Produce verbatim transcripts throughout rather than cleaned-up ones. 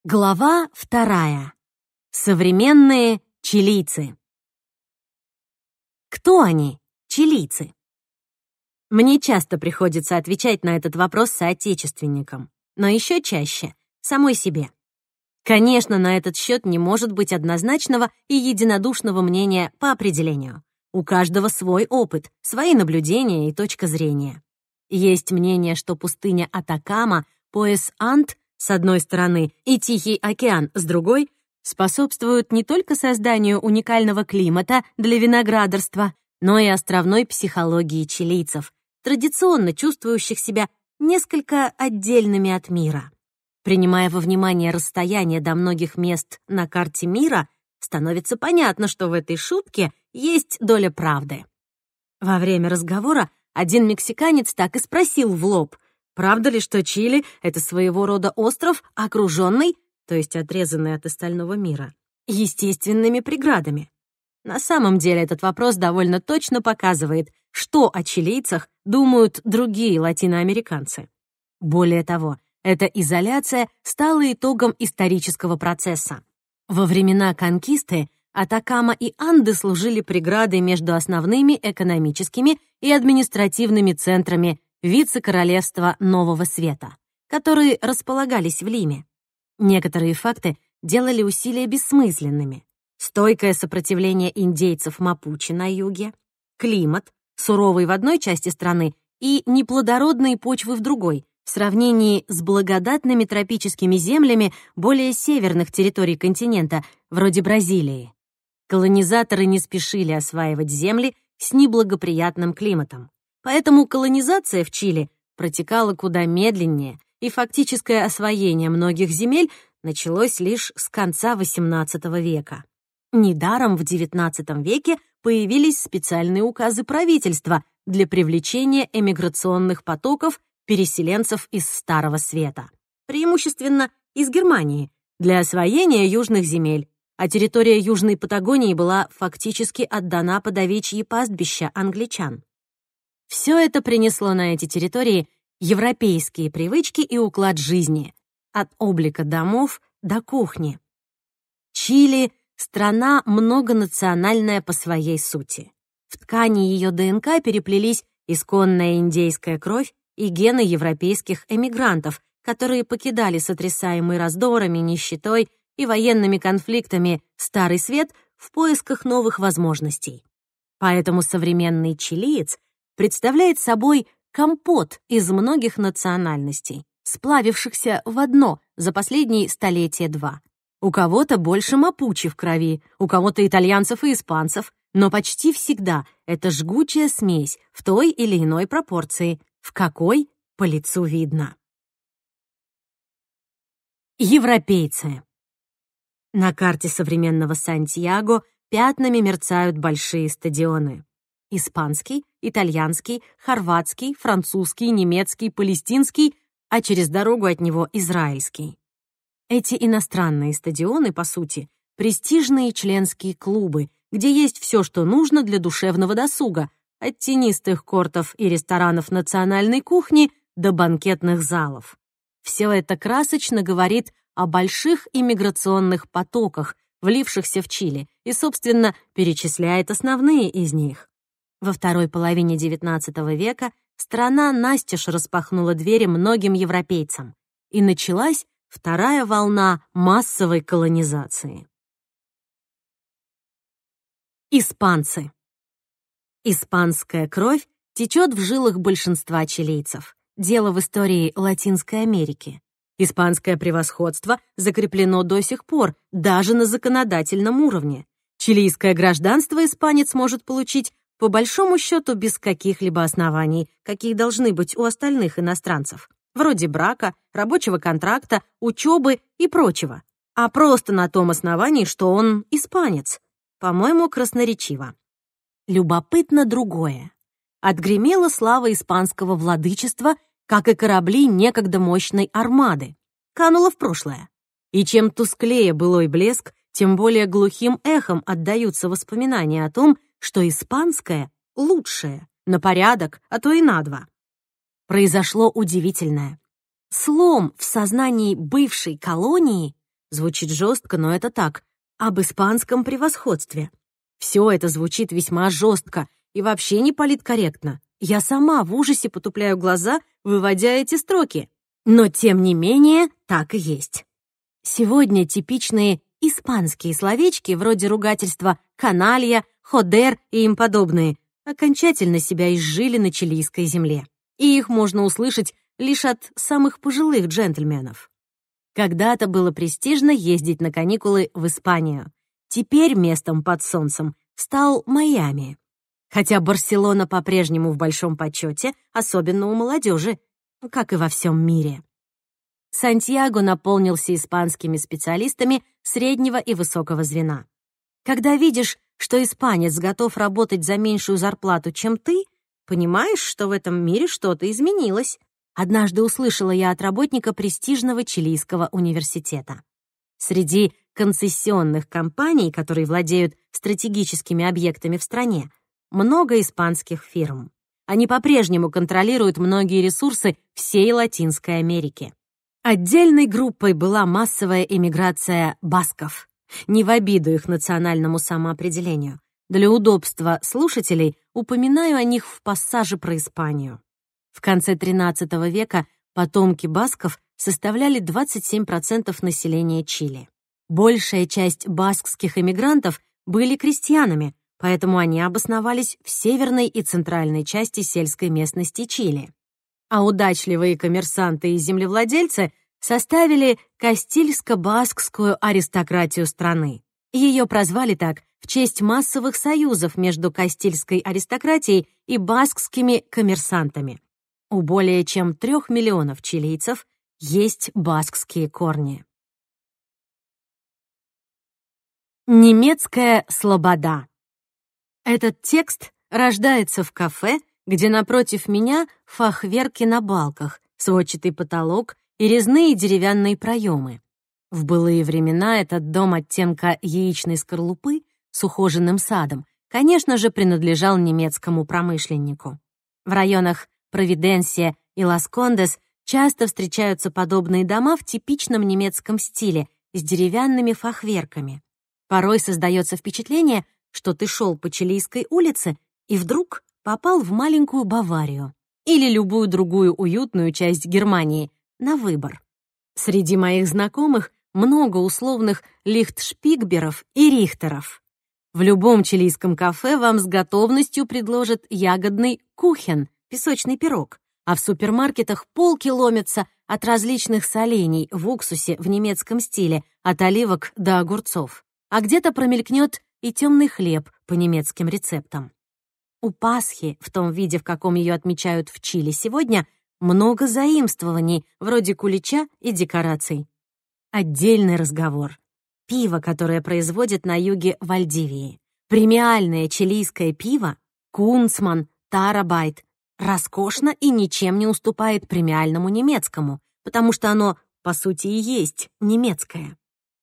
Глава вторая. Современные чилийцы. Кто они, чилийцы? Мне часто приходится отвечать на этот вопрос соотечественникам, но еще чаще — самой себе. Конечно, на этот счет не может быть однозначного и единодушного мнения по определению. У каждого свой опыт, свои наблюдения и точка зрения. Есть мнение, что пустыня Атакама, пояс Анд с одной стороны и Тихий океан с другой способствуют не только созданию уникального климата для виноградарства, но и островной психологии чилийцев, традиционно чувствующих себя несколько отдельными от мира. Принимая во внимание расстояние до многих мест на карте мира, становится понятно, что в этой шутке есть доля правды. Во время разговора один мексиканец так и спросил в лоб: правда ли, что Чили — это своего рода остров, окруженный, то есть отрезанный от остального мира, естественными преградами? На самом деле этот вопрос довольно точно показывает, что о чилийцах думают другие латиноамериканцы. Более того, эта изоляция стала итогом исторического процесса. Во времена конкисты Атакама и Анды служили преградой между основными экономическими и административными центрами вице-королевства Нового Света, которые располагались в Лиме. Некоторые факты делали усилия бессмысленными. Стойкое сопротивление индейцев Мапуче на юге, климат, суровый в одной части страны и неплодородные почвы в другой, в сравнении с благодатными тропическими землями более северных территорий континента, вроде Бразилии. Колонизаторы не спешили осваивать земли с неблагоприятным климатом. Поэтому колонизация в Чили протекала куда медленнее, и фактическое освоение многих земель началось лишь с конца восемнадцатого века. Недаром в девятнадцатом веке появились специальные указы правительства для привлечения эмиграционных потоков переселенцев из Старого Света, преимущественно из Германии, для освоения южных земель, а территория Южной Патагонии была фактически отдана под овечьи пастбища англичан. Все это принесло на эти территории европейские привычки и уклад жизни, от облика домов до кухни. Чили — страна многонациональная по своей сути. В ткани ее ДНК переплелись исконная индейская кровь и гены европейских эмигрантов, которые покидали сотрясаемый раздорами, нищетой и военными конфликтами Старый Свет в поисках новых возможностей. Поэтому современный чилиец представляет собой компот из многих национальностей, сплавившихся в одно за последние столетия-два. У кого-то больше мапуче в крови, у кого-то итальянцев и испанцев, но почти всегда это жгучая смесь в той или иной пропорции, в какой — по лицу видно. Европейцы. На карте современного Сантьяго пятнами мерцают большие стадионы. Испанский, итальянский, хорватский, французский, немецкий, палестинский, а через дорогу от него израильский. Эти иностранные стадионы, по сути, престижные членские клубы, где есть все, что нужно для душевного досуга, от тенистых кортов и ресторанов национальной кухни до банкетных залов. Все это красочно говорит о больших иммиграционных потоках, влившихся в Чили, и, собственно, перечисляет основные из них. Во второй половине девятнадцатого века страна настежь распахнула двери многим европейцам, и началась вторая волна массовой колонизации. Испанцы. Испанская кровь течет в жилах большинства чилийцев. Дело в истории Латинской Америки. Испанское превосходство закреплено до сих пор, даже на законодательном уровне. Чилийское гражданство испанец может получить по большому счету без каких-либо оснований, какие должны быть у остальных иностранцев, вроде брака, рабочего контракта, учебы и прочего, а просто на том основании, что он испанец. По-моему, красноречиво. Любопытно другое. Отгремела слава испанского владычества, как и корабли некогда мощной армады. Канула в прошлое. И чем тусклее былой блеск, тем более глухим эхом отдаются воспоминания о том, что испанское лучшее, на порядок, а то и на два. Произошло удивительное. Слом в сознании бывшей колонии Звучит жестко, но это так. Об испанском превосходстве. Все это звучит весьма жестко и вообще не политкорректно. Я сама в ужасе потупляю глаза, выводя эти строки. Но, тем не менее, так и есть. Сегодня типичные испанские словечки, вроде ругательства «каналья», «ходер» и им подобные, окончательно себя изжили на чилийской земле. И их можно услышать лишь от самых пожилых джентльменов. Когда-то было престижно ездить на каникулы в Испанию. Теперь местом под солнцем стал Майами. Хотя Барселона по-прежнему в большом почете, особенно у молодежи, как и во всем мире. Сантьяго наполнился испанскими специалистами среднего и высокого звена. Когда видишь, что испанец готов работать за меньшую зарплату, чем ты, понимаешь, что в этом мире что-то изменилось. Однажды услышала я от работника престижного чилийского университета. Среди концессионных компаний, которые владеют стратегическими объектами в стране, много испанских фирм. Они по-прежнему контролируют многие ресурсы всей Латинской Америки. Отдельной группой была массовая эмиграция басков. Не в обиду их национальному самоопределению. Для удобства слушателей упоминаю о них в пассаже про Испанию. В конце тринадцатого века потомки басков составляли двадцать семь процентов населения Чили. Большая часть баскских эмигрантов были крестьянами, поэтому они обосновались в северной и центральной части сельской местности Чили. А удачливые коммерсанты и землевладельцы составили кастильско-баскскую аристократию страны. Ее прозвали так в честь массовых союзов между кастильской аристократией и баскскими коммерсантами. У более чем трех миллионов чилийцев есть баскские корни. Немецкая слобода. Этот текст рождается в кафе, где напротив меня фахверки на балках, сводчатый потолок и резные деревянные проемы. В былые времена этот дом оттенка яичной скорлупы с ухоженным садом, конечно же, принадлежал немецкому промышленнику. В районах Провиденсия и Лас-Кондес часто встречаются подобные дома в типичном немецком стиле с деревянными фахверками. Порой создается впечатление, что ты шел по Чилийской улице и вдруг попал в маленькую Баварию или любую другую уютную часть Германии на выбор. Среди моих знакомых много условных лихтшпигберов и рихтеров. В любом чилийском кафе вам с готовностью предложат ягодный кухен, песочный пирог, а в супермаркетах полки ломятся от различных солений в уксусе в немецком стиле, от оливок до огурцов. А где-то промелькнет и темный хлеб по немецким рецептам. У Пасхи, в том виде, в каком ее отмечают в Чили сегодня, много заимствований, вроде кулича и декораций. Отдельный разговор. Пиво, которое производят на юге Вальдивии. Премиальное чилийское пиво, Кунцман, Тарабайт, роскошно и ничем не уступает премиальному немецкому, потому что оно, по сути, и есть немецкое.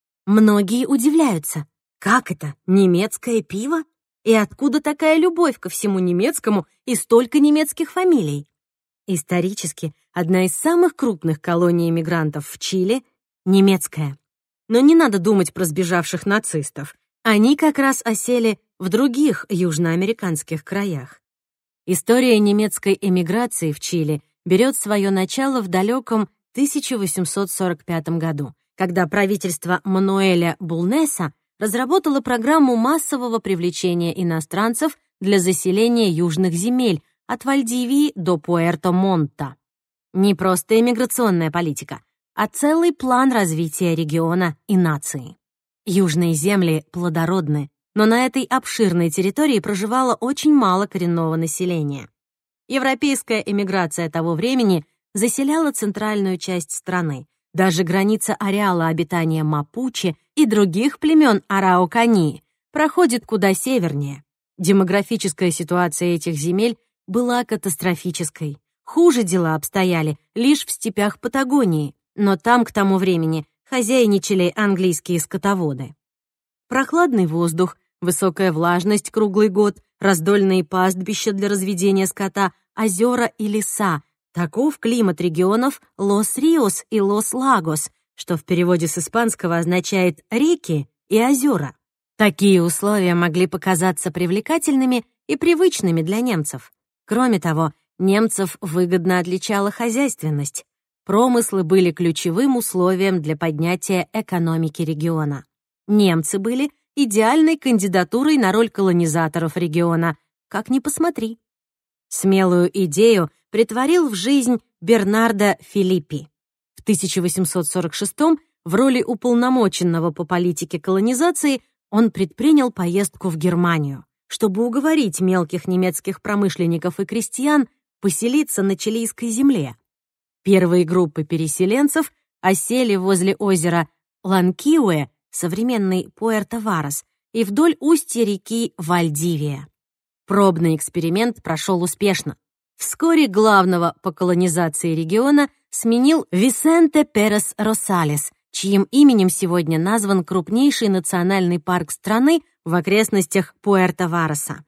Многие удивляются, как это, немецкое пиво? И откуда такая любовь ко всему немецкому и столько немецких фамилий? Исторически, одна из самых крупных колоний эмигрантов в Чили — немецкая. Но не надо думать про сбежавших нацистов. Они как раз осели в других южноамериканских краях. История немецкой эмиграции в Чили берет свое начало в далеком тысяча восемьсот сорок пятом году, когда правительство Мануэля Булнеса разработало программу массового привлечения иностранцев для заселения южных земель от Вальдивии до Пуэрто-Монта. Не просто иммиграционная политика, а целый план развития региона и нации. Южные земли плодородны, но на этой обширной территории проживало очень мало коренного населения. Европейская эмиграция того времени заселяла центральную часть страны. Даже граница ареала обитания мапуче и других племен Араукании проходит куда севернее. Демографическая ситуация этих земель была катастрофической. Хуже дела обстояли лишь в степях Патагонии, но там к тому времени хозяйничали английские скотоводы. Прохладный воздух, высокая влажность круглый год, раздольные пастбища для разведения скота, озера и леса — таков климат регионов Лос-Риос и Лос-Лагос, что в переводе с испанского означает «реки» и «озера». Такие условия могли показаться привлекательными и привычными для немцев. Кроме того, немцев выгодно отличала хозяйственность. Промыслы были ключевым условием для поднятия экономики региона. Немцы были идеальной кандидатурой на роль колонизаторов региона, как ни посмотри. Смелую идею претворил в жизнь Бернардо Филиппи. В тысяча восемьсот сорок шестом в роли уполномоченного по политике колонизации он предпринял поездку в Германию, чтобы уговорить мелких немецких промышленников и крестьян поселиться на чилийской земле. Первые группы переселенцев осели возле озера Ланкиуэ, современный Пуэрто-Варос, и вдоль устья реки Вальдивия. Пробный эксперимент прошел успешно. Вскоре главного по колонизации региона сменил Висенте Перес Росалес, чьим именем сегодня назван крупнейший национальный парк страны в окрестностях Пуэрто-Вароса.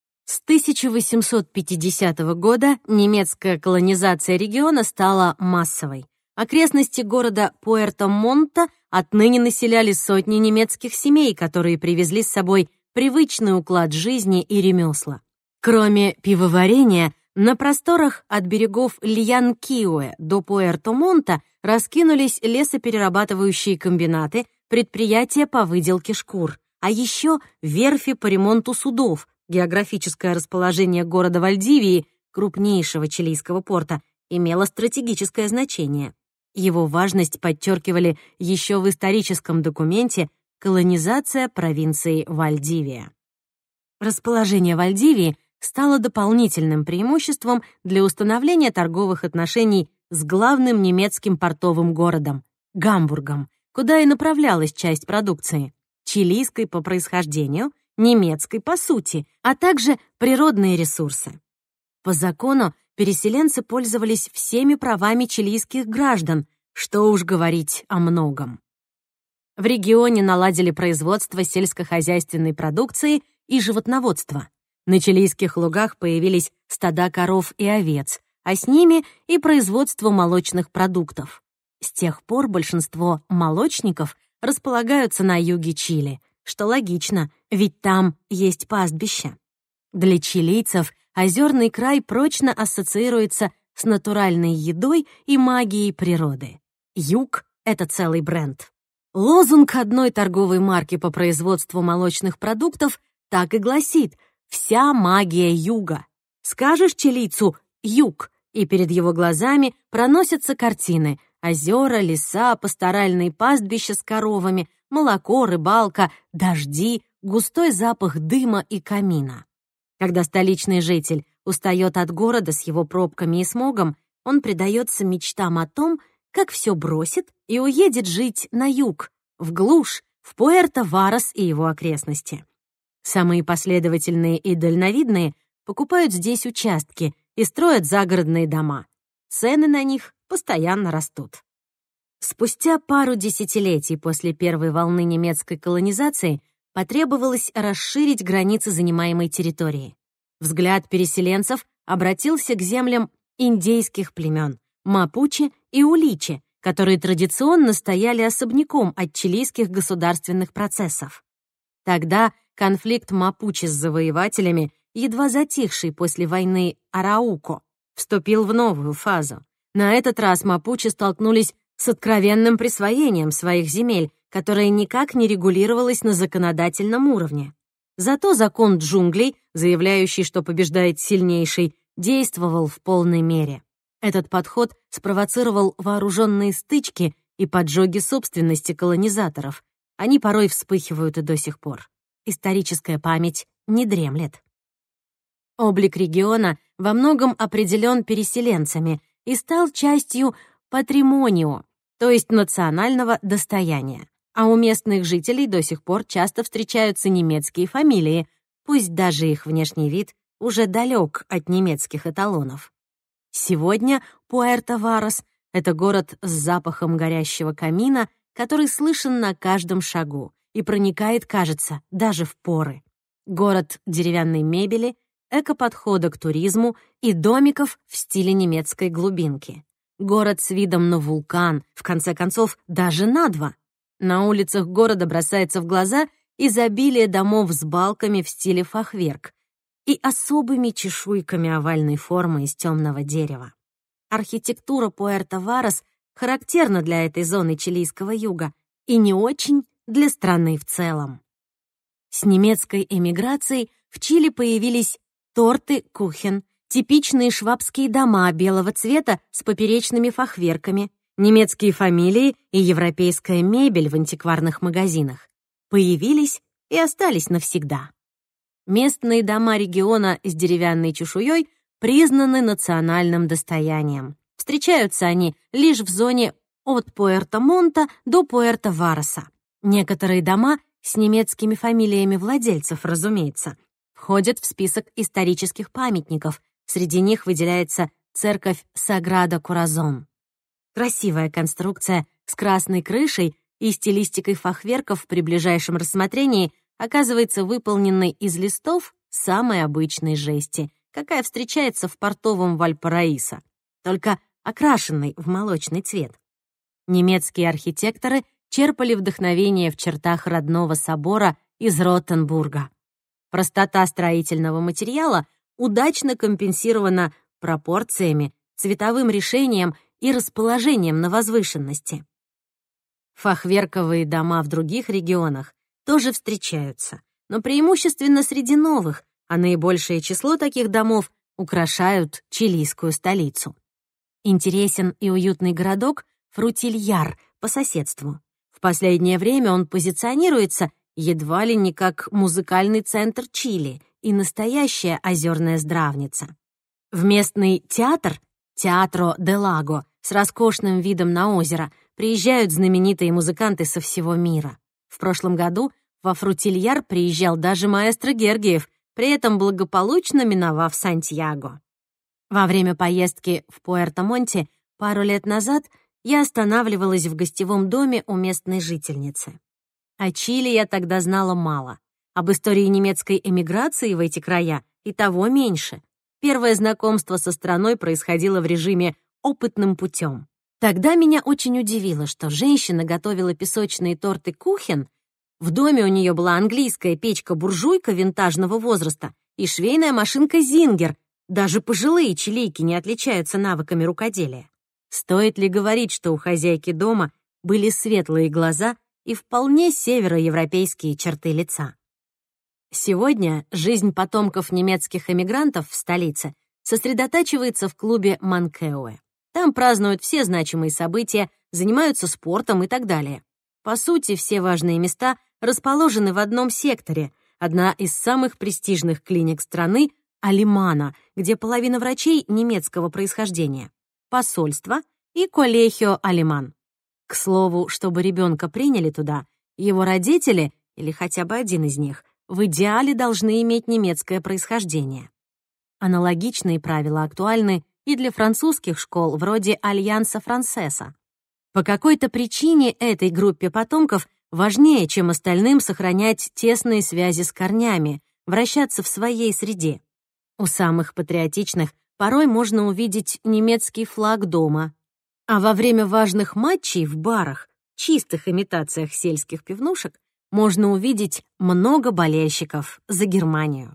С тысяча восемьсот пятидесятого года немецкая колонизация региона стала массовой. Окрестности города Пуэрто-Монто отныне населяли сотни немецких семей, которые привезли с собой привычный уклад жизни и ремесла. Кроме пивоварения, на просторах от берегов Льянкиуэ до Пуэрто-Монто раскинулись лесоперерабатывающие комбинаты, предприятия по выделке шкур, а еще верфи по ремонту судов. Географическое расположение города Вальдивии, крупнейшего чилийского порта, имело стратегическое значение. Его важность подчеркивали еще в историческом документе «Колонизация провинции Вальдивия». Расположение Вальдивии стало дополнительным преимуществом для установления торговых отношений с главным немецким портовым городом — Гамбургом, куда и направлялась часть продукции — чилийской по происхождению, немецкой по сути, а также природные ресурсы. По закону переселенцы пользовались всеми правами чилийских граждан, что уж говорить о многом. В регионе наладили производство сельскохозяйственной продукции и животноводство. На чилийских лугах появились стада коров и овец, а с ними и производство молочных продуктов. С тех пор большинство молочников располагаются на юге Чили, что логично, ведь там есть пастбища. Для чилийцев озерный край прочно ассоциируется с натуральной едой и магией природы. Юг — это целый бренд. Лозунг одной торговой марки по производству молочных продуктов так и гласит: «Вся магия юга». Скажешь чилийцу «юг», и перед его глазами проносятся картины: озера, леса, пасторальные пастбища с коровами, молоко, рыбалка, дожди, густой запах дыма и камина. Когда столичный житель устает от города с его пробками и смогом, он предается мечтам о том, как все бросит и уедет жить на юг, в глушь, в Пуэрто-Варос и его окрестности. Самые последовательные и дальновидные покупают здесь участки и строят загородные дома. Цены на них постоянно растут. Спустя пару десятилетий после первой волны немецкой колонизации потребовалось расширить границы занимаемой территории. Взгляд переселенцев обратился к землям индейских племен Мапуче и Уличе, которые традиционно стояли особняком от чилийских государственных процессов. Тогда конфликт Мапуче с завоевателями, едва затихший после войны Арауко, вступил в новую фазу. На этот раз Мапуче столкнулись с откровенным присвоением своих земель, которое никак не регулировалось на законодательном уровне. Зато закон джунглей, заявляющий, что побеждает сильнейший, действовал в полной мере. Этот подход спровоцировал вооруженные стычки и поджоги собственности колонизаторов. Они порой вспыхивают и до сих пор. Историческая память не дремлет. Облик региона во многом определен переселенцами и стал частью патримонио, то есть национального достояния. А у местных жителей до сих пор часто встречаются немецкие фамилии, пусть даже их внешний вид уже далек от немецких эталонов. Сегодня Пуэрто-Варос — это город с запахом горящего камина, который слышен на каждом шагу и проникает, кажется, даже в поры. Город деревянной мебели, эко-подхода к туризму и домиков в стиле немецкой глубинки. город с видом на вулкан, в конце концов, даже на два. На улицах города бросается в глаза изобилие домов с балками в стиле фахверк и особыми чешуйками овальной формы из темного дерева. Архитектура Пуэрто-Варос характерна для этой зоны чилийского юга и не очень для страны в целом. С немецкой эмиграцией в Чили появились торты кухен, типичные швабские дома белого цвета с поперечными фахверками, немецкие фамилии и европейская мебель в антикварных магазинах. Появились и остались навсегда. Местные дома региона с деревянной чешуей признаны национальным достоянием. Встречаются они лишь в зоне от Пуэрто-Монта до Пуэрто-Вароса. Некоторые дома с немецкими фамилиями владельцев, разумеется, входят в список исторических памятников. Среди них выделяется церковь Саграда Куразон. Красивая конструкция с красной крышей и стилистикой фахверков при ближайшем рассмотрении оказывается выполненной из листов самой обычной жести, какая встречается в портовом Вальпараисо, только окрашенной в молочный цвет. Немецкие архитекторы черпали вдохновение в чертах родного собора из Ротенбурга. Простота строительного материала удачно компенсирована пропорциями, цветовым решением и расположением на возвышенности. Фахверковые дома в других регионах тоже встречаются, но преимущественно среди новых, а наибольшее число таких домов украшают чилийскую столицу. Интересен и уютный городок Фрутильяр по соседству. В последнее время он позиционируется едва ли не как музыкальный центр Чили и настоящая озерная здравница. В местный театр, Театро де Лаго, с роскошным видом на озеро, приезжают знаменитые музыканты со всего мира. В прошлом году во Фрутильяр приезжал даже маэстро Гергиев, при этом благополучно миновав Сантьяго. Во время поездки в Пуэрто-Монте пару лет назад я останавливалась в гостевом доме у местной жительницы. О Чили я тогда знала мало. Об истории немецкой эмиграции в эти края и того меньше. Первое знакомство со страной происходило в режиме опытным путем. Тогда меня очень удивило, что женщина готовила песочные торты кухен. В доме у нее была английская печка-буржуйка винтажного возраста и швейная машинка «Зингер». Даже пожилые чилийки не отличаются навыками рукоделия. Стоит ли говорить, что у хозяйки дома были светлые глаза и вполне североевропейские черты лица? Сегодня жизнь потомков немецких эмигрантов в столице сосредотачивается в клубе Манкеуэ. Там празднуют все значимые события, занимаются спортом и так далее. По сути, все важные места расположены в одном секторе. Одна из самых престижных клиник страны — Алимана, где половина врачей немецкого происхождения. Посольство и Коллегио Алиман. К слову, чтобы ребенка приняли туда, его родители, или хотя бы один из них, в идеале должны иметь немецкое происхождение. Аналогичные правила актуальны и для французских школ вроде Альянса Франсеса. По какой-то причине этой группе потомков важнее, чем остальным, сохранять тесные связи с корнями, вращаться в своей среде. У самых патриотичных порой можно увидеть немецкий флаг дома, а во время важных матчей в барах, чистых имитациях сельских пивнушек, можно увидеть много болельщиков за Германию.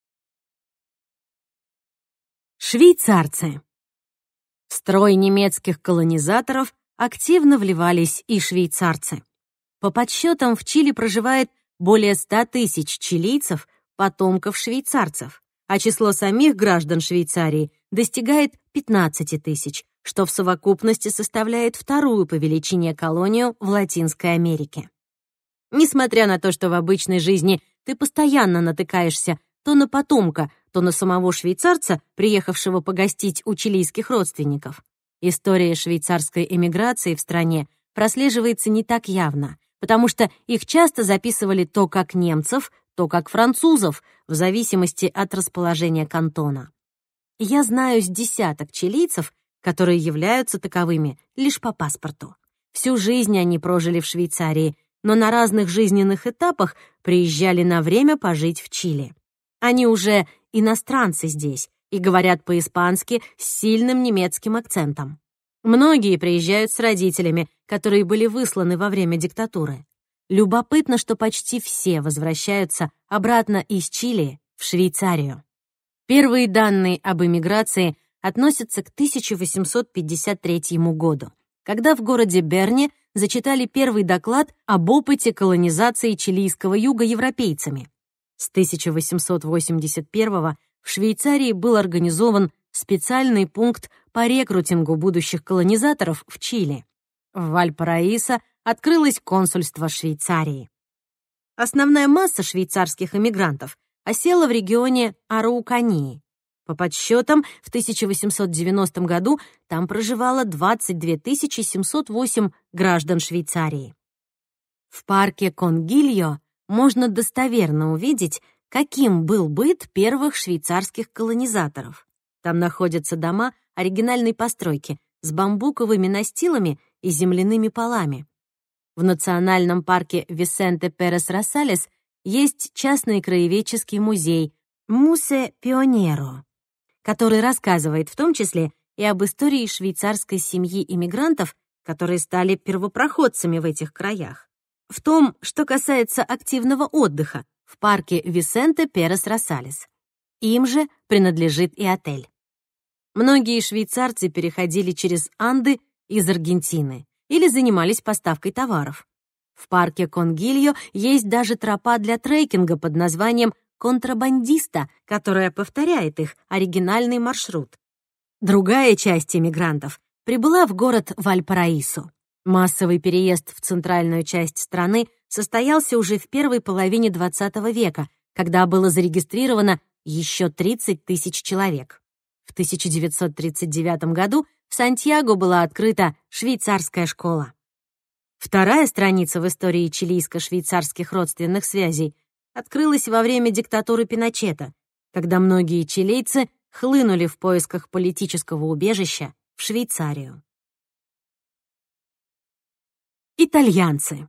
Швейцарцы. В строй немецких колонизаторов активно вливались и швейцарцы. По подсчетам, в Чили проживает более ста тысяч чилийцев, потомков швейцарцев, а число самих граждан Швейцарии достигает пятнадцати тысяч, что в совокупности составляет вторую по величине колонию в Латинской Америке. Несмотря на то, что в обычной жизни ты постоянно натыкаешься то на потомка, то на самого швейцарца, приехавшего погостить у чилийских родственников, история швейцарской эмиграции в стране прослеживается не так явно, потому что их часто записывали то как немцев, то как французов, в зависимости от расположения кантона. Я знаю с десяток чилийцев, которые являются таковыми лишь по паспорту. Всю жизнь они прожили в Швейцарии, но на разных жизненных этапах приезжали на время пожить в Чили. Они уже иностранцы здесь и говорят по-испански с сильным немецким акцентом. Многие приезжают с родителями, которые были высланы во время диктатуры. Любопытно, что почти все возвращаются обратно из Чили в Швейцарию. Первые данные об эмиграции относятся к тысяча восемьсот пятьдесят третьему году, когда в городе Берне зачитали первый доклад об опыте колонизации чилийского юга европейцами. С тысяча восемьсот восемьдесят первого в Швейцарии был организован специальный пункт по рекрутингу будущих колонизаторов в Чили. В Вальпараисо открылось консульство Швейцарии. Основная масса швейцарских эмигрантов осела в регионе Араукании. По подсчетам, в тысяча восемьсот девяностом году там проживало двадцать две тысячи семьсот восемь граждан Швейцарии. В парке Конгильо можно достоверно увидеть, каким был быт первых швейцарских колонизаторов. Там находятся дома оригинальной постройки с бамбуковыми настилами и земляными полами. В национальном парке Висенте Перес Росалес есть частный краеведческий музей «Мусе Пионеро», который рассказывает в том числе и об истории швейцарской семьи иммигрантов, которые стали первопроходцами в этих краях. В том, что касается активного отдыха в парке Висенте Перес Росалес. Им же принадлежит и отель. Многие швейцарцы переходили через Анды из Аргентины или занимались поставкой товаров. В парке Конгильо есть даже тропа для трекинга под названием «Контрабандиста», которая повторяет их оригинальный маршрут. Другая часть эмигрантов прибыла в город Вальпараисо. Массовый переезд в центральную часть страны состоялся уже в первой половине двадцатого века, когда было зарегистрировано еще тридцать тысяч человек. В тысяча девятьсот тридцать девятом году в Сантьяго была открыта швейцарская школа. Вторая страница в истории чилийско-швейцарских родственных связей открылась во время диктатуры Пиночета, когда многие чилийцы хлынули в поисках политического убежища в Швейцарию. Итальянцы.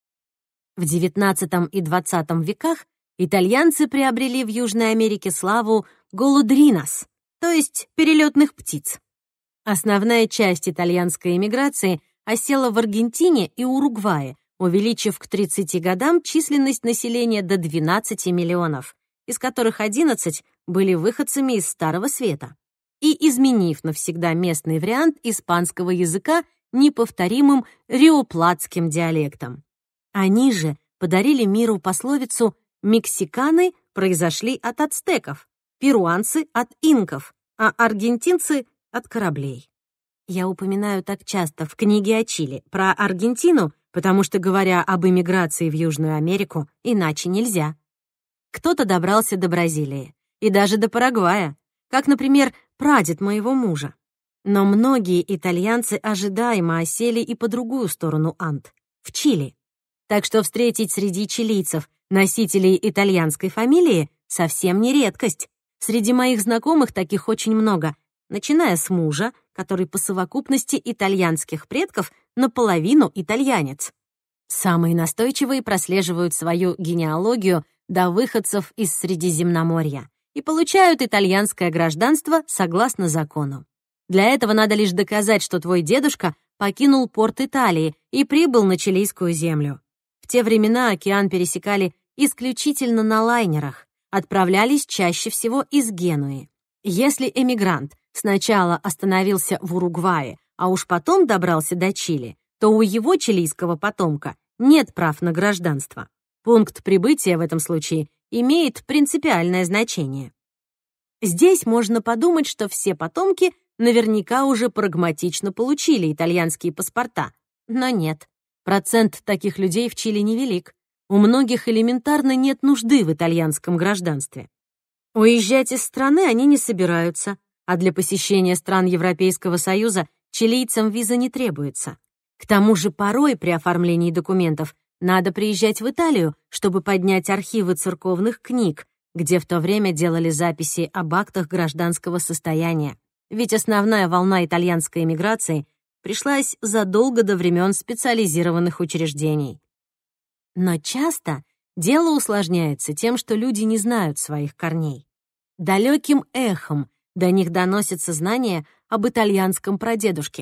В девятнадцатом и двадцатом веках итальянцы приобрели в Южной Америке славу голудринос, то есть перелетных птиц. Основная часть итальянской эмиграции осела в Аргентине и Уругвае, увеличив к тридцати годам численность населения до двенадцати миллионов, из которых одиннадцать были выходцами из Старого Света, и изменив навсегда местный вариант испанского языка неповторимым риоплатским диалектом. Они же подарили миру пословицу «мексиканы произошли от ацтеков, перуанцы — от инков, а аргентинцы — от кораблей». Я упоминаю так часто в книге о Чили про Аргентину, потому что, говоря об эмиграции в Южную Америку, иначе нельзя. Кто-то добрался до Бразилии и даже до Парагвая, как, например, прадед моего мужа. Но многие итальянцы ожидаемо осели и по другую сторону Анд, в Чили. Так что встретить среди чилийцев носителей итальянской фамилии совсем не редкость. Среди моих знакомых таких очень много, начиная с мужа, который по совокупности итальянских предков наполовину итальянец. Самые настойчивые прослеживают свою генеалогию до выходцев из Средиземноморья и получают итальянское гражданство согласно закону. Для этого надо лишь доказать, что твой дедушка покинул порт Италии и прибыл на чилийскую землю. В те времена океан пересекали исключительно на лайнерах, отправлялись чаще всего из Генуи. Если эмигрант сначала остановился в Уругвае, а уж потом добрался до Чили, то у его чилийского потомка нет прав на гражданство. Пункт прибытия в этом случае имеет принципиальное значение. Здесь можно подумать, что все потомки наверняка уже прагматично получили итальянские паспорта. Но нет. Процент таких людей в Чили невелик. У многих элементарно нет нужды в итальянском гражданстве. Уезжать из страны они не собираются, а для посещения стран Европейского Союза чилийцам виза не требуется. К тому же порой при оформлении документов надо приезжать в Италию, чтобы поднять архивы церковных книг, где в то время делали записи об актах гражданского состояния. Ведь основная волна итальянской эмиграции пришлась задолго до времен специализированных учреждений. Но часто дело усложняется тем, что люди не знают своих корней. Далеким эхом до них доносится знание об итальянском прадедушке.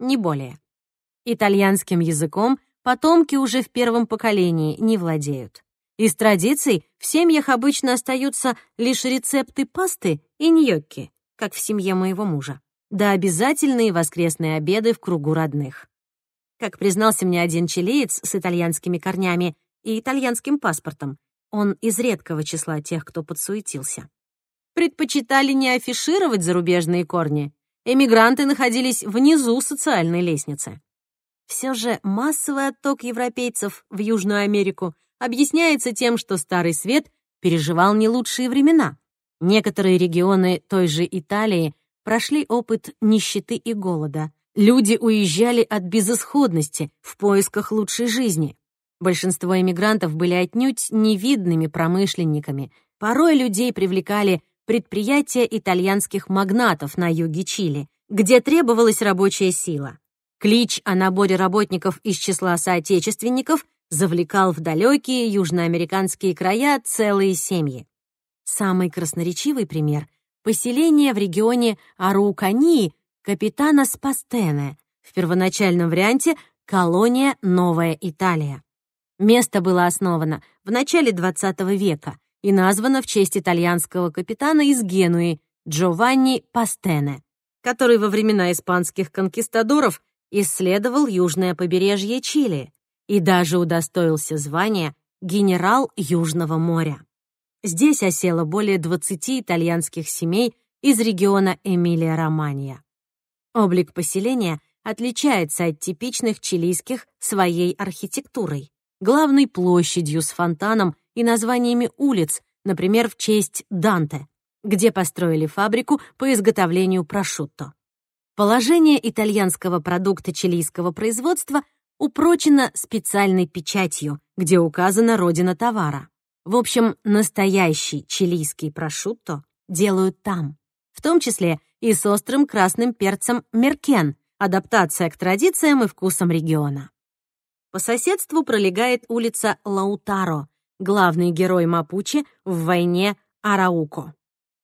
не более. Итальянским языком потомки уже в первом поколении не владеют. Из традиций в семьях обычно остаются лишь рецепты пасты и ньокки, как в семье моего мужа, да обязательные воскресные обеды в кругу родных. Как признался мне один чилиец с итальянскими корнями и итальянским паспортом, он из редкого числа тех, кто подсуетился. Предпочитали не афишировать зарубежные корни. Эмигранты находились внизу социальной лестницы. Все же массовый отток европейцев в Южную Америку объясняется тем, что Старый Свет переживал не лучшие времена. Некоторые регионы той же Италии прошли опыт нищеты и голода. Люди уезжали от безысходности в поисках лучшей жизни. Большинство эмигрантов были отнюдь невидными промышленниками. Порой людей привлекали предприятия итальянских магнатов на юге Чили, где требовалась рабочая сила. Клич о наборе работников из числа соотечественников завлекал в далекие южноамериканские края целые семьи. Самый красноречивый пример — поселение в регионе Араукании капитана Спастене, в первоначальном варианте колония Новая Италия. Место было основано в начале двадцатого века и названо в честь итальянского капитана из Генуи Джованни Пастене, который во времена испанских конкистадоров исследовал южное побережье Чили и даже удостоился звания «Генерал Южного моря». Здесь осело более двадцати итальянских семей из региона Эмилия-Романья. Облик поселения отличается от типичных чилийских своей архитектурой, главной площадью с фонтаном и названиями улиц, например, в честь Данте, где построили фабрику по изготовлению прошутто. Положение итальянского продукта чилийского производства упрочено специальной печатью, где указана родина товара. В общем, настоящий чилийский прошутто делают там, в том числе и с острым красным перцем меркен, адаптация к традициям и вкусам региона. По соседству пролегает улица Лаутаро, главный герой Мапуче в войне Арауко.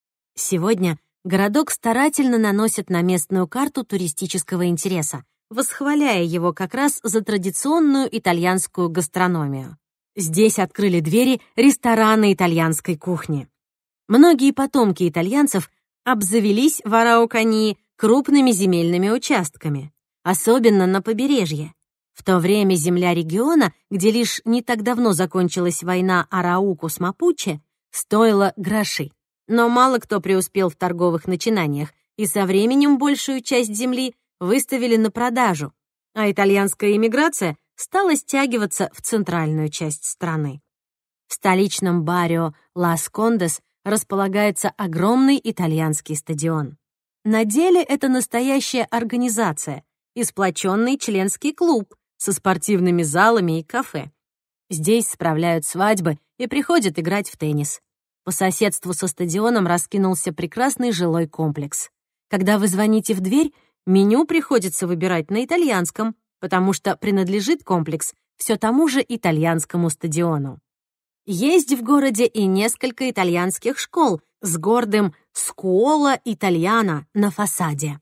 Сегодня городок старательно наносит на местную карту туристического интереса, восхваляя его как раз за традиционную итальянскую гастрономию. Здесь открыли двери рестораны итальянской кухни. Многие потомки итальянцев обзавелись в Араукании крупными земельными участками, особенно на побережье. В то время земля региона, где лишь не так давно закончилась война Арауку с Мапуче, стоила гроши. Но мало кто преуспел в торговых начинаниях, и со временем большую часть земли выставили на продажу, а итальянская эмиграция стала стягиваться в центральную часть страны. В столичном баррио Лас-Кондес располагается огромный итальянский стадион. На деле это настоящая организация и сплоченный членский клуб со спортивными залами и кафе. Здесь справляют свадьбы и приходят играть в теннис. По соседству со стадионом раскинулся прекрасный жилой комплекс. Когда вы звоните в дверь, меню приходится выбирать на итальянском, потому что принадлежит комплекс все тому же итальянскому стадиону. Есть в городе и несколько итальянских школ с гордым «Скуола Итальяна» на фасаде.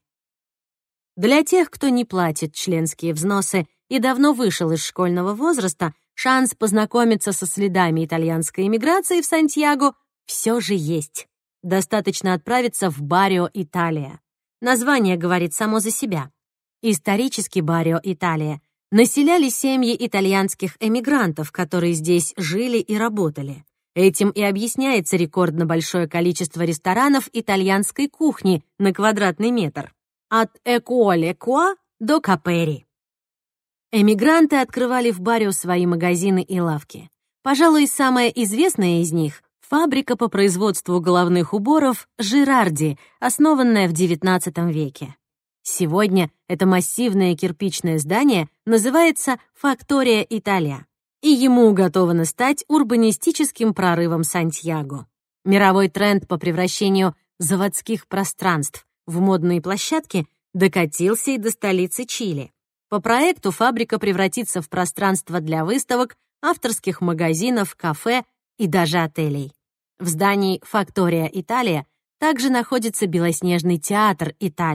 Для тех, кто не платит членские взносы и давно вышел из школьного возраста, шанс познакомиться со следами итальянской эмиграции в Сантьяго все же есть. Достаточно отправиться в баррио Италия. Название говорит само за себя. Исторически баррио Италия населяли семьи итальянских эмигрантов, которые здесь жили и работали. Этим и объясняется рекордно большое количество ресторанов итальянской кухни на квадратный метр. От Экуоле Куа до Капери. Эмигранты открывали в баррио свои магазины и лавки. Пожалуй, самая известная из них — фабрика по производству головных уборов «Жирарди», основанная в девятнадцатом веке. Сегодня это массивное кирпичное здание называется «Фактория Италия», и ему уготовано стать урбанистическим прорывом Сантьяго. Мировой тренд по превращению заводских пространств в модные площадки докатился и до столицы Чили. По проекту фабрика превратится в пространство для выставок, авторских магазинов, кафе и даже отелей. В здании «Фактория Италия» также находится белоснежный театр «Италия»,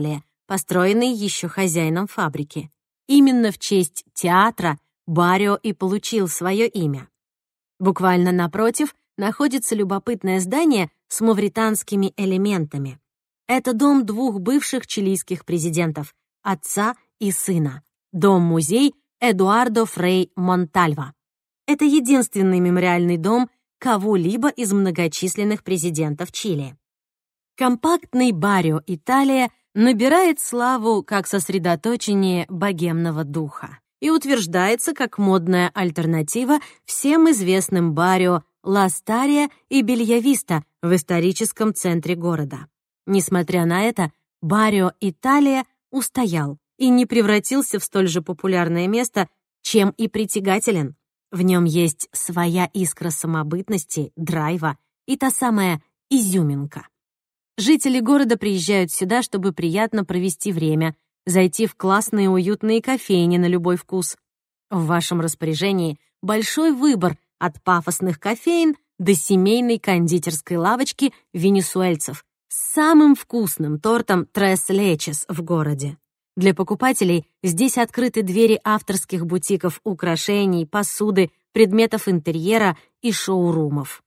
построенный еще хозяином фабрики. Именно в честь театра Барио и получил свое имя. Буквально напротив находится любопытное здание с мавританскими элементами. Это дом двух бывших чилийских президентов, отца и сына. Дом-музей Эдуардо Фрей Монтальва. Это единственный мемориальный дом кого-либо из многочисленных президентов Чили. Компактный Барио Италия набирает славу как сосредоточение богемного духа и утверждается как модная альтернатива всем известным барио Ла Стария и Бельявиста в историческом центре города. Несмотря на это, барио Италия устоял и не превратился в столь же популярное место, чем и притягателен. В нем есть своя искра самобытности, драйва и та самая изюминка. Жители города приезжают сюда, чтобы приятно провести время, зайти в классные уютные кофейни на любой вкус. В вашем распоряжении большой выбор от пафосных кофеин до семейной кондитерской лавочки венесуэльцев с самым вкусным тортом «Tres Leches» в городе. Для покупателей здесь открыты двери авторских бутиков украшений, посуды, предметов интерьера и шоурумов.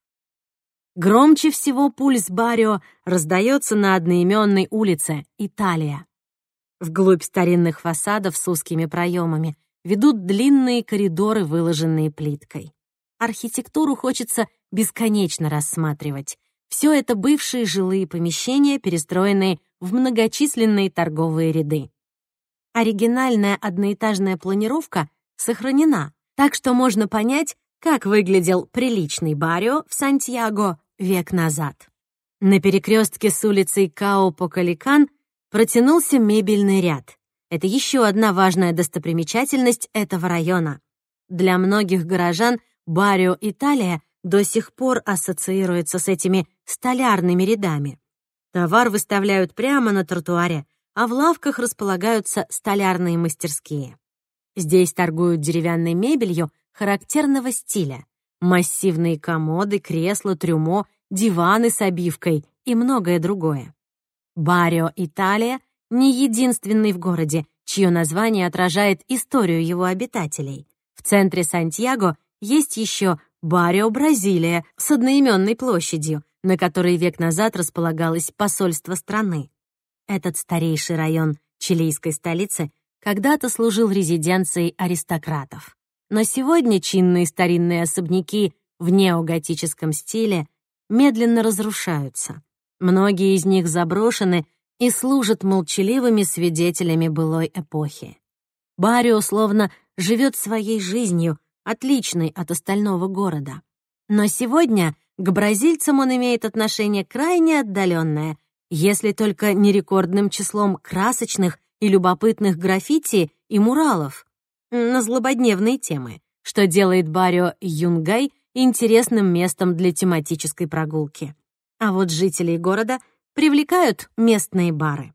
Громче всего пульс барио раздается на одноименной улице Италия. Вглубь старинных фасадов с узкими проемами ведут длинные коридоры, выложенные плиткой. Архитектуру хочется бесконечно рассматривать. Все это бывшие жилые помещения, перестроенные в многочисленные торговые ряды. Оригинальная одноэтажная планировка сохранена, так что можно понять, как выглядел приличный барио в Сантьяго век назад. На перекрестке с улицей Као-Покаликан протянулся мебельный ряд. Это еще одна важная достопримечательность этого района. Для многих горожан барио Италия до сих пор ассоциируется с этими столярными рядами. Товар выставляют прямо на тротуаре, а в лавках располагаются столярные мастерские. Здесь торгуют деревянной мебелью характерного стиля. Массивные комоды, кресла, трюмо, диваны с обивкой и многое другое. Барио Италия не единственный в городе, чье название отражает историю его обитателей. В центре Сантьяго есть еще барио Бразилия с одноименной площадью, на которой век назад располагалось посольство страны. Этот старейший район чилийской столицы когда-то служил резиденцией аристократов. Но сегодня чинные старинные особняки в неоготическом стиле медленно разрушаются. Многие из них заброшены и служат молчаливыми свидетелями былой эпохи. Барио словно живет своей жизнью, отличной от остального города. Но сегодня к бразильцам он имеет отношение крайне отдаленное, если только не рекордным числом красочных и любопытных граффити и муралов на злободневные темы, что делает барио Юнгай интересным местом для тематической прогулки. А вот жителей города привлекают местные бары.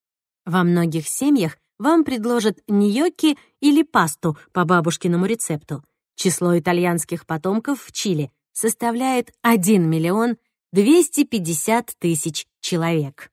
Во многих семьях вам предложат ньокки или пасту по бабушкиному рецепту. Число итальянских потомков в Чили составляет один миллион двести пятьдесят тысяч человек.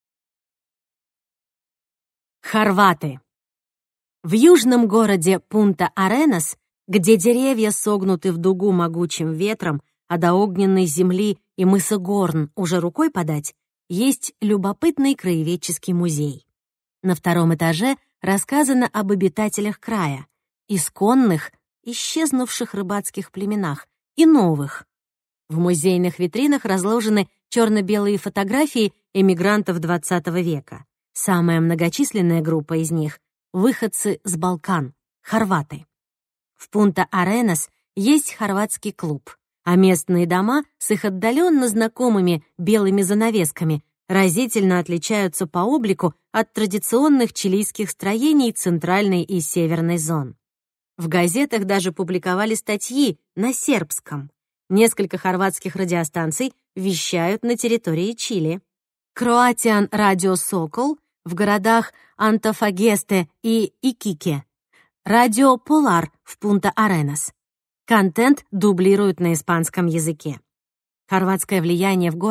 Хорваты. В южном городе Пунта-Аренас, где деревья согнуты в дугу могучим ветром, а до огненной земли и мыса Горн уже рукой подать, есть любопытный краеведческий музей. На втором этаже рассказано об обитателях края, исконных, исчезнувших рыбацких племенах и новых. В музейных витринах разложены черно-белые фотографии эмигрантов двадцатого века. Самая многочисленная группа из них — выходцы с Балкан, хорваты. В Пунта-Аренас есть хорватский клуб, а местные дома с их отдаленно знакомыми белыми занавесками разительно отличаются по облику от традиционных чилийских строений центральной и северной зон. В газетах даже публиковали статьи на сербском. Несколько хорватских радиостанций вещают на территории Чили. Croatian Radio Sokol в городах Антофагесте и Икике. Радио Полар в Пунта-Аренас. Контент дублируют на испанском языке. Хорватское влияние в городе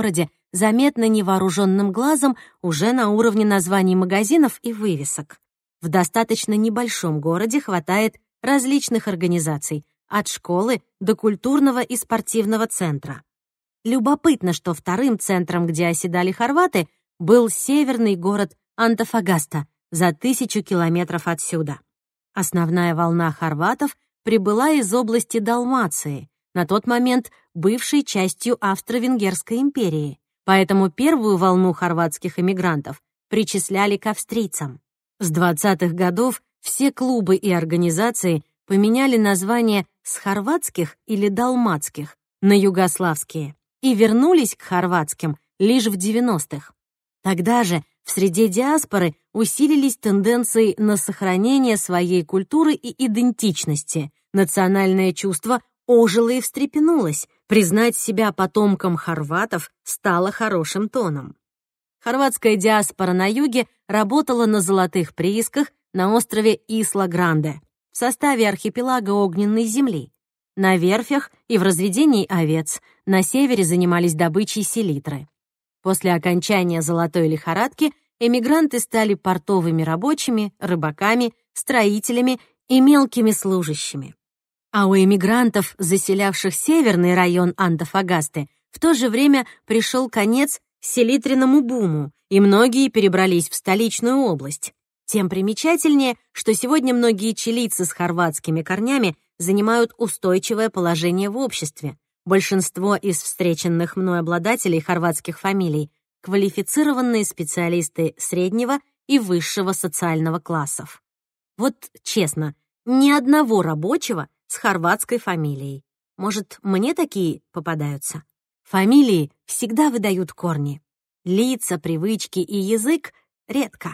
заметно невооруженным глазом уже на уровне названий магазинов и вывесок. В достаточно небольшом городе хватает различных организаций, от школы до культурного и спортивного центра. Любопытно, что вторым центром, где оседали хорваты, был северный город Антофагаста за тысячу километров отсюда. Основная волна хорватов прибыла из области Далмации, на тот момент бывшей частью Австро-Венгерской империи, поэтому первую волну хорватских эмигрантов причисляли к австрийцам. С двадцатых годов все клубы и организации поменяли название с хорватских или далматских на югославские и вернулись к хорватским лишь в девяностых. Тогда же в среде диаспоры усилились тенденции на сохранение своей культуры и идентичности. Национальное чувство ожило и встрепенулось. Признать себя потомком хорватов стало хорошим тоном. Хорватская диаспора на юге работала на золотых приисках на острове Исла-Гранде в составе архипелага Огненной земли. На верфях и в разведении овец на севере занимались добычей селитры. После окончания золотой лихорадки эмигранты стали портовыми рабочими, рыбаками, строителями и мелкими служащими. А у эмигрантов, заселявших северный район Антофагасты, в то же время пришел конец селитренному буму, и многие перебрались в столичную область. Тем примечательнее, что сегодня многие чилийцы с хорватскими корнями занимают устойчивое положение в обществе. Большинство из встреченных мной обладателей хорватских фамилий — квалифицированные специалисты среднего и высшего социального классов. Вот честно, ни одного рабочего с хорватской фамилией. Может, мне такие попадаются? Фамилии всегда выдают корни. Лица, привычки и язык — редко.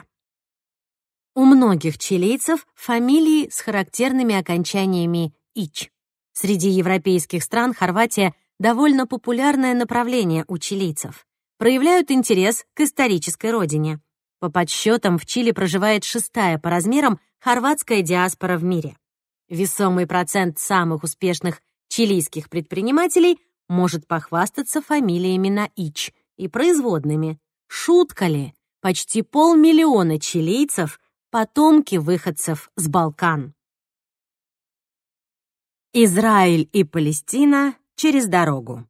У многих чилийцев фамилии с характерными окончаниями «ич». Среди европейских стран Хорватия — довольно популярное направление у чилийцев. Проявляют интерес к исторической родине. По подсчетам, в Чили проживает шестая по размерам хорватская диаспора в мире. Весомый процент самых успешных чилийских предпринимателей может похвастаться фамилиями на «ич» и производными. Шутка ли? Почти полмиллиона чилийцев — потомки выходцев с Балкан. Израиль и Палестина через дорогу.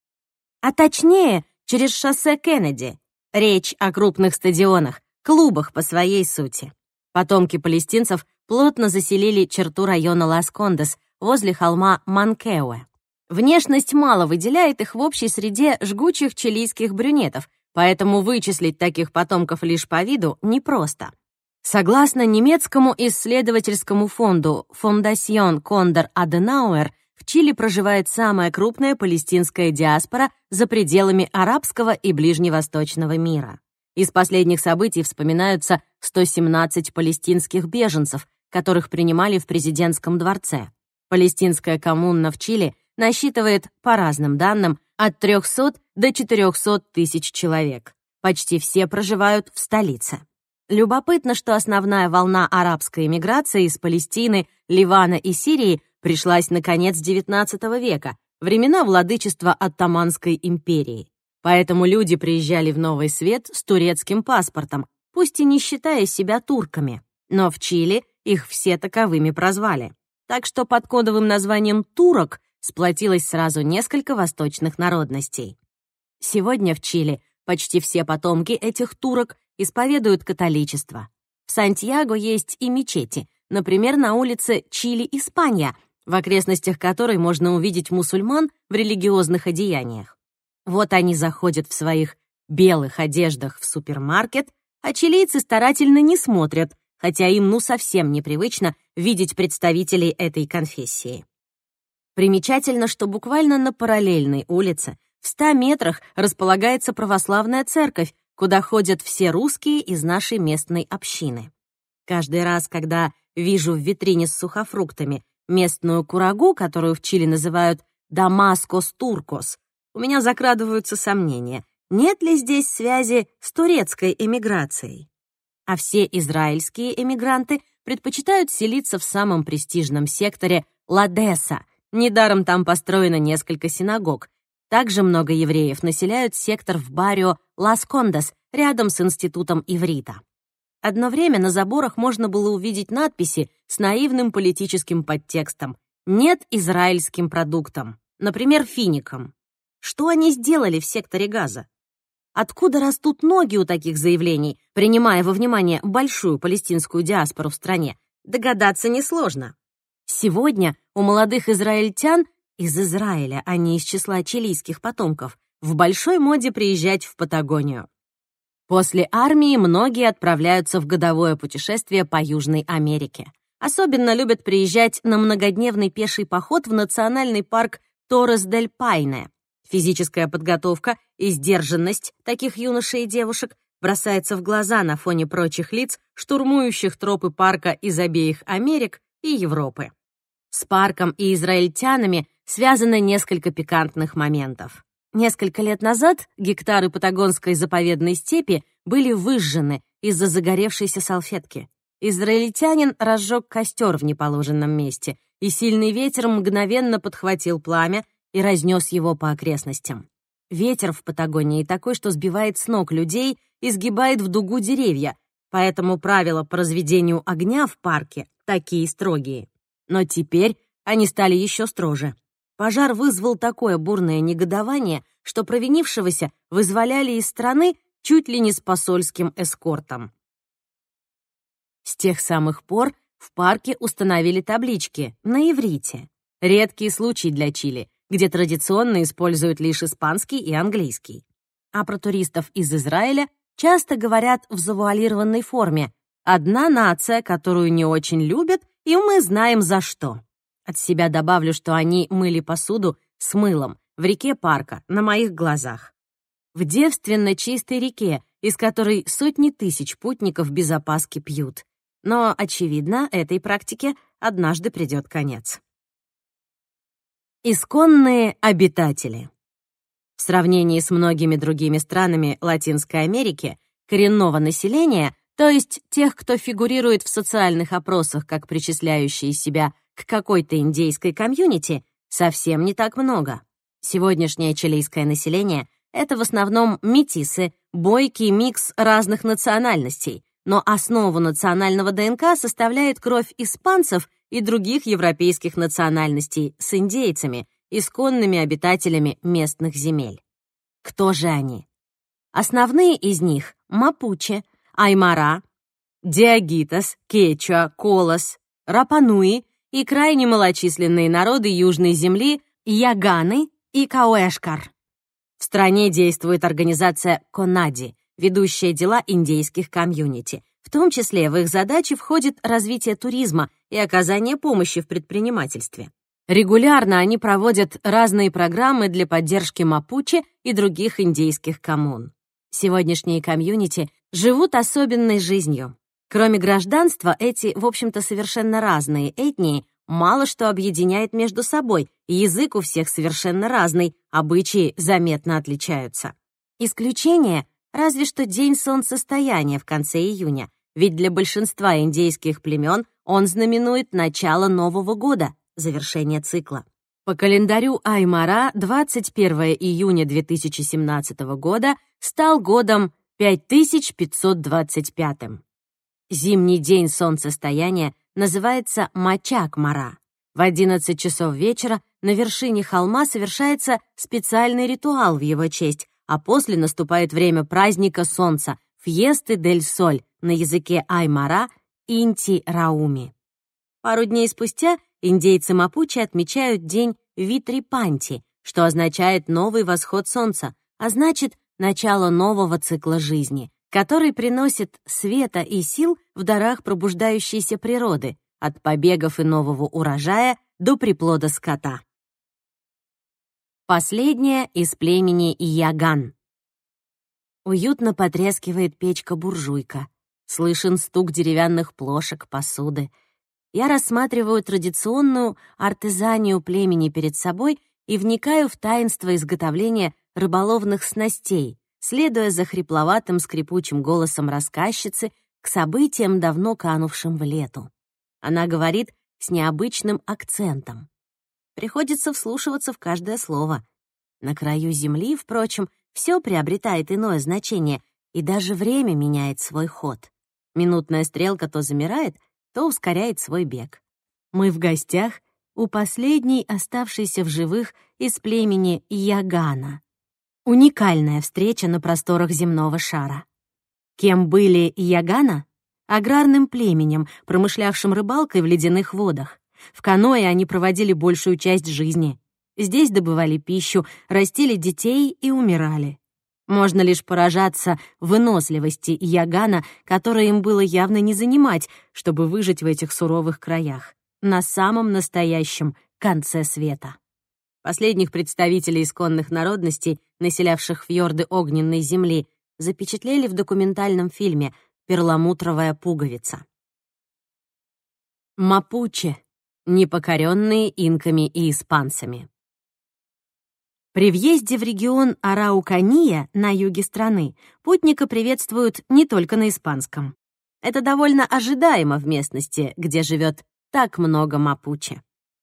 А точнее, через шоссе Кеннеди. Речь о крупных стадионах, клубах по своей сути. Потомки палестинцев плотно заселили черту района Лас-Кондес возле холма Манкеуэ. Внешность мало выделяет их в общей среде жгучих чилийских брюнетов, поэтому вычислить таких потомков лишь по виду непросто. Согласно немецкому исследовательскому фонду Fondation Konrad Adenauer, в Чили проживает самая крупная палестинская диаспора за пределами арабского и ближневосточного мира. Из последних событий вспоминаются сто семнадцать палестинских беженцев, которых принимали в президентском дворце. Палестинская коммуна в Чили насчитывает, по разным данным, от трёхсот до четырёхсот тысяч человек. Почти все проживают в столице. Любопытно, что основная волна арабской эмиграции из Палестины, Ливана и Сирии пришлась на конец девятнадцатого века, времена владычества Оттоманской империи. Поэтому люди приезжали в Новый Свет с турецким паспортом, пусть и не считая себя турками. Но в Чили их все таковыми прозвали. Так что под кодовым названием «турок» сплотилось сразу несколько восточных народностей. Сегодня в Чили почти все потомки этих турок исповедуют католичество. В Сантьяго есть и мечети, например, на улице Чили-Испанья, в окрестностях которой можно увидеть мусульман в религиозных одеяниях. Вот они заходят в своих белых одеждах в супермаркет, а чилийцы старательно не смотрят, хотя им ну совсем непривычно видеть представителей этой конфессии. Примечательно, что буквально на параллельной улице в ста метрах располагается православная церковь, куда ходят все русские из нашей местной общины. Каждый раз, когда вижу в витрине с сухофруктами местную курагу, которую в Чили называют «дамаскос туркос», у меня закрадываются сомнения, нет ли здесь связи с турецкой эмиграцией. А все израильские эмигранты предпочитают селиться в самом престижном секторе Ладеса. Недаром там построено несколько синагог. Также много евреев населяют сектор в баррио Лас-Кондес, рядом с институтом иврита. Одно время на заборах можно было увидеть надписи с наивным политическим подтекстом «Нет израильским продуктам», например, финикам. Что они сделали в секторе Газа? Откуда растут ноги у таких заявлений, принимая во внимание большую палестинскую диаспору в стране, догадаться несложно. Сегодня у молодых израильтян из Израиля, а не из числа чилийских потомков, в большой моде приезжать в Патагонию. После армии многие отправляются в годовое путешествие по Южной Америке. Особенно любят приезжать на многодневный пеший поход в национальный парк Торрес-дель-Пайне. Физическая подготовка и сдержанность таких юношей и девушек бросается в глаза на фоне прочих лиц, штурмующих тропы парка из обеих Америк и Европы. С парком и израильтянами связано несколько пикантных моментов. Несколько лет назад гектары патагонской заповедной степи были выжжены из-за загоревшейся салфетки. Израильтянин разжег костер в неположенном месте, и сильный ветер мгновенно подхватил пламя и разнес его по окрестностям. Ветер в Патагонии такой, что сбивает с ног людей и сгибает в дугу деревья, поэтому правила по разведению огня в парке такие строгие. Но теперь они стали еще строже. Пожар вызвал такое бурное негодование, что провинившегося вызволяли из страны чуть ли не с посольским эскортом. С тех самых пор в парке установили таблички на иврите. Редкий случай для Чили, где традиционно используют лишь испанский и английский. А про туристов из Израиля часто говорят в завуалированной форме: «Одна нация, которую не очень любят, и мы знаем за что». От себя добавлю, что они мыли посуду с мылом в реке парка на моих глазах. В девственно чистой реке, из которой сотни тысяч путников без опаски пьют. Но, очевидно, этой практике однажды придет конец. Исконные обитатели. В сравнении с многими другими странами Латинской Америки, коренного населения, то есть тех, кто фигурирует в социальных опросах как причисляющие себя к какой-то индейской комьюнити, совсем не так много. Сегодняшнее чилийское население — это в основном метисы, бойкий микс разных национальностей, но основу национального ДНК составляет кровь испанцев и других европейских национальностей с индейцами, исконными обитателями местных земель. Кто же они? Основные из них — мапуче, аймара, диагитас, кечуа, колос, рапануи и крайне малочисленные народы Южной земли яганы и кауэшкар. В стране действует организация Конади, ведущая дела индейских комьюнити. В том числе в их задачи входит развитие туризма и оказание помощи в предпринимательстве. Регулярно они проводят разные программы для поддержки мапуче и других индейских коммун. Сегодняшние комьюнити живут особенной жизнью. Кроме гражданства, эти, в общем-то, совершенно разные этнии мало что объединяет между собой, язык у всех совершенно разный, обычаи заметно отличаются. Исключение — разве что день солнцестояния в конце июня, ведь для большинства индейских племен он знаменует начало Нового года, завершение цикла. По календарю Аймара двадцать первого июня две тысячи семнадцатого года стал годом пять тысяч пятьсот двадцать пятым. Зимний день солнцестояния называется Мачак-Мара. В одиннадцать часов вечера на вершине холма совершается специальный ритуал в его честь, а после наступает время праздника солнца Фьесты дель Соль, на языке Аймара Инти-Рауми. Пару дней спустя индейцы Мапуче отмечают день Витри-Панти, что означает новый восход солнца, а значит начало нового цикла жизни, который приносит света и сил в дарах пробуждающейся природы, от побегов и нового урожая до приплода скота. Последняя из племени Яган. Уютно потрескивает печка-буржуйка. Слышен стук деревянных плошек, посуды. Я рассматриваю традиционную артезанию племени перед собой и вникаю в таинство изготовления рыболовных снастей, следуя за хрипловатым скрипучим голосом рассказчицы к событиям, давно канувшим в лету. Она говорит с необычным акцентом. Приходится вслушиваться в каждое слово. На краю Земли, впрочем, все приобретает иное значение, и даже время меняет свой ход. Минутная стрелка то замирает, то ускоряет свой бег. Мы в гостях у последней оставшейся в живых из племени Ягана. Уникальная встреча на просторах земного шара. Кем были Ягана? Аграрным племенем, промышлявшим рыбалкой в ледяных водах. В каноэ они проводили большую часть жизни. Здесь добывали пищу, растили детей и умирали. Можно лишь поражаться выносливости Ягана, которой им было явно не занимать, чтобы выжить в этих суровых краях, на самом настоящем конце света. Последних представителей исконных народностей, населявших фьорды огненной земли, запечатлели в документальном фильме «Перламутровая пуговица». Мапуче, непокоренные инками и испанцами. При въезде в регион Араукания на юге страны путника приветствуют не только на испанском. Это довольно ожидаемо в местности, где живет так много мапуче.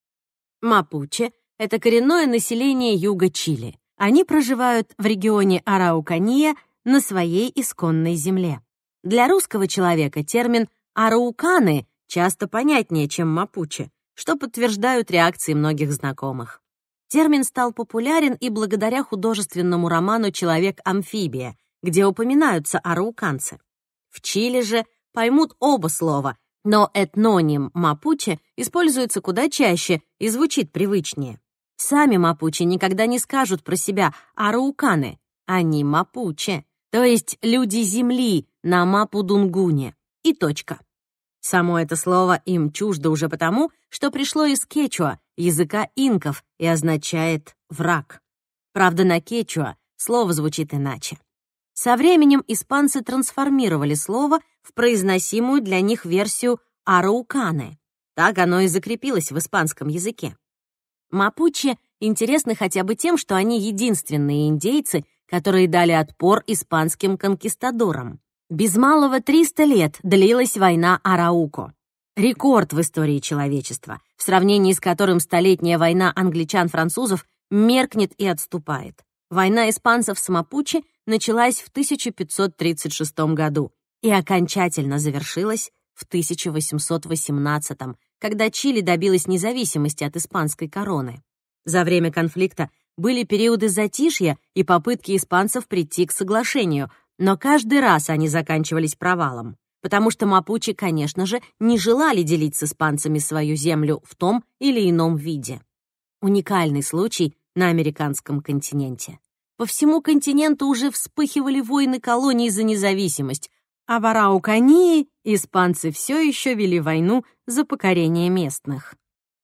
Мапуче — это коренное население юга Чили. Они проживают в регионе Араукания на своей исконной земле. Для русского человека термин «арауканы» часто понятнее, чем «мапуче», что подтверждают реакции многих знакомых. Термин стал популярен и благодаря художественному роману «Человек-амфибия», где упоминаются арауканцы. В Чили же поймут оба слова, но этноним «мапуче» используется куда чаще и звучит привычнее. Сами мапуче никогда не скажут про себя «арауканы», они «мапуче», то есть люди земли на Мапудунгуне, и точка. Само это слово им чуждо уже потому, что пришло из кечуа, языка инков, и означает «враг». Правда, на кечуа слово звучит иначе. Со временем испанцы трансформировали слово в произносимую для них версию «арауканы». Так оно и закрепилось в испанском языке. Мапуче интересны хотя бы тем, что они единственные индейцы, которые дали отпор испанским конкистадорам. Без малого триста лет длилась война Арауко. Рекорд в истории человечества, в сравнении с которым столетняя война англичан-французов меркнет и отступает. Война испанцев с мапуче началась в тысяча пятьсот тридцать шестом году и окончательно завершилась в тысяча восемьсот восемнадцатом, когда Чили добилась независимости от испанской короны. За время конфликта были периоды затишья и попытки испанцев прийти к соглашению, но каждый раз они заканчивались провалом, потому что мапуче, конечно же, не желали делить с испанцами свою землю в том или ином виде. Уникальный случай на американском континенте. По всему континенту уже вспыхивали войны колоний за независимость, а в Араукании испанцы все еще вели войну за покорение местных.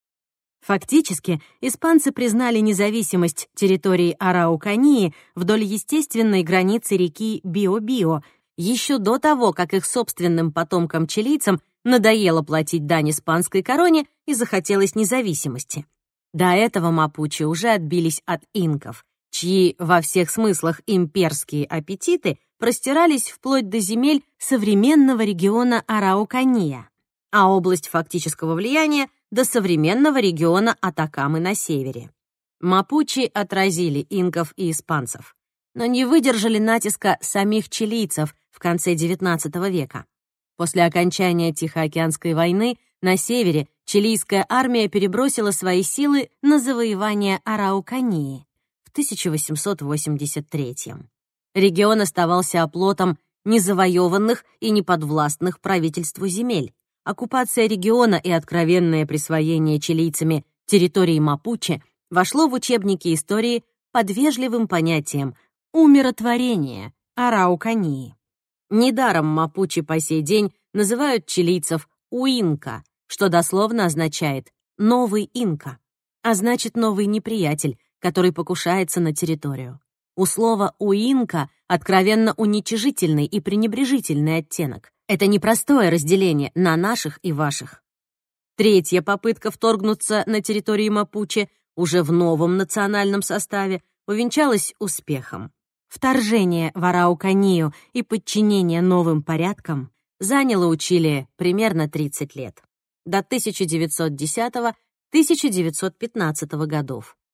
Фактически, испанцы признали независимость территории Араукании вдоль естественной границы реки Био-Био еще до того, как их собственным потомкам-чилийцам надоело платить дань испанской короне и захотелось независимости. До этого мапуче уже отбились от инков, чьи во всех смыслах имперские аппетиты простирались вплоть до земель современного региона Араукания, а область фактического влияния — до современного региона Атакамы на севере. Мапучи отразили инков и испанцев, но не выдержали натиска самих чилийцев в конце девятнадцатого века. После окончания Тихоокеанской войны на севере чилийская армия перебросила свои силы на завоевание Араукании в тысяча восемьсот восемьдесят третьем. Регион оставался оплотом незавоеванных и неподвластных правительству земель. Оккупация региона и откровенное присвоение чилийцами территории мапуче вошло в учебники истории под вежливым понятием «умиротворение» Араукании. Недаром мапуче по сей день называют чилийцев «уинка», что дословно означает «новый инка», а значит «новый неприятель», который покушается на территорию. У слова «уинка» откровенно уничижительный и пренебрежительный оттенок. Это непростое разделение на наших и ваших. Третья попытка вторгнуться на территории мапуче уже в новом национальном составе увенчалась успехом. Вторжение в Арауканию и подчинение новым порядкам заняло у Чили примерно тридцать лет, до тысяча девятьсот десятого — тысяча девятьсот пятнадцатого годов.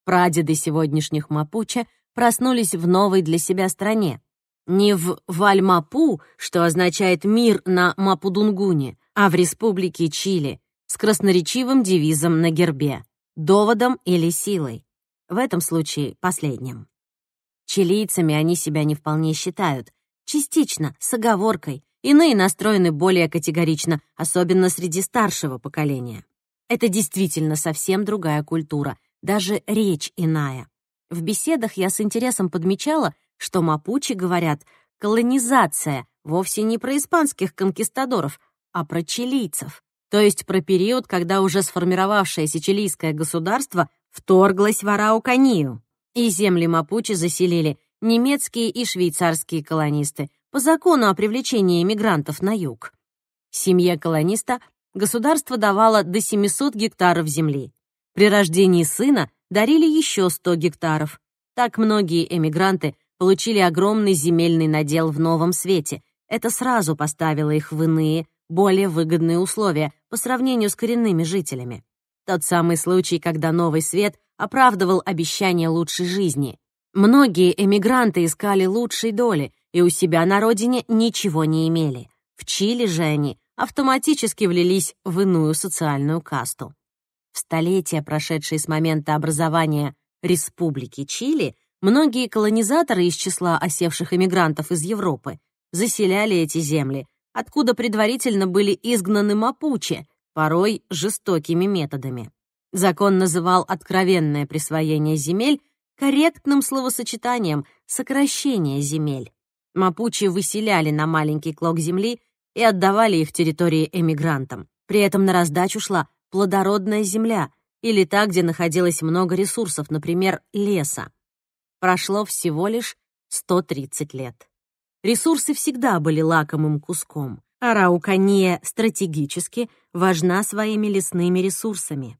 Прадеды сегодняшних мапуче проснулись в новой для себя стране. Не в Вальмапу, что означает «мир» на Мапудунгуне, а в республике Чили с красноречивым девизом на гербе «доводом или силой». В этом случае последним. Чилийцами они себя не вполне считают. Частично, с оговоркой. Иные настроены более категорично, особенно среди старшего поколения. Это действительно совсем другая культура, даже речь иная. В беседах я с интересом подмечала, что мапучи говорят «колонизация» вовсе не про испанских конкистадоров, а про чилийцев, то есть про период, когда уже сформировавшееся чилийское государство вторглось в Арауканию, и земли мапучи заселили немецкие и швейцарские колонисты по закону о привлечении эмигрантов на юг. Семье колониста государство давало до семисот гектаров земли. При рождении сына дарили еще сто гектаров. Так многие эмигранты получили огромный земельный надел в новом свете. Это сразу поставило их в иные, более выгодные условия по сравнению с коренными жителями. Тот самый случай, когда новый свет оправдывал обещание лучшей жизни. Многие эмигранты искали лучшей доли и у себя на родине ничего не имели. В Чили же они автоматически влились в иную социальную касту. В столетия, прошедшие с момента образования Республики Чили, многие колонизаторы из числа осевших эмигрантов из Европы заселяли эти земли, откуда предварительно были изгнаны мапуче, порой жестокими методами. Закон называл откровенное присвоение земель корректным словосочетанием «сокращение земель». Мапучи выселяли на маленький клок земли и отдавали их территории эмигрантам. При этом на раздачу шла плодородная земля или та, где находилось много ресурсов, например, леса. Прошло всего лишь сто тридцать лет. Ресурсы всегда были лакомым куском. Араукания стратегически важна своими лесными ресурсами.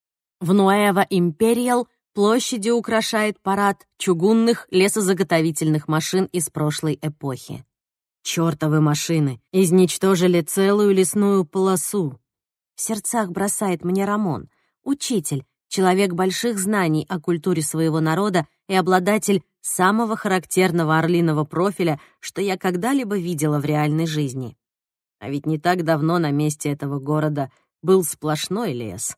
В Нуэва Империал площади украшает парад чугунных лесозаготовительных машин из прошлой эпохи. Чёртовы машины изничтожили целую лесную полосу. В сердцах бросает мне Рамон, учитель, человек больших знаний о культуре своего народа и обладатель самого характерного орлиного профиля, что я когда-либо видела в реальной жизни. А ведь не так давно на месте этого города был сплошной лес.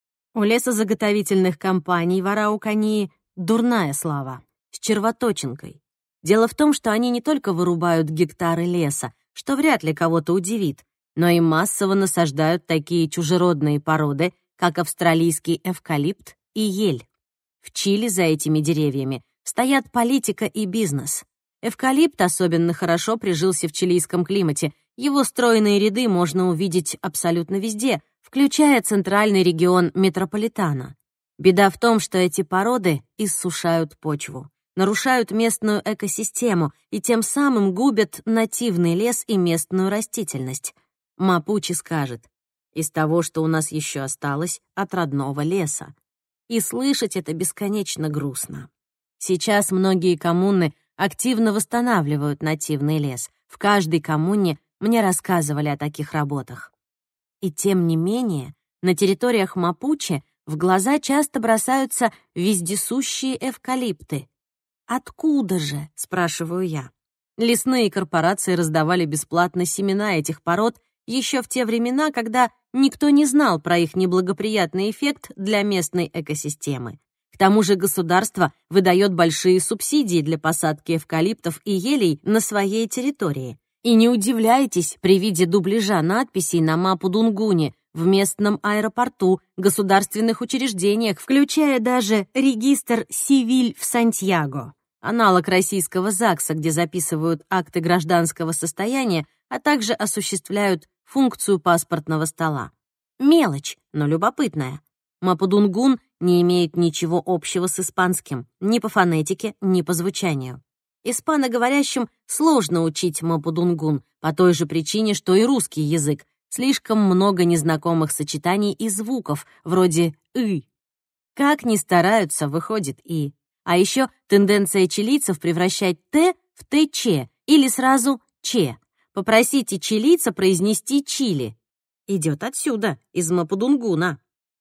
У лесозаготовительных компаний в Араукании дурная слава, с червоточинкой. Дело в том, что они не только вырубают гектары леса, что вряд ли кого-то удивит, но и массово насаждают такие чужеродные породы, как австралийский эвкалипт и ель. В Чили за этими деревьями стоят политика и бизнес. Эвкалипт особенно хорошо прижился в чилийском климате. Его стройные ряды можно увидеть абсолютно везде, включая центральный регион метрополитана. Беда в том, что эти породы иссушают почву, нарушают местную экосистему и тем самым губят нативный лес и местную растительность. Мапучи скажет: из того, что у нас еще осталось от родного леса. И слышать это бесконечно грустно. Сейчас многие коммуны активно восстанавливают нативный лес. В каждой коммуне мне рассказывали о таких работах. И тем не менее, на территориях Мапуче в глаза часто бросаются вездесущие эвкалипты. «Откуда же?» — спрашиваю я. Лесные корпорации раздавали бесплатно семена этих пород еще в те времена, когда никто не знал про их неблагоприятный эффект для местной экосистемы. К тому же государство выдает большие субсидии для посадки эвкалиптов и елей на своей территории. И не удивляйтесь при виде дубляжа надписей на Мапудунгуне в местном аэропорту, государственных учреждениях, включая даже регистр «Сивиль» в Сантьяго, аналог российского ЗАГСа, где записывают акты гражданского состояния, а также осуществляют функцию паспортного стола. Мелочь, но любопытная. Мапудунгун не имеет ничего общего с испанским, ни по фонетике, ни по звучанию. Испаноговорящим сложно учить мапудунгун по той же причине, что и русский язык. Слишком много незнакомых сочетаний и звуков, вроде «ы». Как ни стараются, выходит «и». А еще тенденция чилийцев превращать «т» в «тч» или сразу «че». Попросите чилийца произнести «чили». Идет отсюда, из мапудунгуна.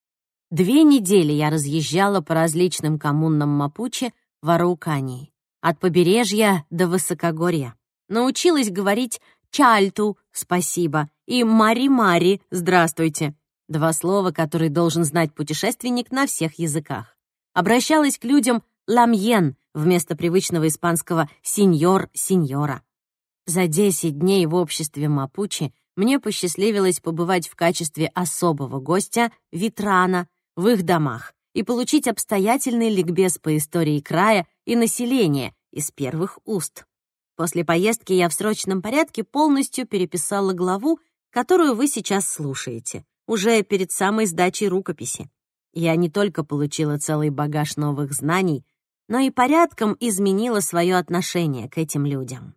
Две недели я разъезжала по различным коммунам Мапуче в Араукании, от побережья до высокогорья. Научилась говорить «чальту» — «спасибо» и «мари-мари» — «здравствуйте». Два слова, которые должен знать путешественник на всех языках. Обращалась к людям «ламьен» вместо привычного испанского «сеньор», «сеньора». За десять дней в обществе Мапуче мне посчастливилось побывать в качестве особого гостя ветрана в их домах и получить обстоятельный ликбез по истории края и населения из первых уст. После поездки я в срочном порядке полностью переписала главу, которую вы сейчас слушаете, уже перед самой сдачей рукописи. Я не только получила целый багаж новых знаний, но и порядком изменила свое отношение к этим людям.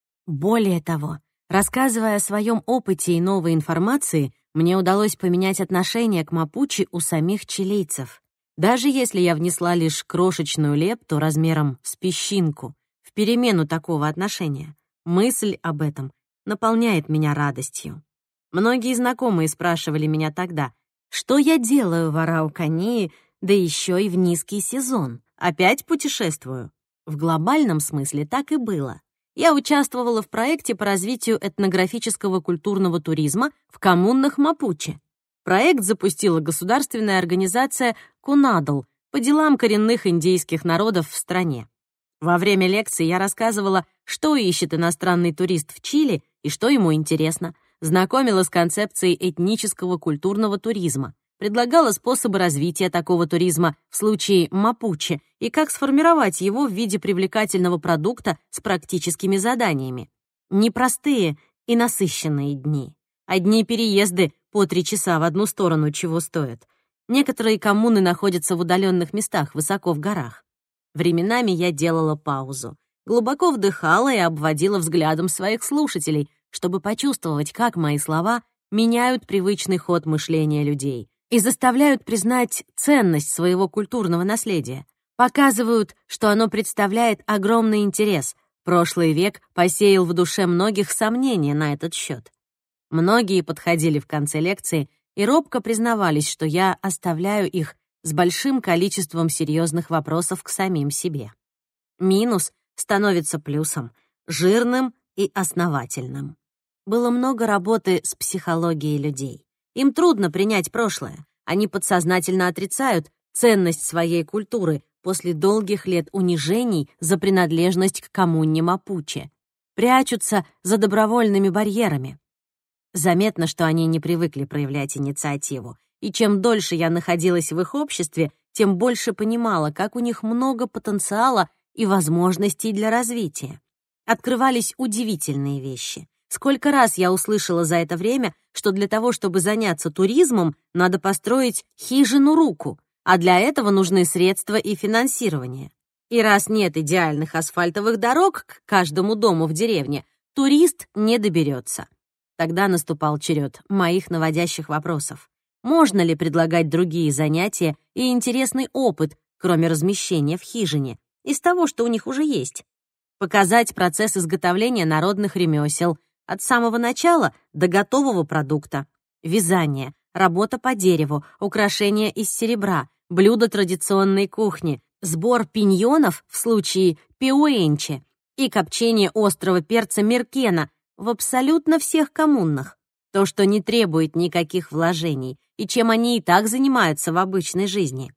Более того, рассказывая о своем опыте и новой информации, мне удалось поменять отношение к Мапуче у самих чилийцев. Даже если я внесла лишь крошечную лепту размером с песчинку в перемену такого отношения, мысль об этом наполняет меня радостью. Многие знакомые спрашивали меня тогда, что я делаю в Араукании, да еще и в низкий сезон. Опять путешествую? В глобальном смысле так и было. Я участвовала в проекте по развитию этнографического культурного туризма в коммунах Мапуче. Проект запустила государственная организация «Кунадл» по делам коренных индейских народов в стране. Во время лекции я рассказывала, что ищет иностранный турист в Чили и что ему интересно, знакомила с концепцией этнического культурного туризма, предлагала способы развития такого туризма в случае Мапуче и как сформировать его в виде привлекательного продукта с практическими заданиями. Непростые и насыщенные дни. Одни переезды по три часа в одну сторону чего стоят. Некоторые коммуны находятся в удаленных местах, высоко в горах. Временами я делала паузу, глубоко вдыхала и обводила взглядом своих слушателей, чтобы почувствовать, как мои слова меняют привычный ход мышления людей и заставляют признать ценность своего культурного наследия, показывают, что оно представляет огромный интерес. Прошлый век посеял в душе многих сомнения на этот счет. Многие подходили в конце лекции и робко признавались, что я оставляю их с большим количеством серьезных вопросов к самим себе. Минус становится плюсом, жирным и основательным. Было много работы с психологией людей. Им трудно принять прошлое. Они подсознательно отрицают ценность своей культуры после долгих лет унижений за принадлежность к коммуне Мапуче. Прячутся за добровольными барьерами. Заметно, что они не привыкли проявлять инициативу. И чем дольше я находилась в их обществе, тем больше понимала, как у них много потенциала и возможностей для развития. Открывались удивительные вещи. Сколько раз я услышала за это время, что для того, чтобы заняться туризмом, надо построить хижину-руку, а для этого нужны средства и финансирование. И раз нет идеальных асфальтовых дорог к каждому дому в деревне, турист не доберется. Тогда наступал черед моих наводящих вопросов. Можно ли предлагать другие занятия и интересный опыт, кроме размещения в хижине, из того, что у них уже есть? Показать процесс изготовления народных ремесел от самого начала до готового продукта. Вязание, работа по дереву, украшения из серебра, блюда традиционной кухни, сбор пиньонов в случае пиуэнче и копчение острого перца меркена в абсолютно всех коммунах. То, что не требует никаких вложений и чем они и так занимаются в обычной жизни.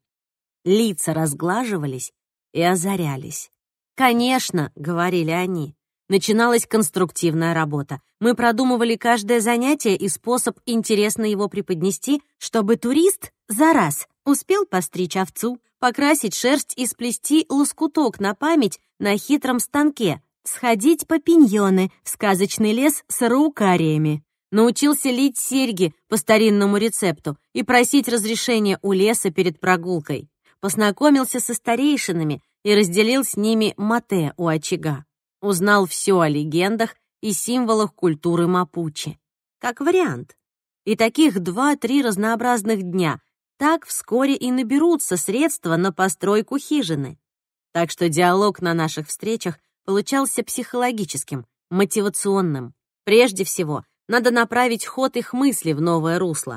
Лица разглаживались и озарялись. «Конечно», — говорили они. Начиналась конструктивная работа. Мы продумывали каждое занятие и способ интересно его преподнести, чтобы турист за раз успел постричь овцу, покрасить шерсть и сплести лоскуток на память на хитром станке, сходить по пиньоны в сказочный лес с араукариями. Научился лить серьги по старинному рецепту и просить разрешения у леса перед прогулкой. Познакомился со старейшинами и разделил с ними мате у очага. Узнал все о легендах и символах культуры Мапуче. Как вариант. И таких два-три разнообразных дня. Так вскоре и наберутся средства на постройку хижины. Так что диалог на наших встречах получался психологическим, мотивационным. Прежде всего, надо направить ход их мысли в новое русло.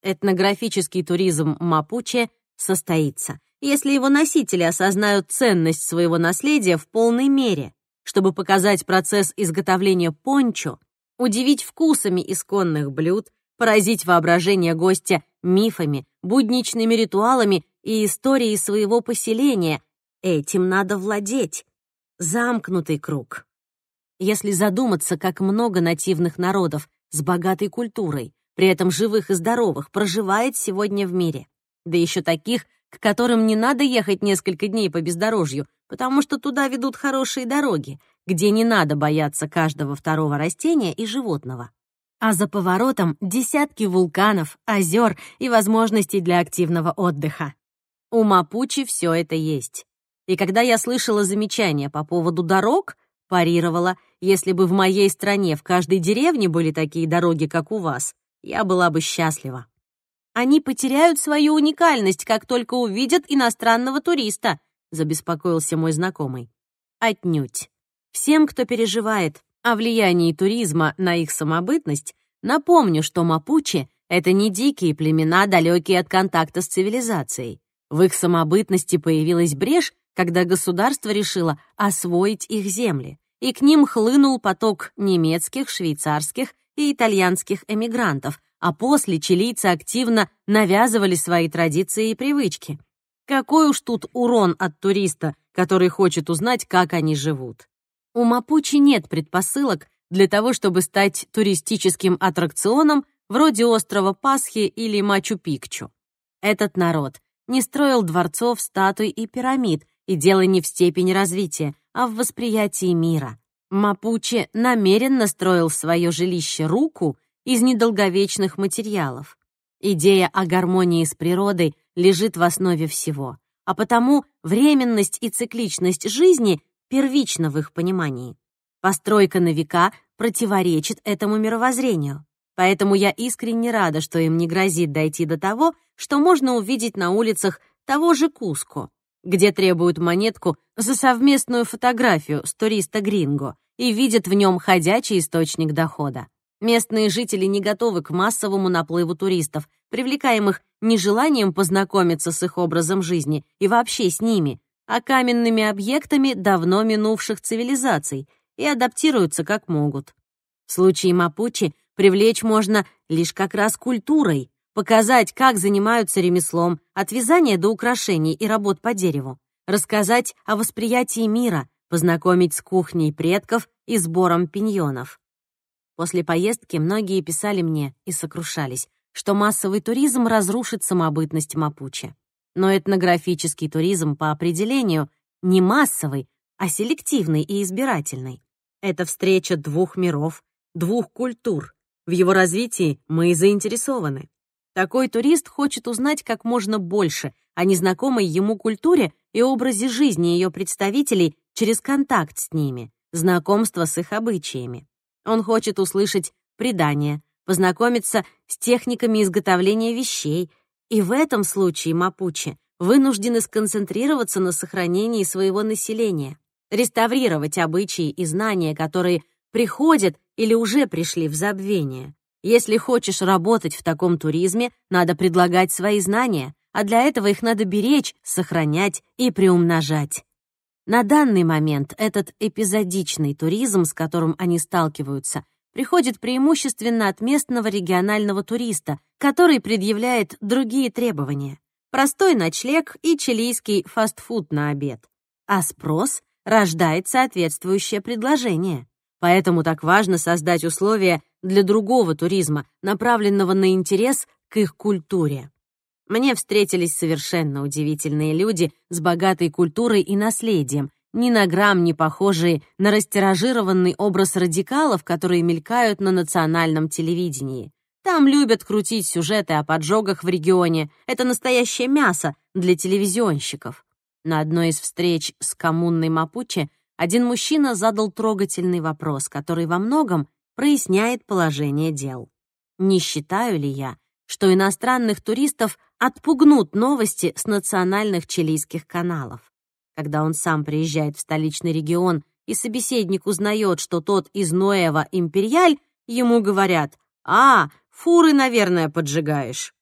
Этнографический туризм мапуче состоится, если его носители осознают ценность своего наследия в полной мере, чтобы показать процесс изготовления пончо, удивить вкусами исконных блюд, поразить воображение гостя мифами, будничными ритуалами и историей своего поселения. Этим надо владеть. Замкнутый круг. Если задуматься, как много нативных народов с богатой культурой, при этом живых и здоровых, проживает сегодня в мире. Да еще таких, к которым не надо ехать несколько дней по бездорожью, потому что туда ведут хорошие дороги, где не надо бояться каждого второго растения и животного. А за поворотом десятки вулканов, озер и возможностей для активного отдыха. У мапуче все это есть. И когда я слышала замечания по поводу дорог, парировала: если бы в моей стране в каждой деревне были такие дороги, как у вас, я была бы счастлива. Они потеряют свою уникальность, как только увидят иностранного туриста, забеспокоился мой знакомый. Отнюдь. Всем, кто переживает о влиянии туризма на их самобытность, напомню, что мапуче — это не дикие племена, далекие от контакта с цивилизацией. В их самобытности появилась брешь, когда государство решило освоить их земли, и к ним хлынул поток немецких, швейцарских и итальянских эмигрантов, а после чилийцы активно навязывали свои традиции и привычки. Какой уж тут урон от туриста, который хочет узнать, как они живут. У мапуче нет предпосылок для того, чтобы стать туристическим аттракционом вроде острова Пасхи или Мачу-Пикчу. Этот народ не строил дворцов, статуй и пирамид, и дело не в степени развития, а в восприятии мира. Мапуче намеренно строил свое жилище руку из недолговечных материалов. Идея о гармонии с природой лежит в основе всего, а потому временность и цикличность жизни первична в их понимании. Постройка на века противоречит этому мировоззрению. Поэтому я искренне рада, что им не грозит дойти до того, что можно увидеть на улицах того же Куско, где требуют монетку за совместную фотографию с туриста-гринго и видят в нем ходячий источник дохода. Местные жители не готовы к массовому наплыву туристов, привлекаемых не желанием познакомиться с их образом жизни и вообще с ними, а каменными объектами давно минувших цивилизаций, и адаптируются как могут. В случае мапуче привлечь можно лишь как раз культурой, показать, как занимаются ремеслом, от вязания до украшений и работ по дереву, рассказать о восприятии мира, познакомить с кухней предков и сбором пиньонов. После поездки многие писали мне и сокрушались, что массовый туризм разрушит самобытность мапуче. Но этнографический туризм по определению не массовый, а селективный и избирательный. Это встреча двух миров, двух культур. В его развитии мы и заинтересованы. Такой турист хочет узнать как можно больше о незнакомой ему культуре и образе жизни ее представителей через контакт с ними, знакомство с их обычаями. Он хочет услышать предания, познакомиться с техниками изготовления вещей, и в этом случае мапуче вынуждены сконцентрироваться на сохранении своего населения, реставрировать обычаи и знания, которые приходят или уже пришли в забвение. Если хочешь работать в таком туризме, надо предлагать свои знания, а для этого их надо беречь, сохранять и приумножать. На данный момент этот эпизодичный туризм, с которым они сталкиваются, приходит преимущественно от местного регионального туриста, который предъявляет другие требования. Простой ночлег и чилийский фастфуд на обед. А спрос рождает соответствующее предложение. Поэтому так важно создать условия для другого туризма, направленного на интерес к их культуре. Мне встретились совершенно удивительные люди с богатой культурой и наследием, ни на грамм не похожие на растиражированный образ радикалов, которые мелькают на национальном телевидении. Там любят крутить сюжеты о поджогах в регионе. Это настоящее мясо для телевизионщиков. На одной из встреч с коммунной мапуче один мужчина задал трогательный вопрос, который во многом проясняет положение дел. Не считаю ли я, что иностранных туристов отпугнут новости с национальных чилийских каналов? Когда он сам приезжает в столичный регион и собеседник узнает, что тот из Нуэва Империаль, ему говорят: «А, фуры, наверное, поджигаешь».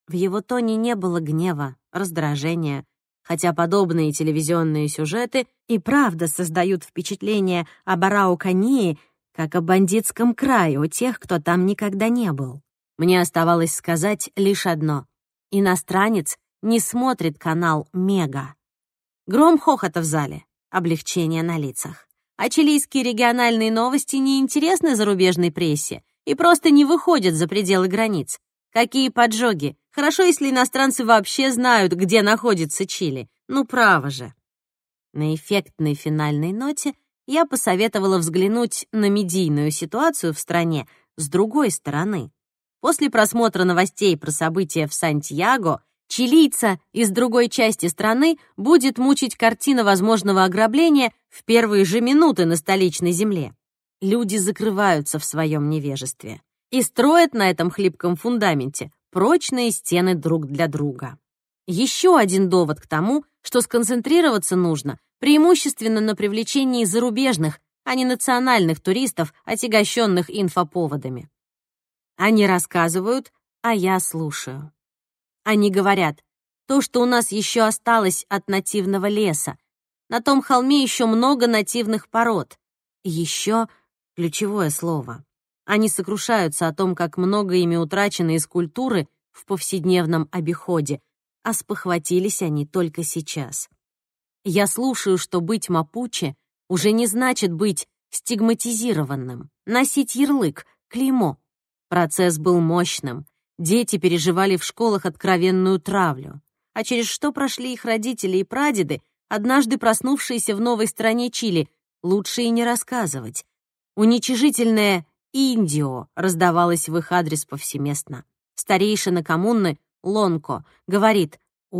В его тоне не было гнева, раздражения, хотя подобные телевизионные сюжеты и правда создают впечатление об Араукании, как о бандитском крае у тех, кто там никогда не был. Мне оставалось сказать лишь одно. Иностранец не смотрит канал «Мега». Гром хохота в зале, облегчение на лицах. А чилийские региональные новости не интересны зарубежной прессе и просто не выходят за пределы границ. Какие поджоги! Хорошо, если иностранцы вообще знают, где находится Чили. Ну, право же. На эффектной финальной ноте я посоветовала взглянуть на медийную ситуацию в стране с другой стороны. После просмотра новостей про события в Сантьяго чилийца из другой части страны будет мучить картина возможного ограбления в первые же минуты на столичной земле. Люди закрываются в своем невежестве и строят на этом хлипком фундаменте прочные стены друг для друга. Еще один довод к тому, что сконцентрироваться нужно преимущественно на привлечении зарубежных, а не национальных туристов, отягощенных инфоповодами. Они рассказывают, а я слушаю. Они говорят, то, что у нас еще осталось от нативного леса. На том холме еще много нативных пород. Еще ключевое слово. Они сокрушаются о том, как много ими утрачено из культуры в повседневном обиходе, а спохватились они только сейчас. Я слушаю, что быть мапуче уже не значит быть стигматизированным, носить ярлык, клеймо. Процесс был мощным. Дети переживали в школах откровенную травлю. А через что прошли их родители и прадеды, однажды проснувшиеся в новой стране Чили, лучше и не рассказывать. Уничижительное «индио» раздавалось в их адрес повсеместно. Старейшина коммуны Лонко говорит: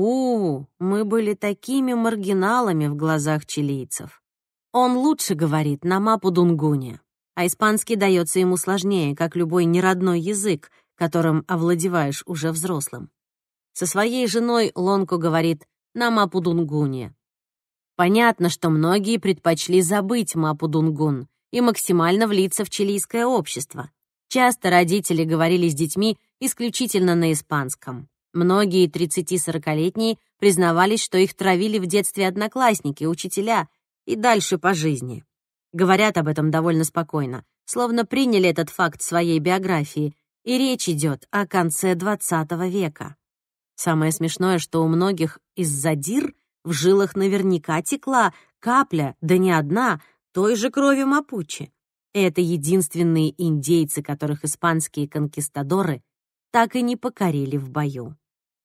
«У, мы были такими маргиналами в глазах чилийцев». Он лучше говорит на мапудунгуне, а испанский дается ему сложнее, как любой неродной язык, которым овладеваешь уже взрослым. Со своей женой Лонко говорит на мапудунгуне. Понятно, что многие предпочли забыть мапудунгун и максимально влиться в чилийское общество. Часто родители говорили с детьми исключительно на испанском. Многие тридцати-сорокалетние признавались, что их травили в детстве одноклассники, учителя и дальше по жизни. Говорят об этом довольно спокойно, словно приняли этот факт своей биографии, и речь идет о конце двадцатого века. Самое смешное, что у многих из задир в жилах наверняка текла капля, да не одна, той же крови мапуче. Это единственные индейцы, которых испанские конкистадоры так и не покорили в бою.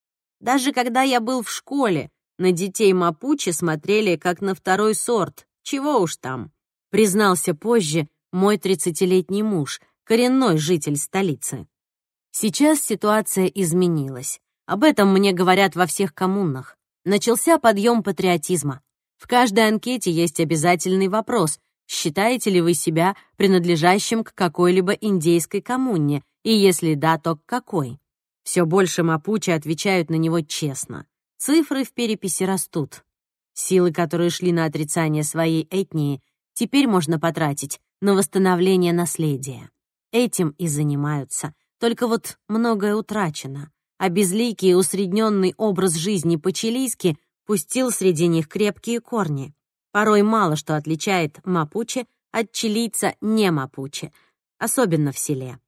Даже когда я был в школе, на детей мапуче смотрели как на второй сорт. Чего уж там, признался позже мой тридцатилетний муж, коренной житель столицы. Сейчас ситуация изменилась. Об этом мне говорят во всех коммунах. Начался подъем патриотизма. В каждой анкете есть обязательный вопрос: считаете ли вы себя принадлежащим к какой-либо индейской коммуне, и если да, то к какой? Все больше мапуче отвечают на него честно. Цифры в переписи растут. Силы, которые шли на отрицание своей этнии, теперь можно потратить на восстановление наследия. Этим и занимаются. Только вот многое утрачено, а безликий и усредненный образ жизни по-чилийски пустил среди них крепкие корни. Порой мало что отличает мапуче от чилийца не мапуче, особенно в селе.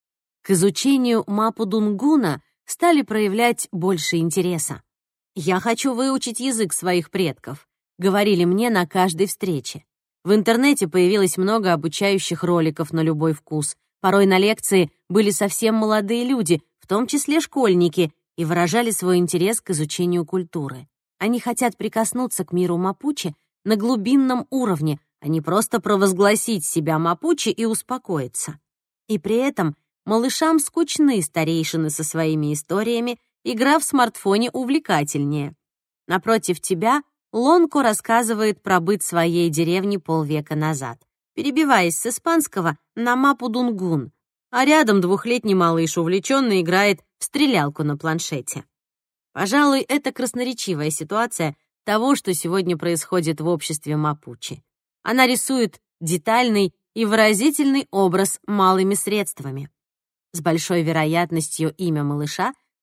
К изучению мапудунгуна стали проявлять больше интереса. «Я хочу выучить язык своих предков», — говорили мне на каждой встрече. В интернете появилось много обучающих роликов на любой вкус. Порой на лекции были совсем молодые люди, в том числе школьники, и выражали свой интерес к изучению культуры. Они хотят прикоснуться к миру мапуче на глубинном уровне, а не просто провозгласить себя мапуче и успокоиться. И при этом малышам скучны старейшины со своими историями, игра в смартфоне увлекательнее. Напротив тебя Лонко рассказывает про быт своей деревни полвека назад, перебиваясь с испанского на мапудунгун, а рядом двухлетний малыш увлеченно играет в стрелялку на планшете. Пожалуй, это красноречивая ситуация того, что сегодня происходит в обществе мапуче. Она рисует детальный и выразительный образ малыми средствами. С большой вероятностью имя малыша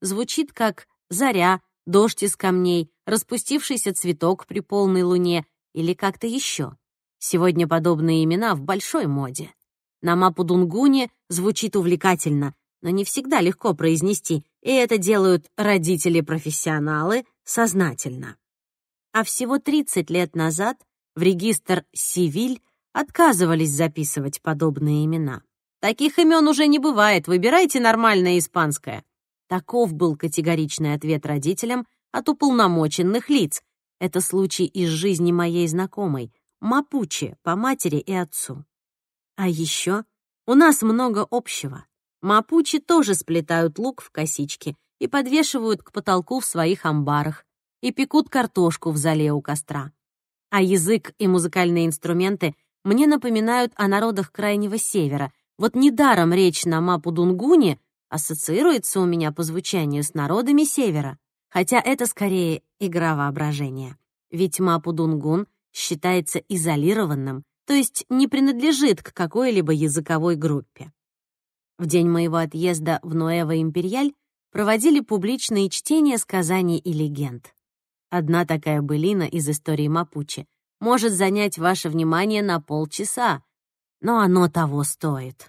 звучит как «заря», «дождь из камней», «распустившийся цветок при полной луне» или как-то еще. Сегодня подобные имена в большой моде. На Мапудунгуне звучит увлекательно, но не всегда легко произнести, и это делают родители-профессионалы сознательно. А всего тридцать лет назад в регистр «Сивиль» отказывались записывать подобные имена. Таких имен уже не бывает, выбирайте нормальное испанское. Таков был категоричный ответ родителям от уполномоченных лиц. Это случай из жизни моей знакомой, мапуче по матери и отцу. А еще у нас много общего. Мапучи тоже сплетают лук в косички и подвешивают к потолку в своих амбарах, и пекут картошку в зале у костра. А язык и музыкальные инструменты мне напоминают о народах Крайнего Севера. Вот недаром речь на Мапудунгуне ассоциируется у меня по звучанию с народами Севера, хотя это скорее игра воображения. Ведь Мапудунгун считается изолированным, то есть не принадлежит к какой-либо языковой группе. В день моего отъезда в Нуэва-Империаль проводили публичные чтения сказаний и легенд. Одна такая былина из истории Мапуче может занять ваше внимание на полчаса, но оно того стоит.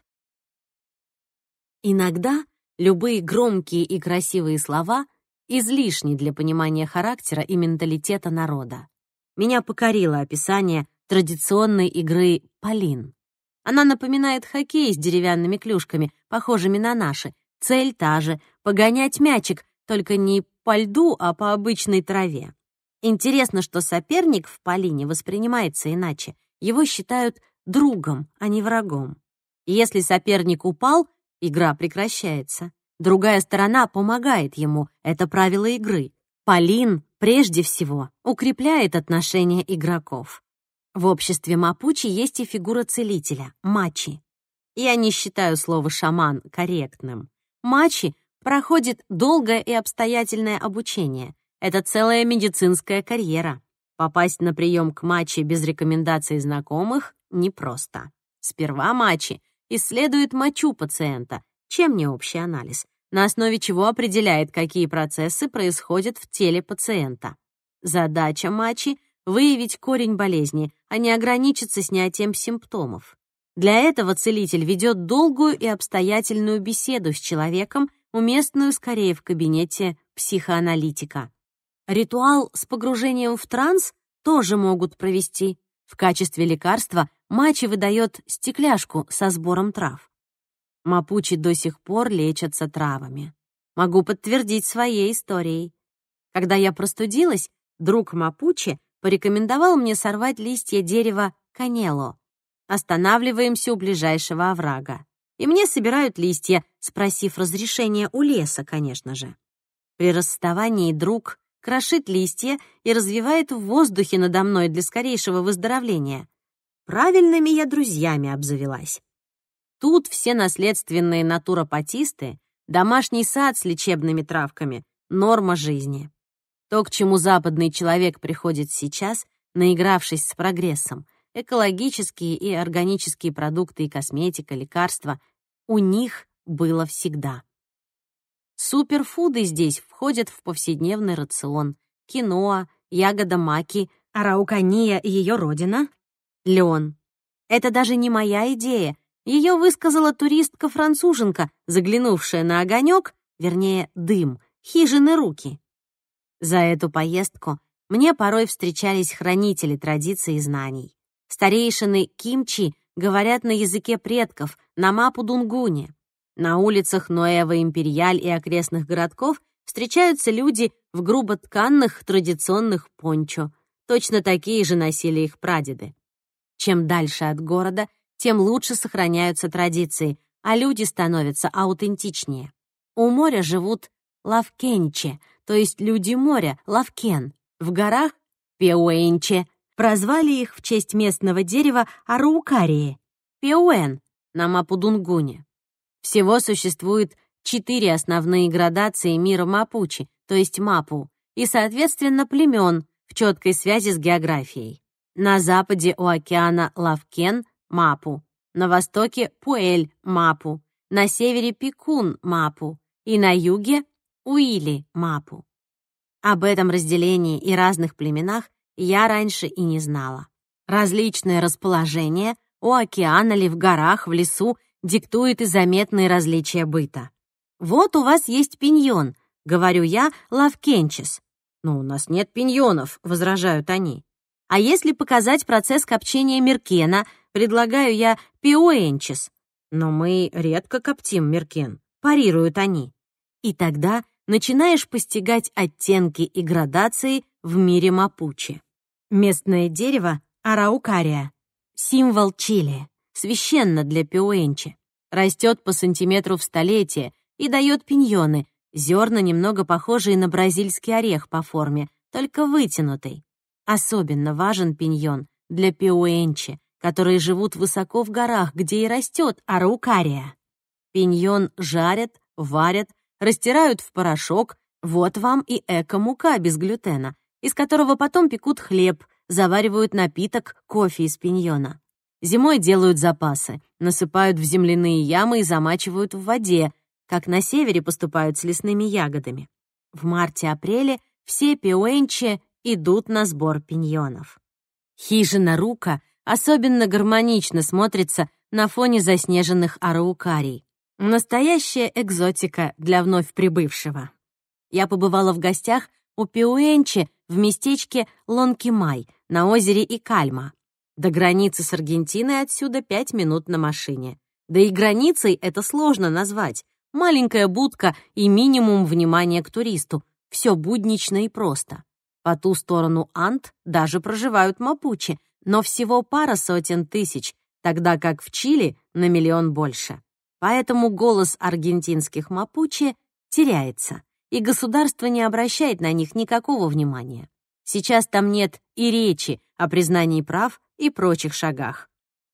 Иногда любые громкие и красивые слова излишни для понимания характера и менталитета народа. Меня покорило описание традиционной игры «Полин». Она напоминает хоккей с деревянными клюшками, похожими на наши. Цель та же — погонять мячик, только не по льду, а по обычной траве. Интересно, что соперник в полине воспринимается иначе. Его считают другом, а не врагом. Если соперник упал, игра прекращается. Другая сторона помогает ему. Это правило игры. Полин, прежде всего, укрепляет отношения игроков. В обществе мапучи есть и фигура целителя — мачи. Я не считаю слово «шаман» корректным. Мачи проходит долгое и обстоятельное обучение. Это целая медицинская карьера. Попасть на прием к мачи без рекомендаций знакомых непросто. Сперва мачи исследует мочу пациента, чем не общий анализ, на основе чего определяет, какие процессы происходят в теле пациента. Задача мачи — выявить корень болезни, а не ограничиться снятием симптомов. Для этого целитель ведет долгую и обстоятельную беседу с человеком, уместную скорее в кабинете психоаналитика. Ритуал с погружением в транс тоже могут провести. В качестве лекарства мачи выдает стекляшку со сбором трав. Мапучи до сих пор лечатся травами. Могу подтвердить своей историей. Когда я простудилась, друг Мапучи порекомендовал мне сорвать листья дерева канело. Останавливаемся у ближайшего оврага. И мне собирают листья, спросив разрешения у леса, конечно же. При расставании друг крошит листья и развивает в воздухе надо мной для скорейшего выздоровления. Правильными я друзьями обзавелась. Тут все наследственные натуропатисты, домашний сад с лечебными травками — норма жизни. То, к чему западный человек приходит сейчас, наигравшись с прогрессом, экологические и органические продукты и косметика, лекарства, у них было всегда. Суперфуды здесь входят в повседневный рацион. Киноа, ягода маки, араукания и ее родина — лен. Это даже не моя идея. Ее высказала туристка-француженка, заглянувшая на огонек, вернее, дым, хижины руки. За эту поездку мне порой встречались хранители традиций и знаний. Старейшины кимчи говорят на языке предков, на Мапудунгуне. На улицах Нуэва-Империаль и окрестных городков встречаются люди в груботканных традиционных пончо. Точно такие же носили их прадеды. Чем дальше от города, тем лучше сохраняются традиции, а люди становятся аутентичнее. У моря живут лавкенче, то есть люди моря, лавкен. В горах — пеуэнче. Прозвали их в честь местного дерева араукарии — пеуэн на Мапудунгуне. Всего существует четыре основные градации мира мапучи, то есть мапу, и, соответственно, племен в четкой связи с географией. На западе у океана лавкен — мапу, на востоке — пуэль — мапу, на севере — пикун — мапу и на юге Уили Мапу. Об этом разделении и разных племенах я раньше и не знала. Различное расположение у океана ли, в горах, в лесу диктует и заметные различия быта. «Вот у вас есть пиньон», — говорю я, лавкенчес. «Но у нас нет пиньонов», — возражают они. А если показать процесс копчения меркена, предлагаю я пиоэнчес. «Но мы редко коптим меркен», — парируют они. И тогда начинаешь постигать оттенки и градации в мире мапуче. Местное дерево — араукария, символ Чили, священно для пиоэнче. Растет по сантиметру в столетие и дает пиньоны, зерна, немного похожие на бразильский орех по форме, только вытянутый. Особенно важен пиньон для пиоэнче, которые живут высоко в горах, где и растет араукария. Пиньон жарят, варят, растирают в порошок, вот вам и эко-мука без глютена, из которого потом пекут хлеб, заваривают напиток, кофе из пиньона. Зимой делают запасы, насыпают в земляные ямы и замачивают в воде, как на севере поступают с лесными ягодами. В марте-апреле все пиоэнче идут на сбор пиньонов. Хижина Рука особенно гармонично смотрится на фоне заснеженных араукарий. Настоящая экзотика для вновь прибывшего. Я побывала в гостях у пиоэнче в местечке Лонкимай на озере Икальма. До границы с Аргентиной отсюда пять минут на машине. Да и границей это сложно назвать. Маленькая будка и минимум внимания к туристу. Все буднично и просто. По ту сторону Анд даже проживают мапуче, но всего пара сотен тысяч, тогда как в Чили на миллион больше. Поэтому голос аргентинских мапуче теряется, и государство не обращает на них никакого внимания. Сейчас там нет и речи о признании прав и прочих шагах.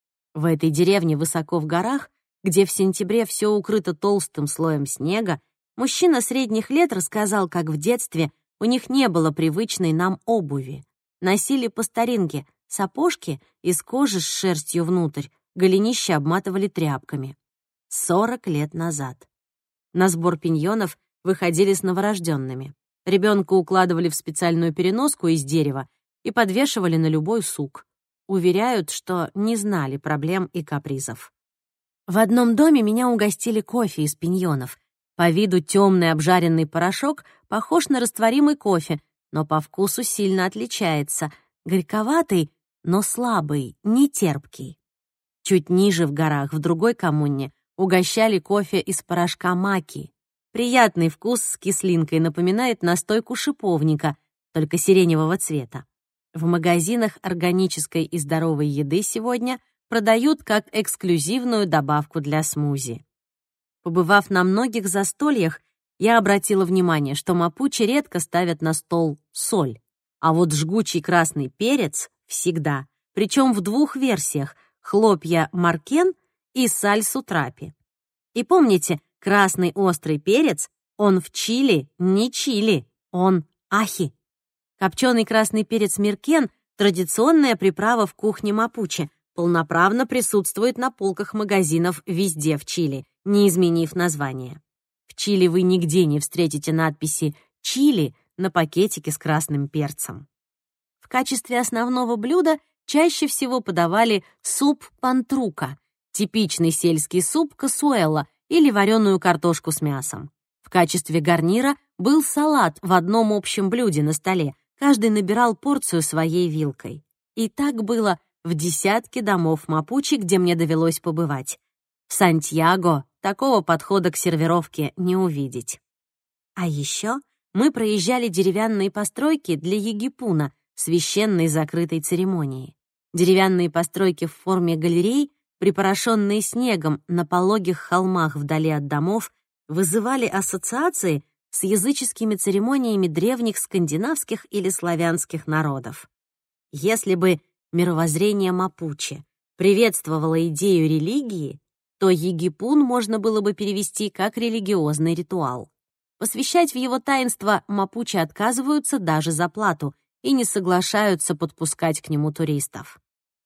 В этой деревне высоко в горах, где в сентябре все укрыто толстым слоем снега, мужчина средних лет рассказал, как в детстве у них не было привычной нам обуви. Носили по старинке сапожки из кожи с шерстью внутрь, голенища обматывали тряпками. Сорок лет назад. На сбор пиньонов выходили с новорожденными. Ребенка укладывали в специальную переноску из дерева и подвешивали на любой сук. Уверяют, что не знали проблем и капризов. В одном доме меня угостили кофе из пиньонов. По виду темный обжаренный порошок похож на растворимый кофе, но по вкусу сильно отличается. Горьковатый, но слабый, не терпкий. Чуть ниже в горах, в другой коммуне, угощали кофе из порошка маки. Приятный вкус с кислинкой напоминает настойку шиповника, только сиреневого цвета. В магазинах органической и здоровой еды сегодня продают как эксклюзивную добавку для смузи. Побывав на многих застольях, я обратила внимание, что мапуче редко ставят на стол соль, а вот жгучий красный перец всегда, причем в двух версиях — хлопья маркен и сальсу трапи. И помните, красный острый перец, он в Чили не чили, он ахи. Копченый красный перец меркен — традиционная приправа в кухне мапуче, полноправно присутствует на полках магазинов везде в Чили, не изменив название. В Чили вы нигде не встретите надписи «Чили» на пакетике с красным перцем. В качестве основного блюда чаще всего подавали суп пантрука, типичный сельский суп касуэла или вареную картошку с мясом. В качестве гарнира был салат в одном общем блюде на столе, каждый набирал порцию своей вилкой. И так было в десятке домов мапуче, где мне довелось побывать. В Сантьяго такого подхода к сервировке не увидеть. А еще мы проезжали деревянные постройки для египуна, священной закрытой церемонии. Деревянные постройки в форме галерей, припорошенные снегом на пологих холмах вдали от домов, вызывали ассоциации с языческими церемониями древних скандинавских или славянских народов. Если бы мировоззрение мапуче приветствовало идею религии, то египун можно было бы перевести как религиозный ритуал. Посвящать в его таинство мапуче отказываются даже за плату и не соглашаются подпускать к нему туристов.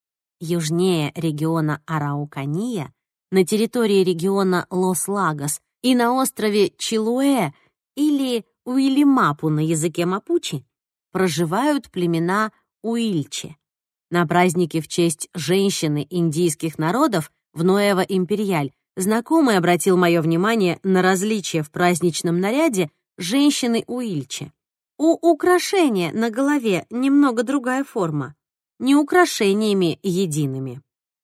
Южнее региона Араукания, на территории региона Лос-Лагос и на острове Чилуэ или Уилимапу на языке мапучи, проживают племена Уильче. На празднике в честь женщины индийских народов в Нуэва-Империаль знакомый обратил мое внимание на различия в праздничном наряде женщины Уильче. У украшения на голове немного другая форма, не украшениями едиными.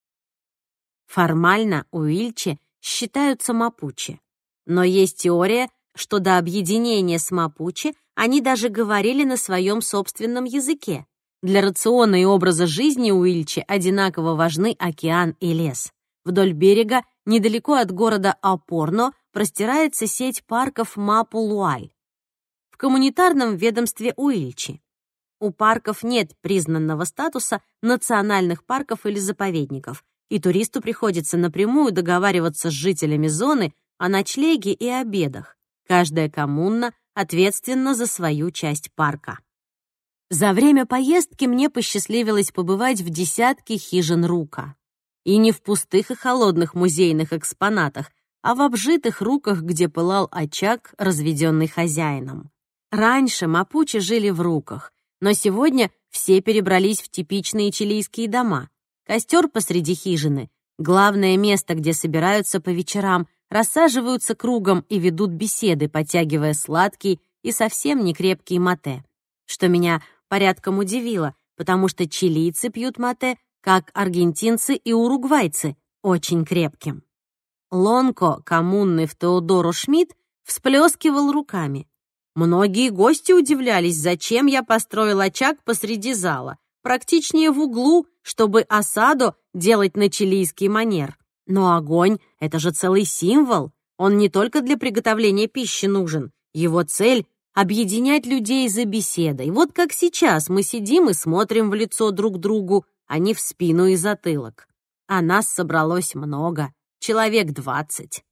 Формально уильче считаются мапуче, но есть теория, что до объединения с мапуче они даже говорили на своем собственном языке. Для рациона и образа жизни уильче одинаково важны океан и лес. Вдоль берега, недалеко от города Опорно, простирается сеть парков Мапу-Луаль. В коммунитарном ведомстве уильче. У парков нет признанного статуса национальных парков или заповедников, и туристу приходится напрямую договариваться с жителями зоны о ночлеге и обедах. Каждая коммуна ответственна за свою часть парка. За время поездки мне посчастливилось побывать в десятке хижин Рука. И не в пустых и холодных музейных экспонатах, а в обжитых руках, где пылал очаг, разведенный хозяином. Раньше мапуче жили в Руках, но сегодня все перебрались в типичные чилийские дома. Костер посреди хижины, главное место, где собираются по вечерам, рассаживаются кругом и ведут беседы, подтягивая сладкий и совсем не крепкий мате. Что меня порядком удивило, потому что чилийцы пьют мате, как аргентинцы и уругвайцы, очень крепким. Лонко, коммунный в Теодоро Шмидт, всплескивал руками. Многие гости удивлялись, зачем я построил очаг посреди зала, практичнее в углу, чтобы осаду делать на чилийский манер. Но огонь — это же целый символ. Он не только для приготовления пищи нужен. Его цель — объединять людей за беседой. Вот как сейчас мы сидим и смотрим в лицо друг другу, а не в спину и затылок. А нас собралось много, человек двадцать.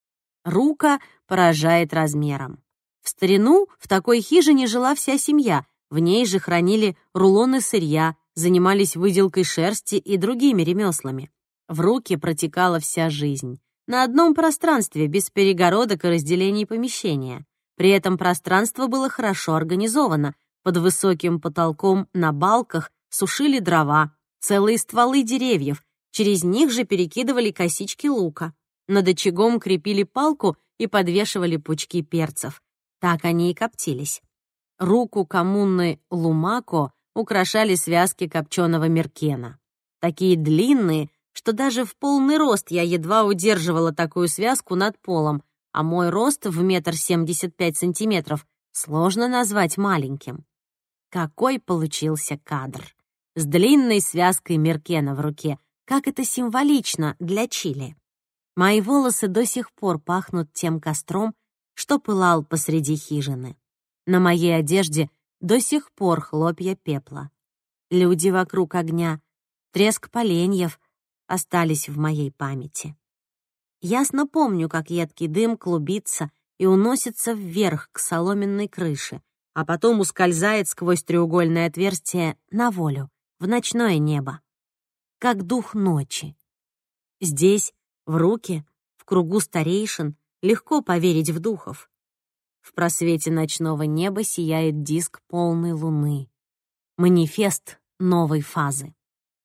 Рука поражает размером. В старину в такой хижине жила вся семья, в ней же хранили рулоны сырья, занимались выделкой шерсти и другими ремеслами. В Руке протекала вся жизнь. На одном пространстве, без перегородок и разделений помещения. При этом пространство было хорошо организовано. Под высоким потолком на балках сушили дрова, целые стволы деревьев, через них же перекидывали косички лука. Над очагом крепили палку и подвешивали пучки перцев. Так они и коптились. Руку коммуны Лумако украшали связки копченого меркена. Такие длинные, что даже в полный рост я едва удерживала такую связку над полом, а мой рост в метр семьдесят пять сантиметров сложно назвать маленьким. Какой получился кадр! С длинной связкой меркена в руке, как это символично для Чили. Мои волосы до сих пор пахнут тем костром, что пылал посреди хижины. На моей одежде до сих пор хлопья пепла. Люди вокруг огня, треск поленьев остались в моей памяти. Ясно помню, как едкий дым клубится и уносится вверх к соломенной крыше, а потом ускользает сквозь треугольное отверстие на волю, в ночное небо. Как дух ночи. Здесь, в Руке, в кругу старейшин, легко поверить в духов. В просвете ночного неба сияет диск полной луны. Манифест новой фазы.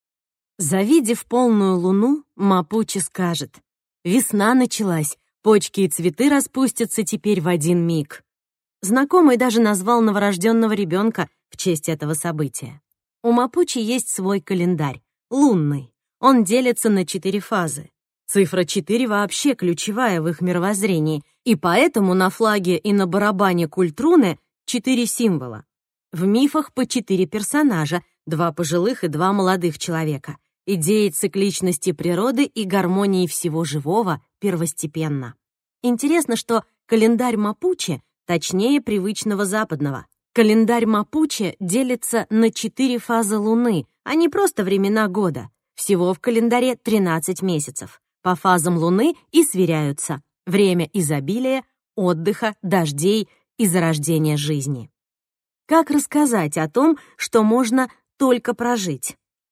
Завидев полную луну, мапуче скажет: «Весна началась, почки и цветы распустятся теперь в один миг». Знакомый даже назвал новорожденного ребенка в честь этого события. У мапуче есть свой календарь, лунный. Он делится на четыре фазы. Цифра четыре вообще ключевая в их мировоззрении, и поэтому на флаге и на барабане культруны четыре символа. В мифах по четыре персонажа, два пожилых и два молодых человека. Идеи цикличности природы и гармонии всего живого первостепенно. Интересно, что календарь мапуче точнее привычного западного. Календарь мапуче делится на четыре фазы Луны, а не просто времена года. Всего в календаре тринадцать месяцев. По фазам Луны и сверяются время изобилия, отдыха, дождей и зарождения жизни. Как рассказать о том, что можно только прожить?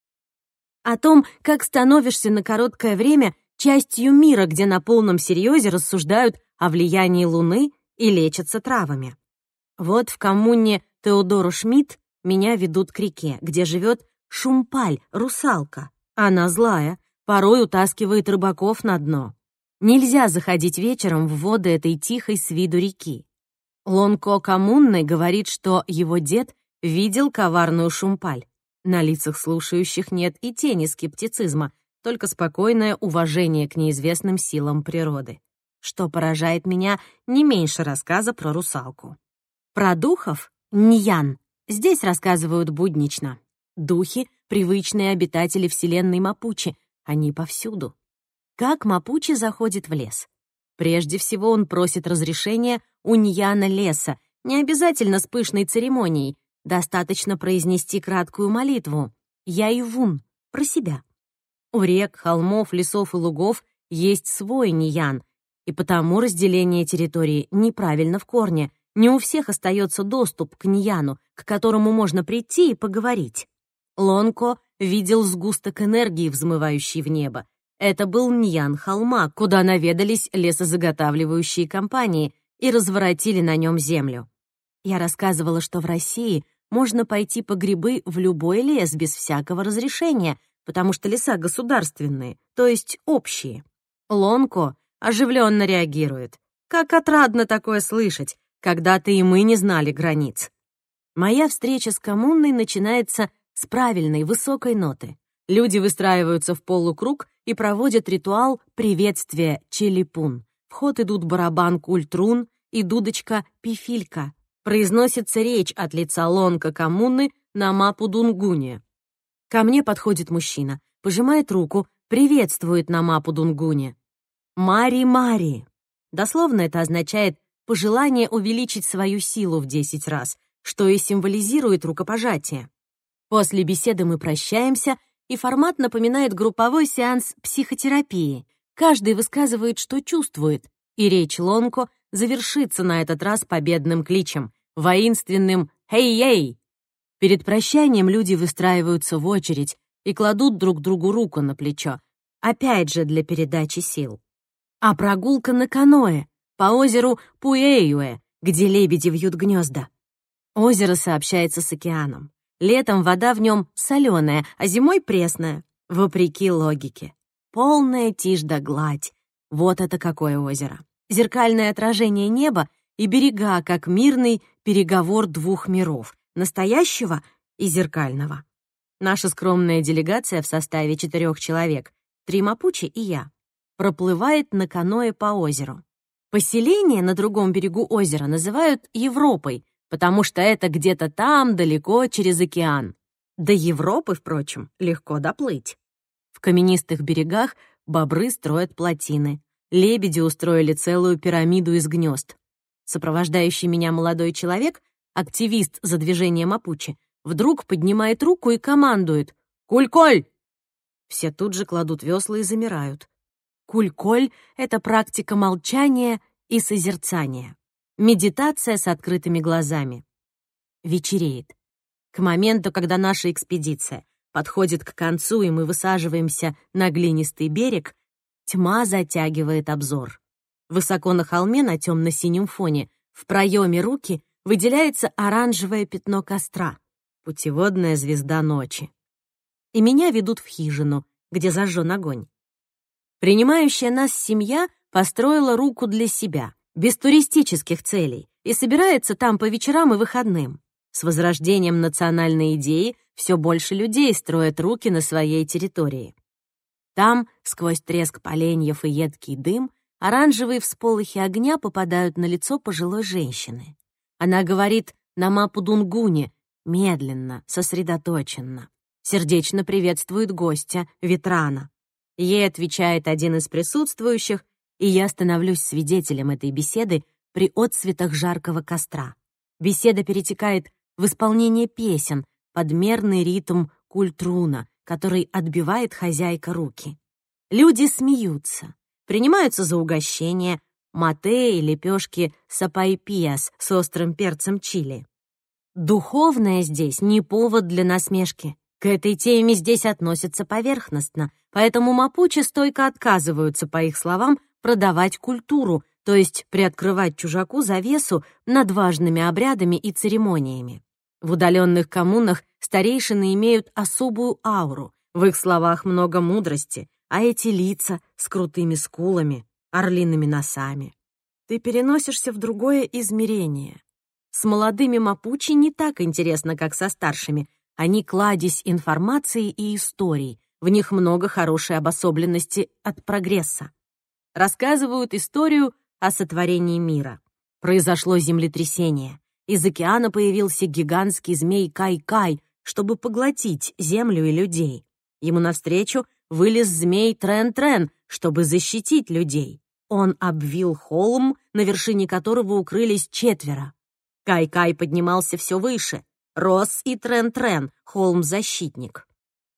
О том, как становишься на короткое время частью мира, где на полном серьезе рассуждают о влиянии Луны и лечатся травами. Вот в коммуне Теодору Шмидт меня ведут к реке, где живет Шумпаль, русалка. Она злая, порой утаскивает рыбаков на дно. Нельзя заходить вечером в воды этой тихой с виду реки. Лонко Коммунный говорит, что его дед видел коварную Шумпаль. На лицах слушающих нет и тени скептицизма, только спокойное уважение к неизвестным силам природы, что поражает меня не меньше рассказа про русалку. Про духов — ньян. Здесь рассказывают буднично. Духи — привычные обитатели вселенной Мапучи, они повсюду. Как Мапучи заходит в лес? Прежде всего он просит разрешения у ньяна леса, не обязательно с пышной церемонией, достаточно произнести краткую молитву «Яйвун» про себя. У рек, холмов, лесов и лугов есть свой ньян, и потому разделение территории неправильно в корне. Не у всех остается доступ к ньяну, к которому можно прийти и поговорить. Лонко видел сгусток энергии, взмывающий в небо. Это был ньян холма, куда наведались лесозаготавливающие компании и разворотили на нем землю. Я рассказывала, что в России можно пойти по грибы в любой лес без всякого разрешения, потому что леса государственные, то есть общие. Лонко оживленно реагирует. Как отрадно такое слышать! Когда-то и мы не знали границ. Моя встреча с коммунной начинается с правильной, высокой ноты. Люди выстраиваются в полукруг и проводят ритуал приветствия челипун. В ход идут барабан культрун и дудочка пифилька. Произносится речь от лица Лонко коммуны на мапудунгуне. Ко мне подходит мужчина, пожимает руку, приветствует на мапудунгуне. «Мари-мари». Дословно это означает пожелание увеличить свою силу в десять раз, что и символизирует рукопожатие. После беседы мы прощаемся, и формат напоминает групповой сеанс психотерапии. Каждый высказывает, что чувствует, и речь Лонко завершится на этот раз победным кличем, воинственным «Хей-ей!». Перед прощанием люди выстраиваются в очередь и кладут друг другу руку на плечо, опять же для передачи сил. А прогулка на каноэ по озеру Пуэйюэ, где лебеди вьют гнезда. Озеро сообщается с океаном. Летом вода в нем соленая, а зимой пресная, вопреки логике. Полная тишь да гладь. Вот это какое озеро. Зеркальное отражение неба и берега, как мирный переговор двух миров, настоящего и зеркального. Наша скромная делегация в составе четырех человек, три мапучи и я, проплывает на каноэ по озеру. Поселение на другом берегу озера называют Европой, потому что это где-то там, далеко, через океан. До Европы, впрочем, легко доплыть. В каменистых берегах бобры строят плотины. Лебеди устроили целую пирамиду из гнезд. Сопровождающий меня молодой человек, активист за движение Мапучи, вдруг поднимает руку и командует «Куль-коль!». Все тут же кладут весла и замирают. Куль-коль — это практика молчания и созерцания. Медитация с открытыми глазами. Вечереет. К моменту, когда наша экспедиция подходит к концу и мы высаживаемся на глинистый берег, тьма затягивает обзор. Высоко на холме на темно-синем фоне в проеме руки выделяется оранжевое пятно костра, путеводная звезда ночи. И меня ведут в хижину, где зажжен огонь. Принимающая нас семья построила руку для себя, без туристических целей, и собирается там по вечерам и выходным. С возрождением национальной идеи все больше людей строят руки на своей территории. Там, сквозь треск поленьев и едкий дым, оранжевые всполохи огня попадают на лицо пожилой женщины. Она говорит на мапудунгуне, медленно, сосредоточенно. Сердечно приветствует гостя, ветрана. Ей отвечает один из присутствующих, и я становлюсь свидетелем этой беседы при отсветах жаркого костра. Беседа перетекает в исполнение песен, под мерный ритм культруна, который отбивает хозяйка руки. Люди смеются, принимаются за угощение, мате и лепешки сапайпиас с острым перцем чили. Духовное здесь не повод для насмешки. К этой теме здесь относятся поверхностно, поэтому мапучи стойко отказываются, по их словам, продавать культуру, то есть приоткрывать чужаку завесу над важными обрядами и церемониями. В удаленных коммунах старейшины имеют особую ауру, в их словах много мудрости, а эти лица с крутыми скулами, орлиными носами. Ты переносишься в другое измерение. С молодыми мапучи не так интересно, как со старшими. Они кладезь информации и историй, в них много хорошей обособленности от прогресса. Рассказывают историю о сотворении мира. Произошло землетрясение. Из океана появился гигантский змей Кай-Кай, чтобы поглотить землю и людей. Ему навстречу вылез змей Трен-Трен, чтобы защитить людей. Он обвил холм, на вершине которого укрылись четверо. Кай-Кай поднимался все выше. Рос и Трен-Трен, холм-защитник.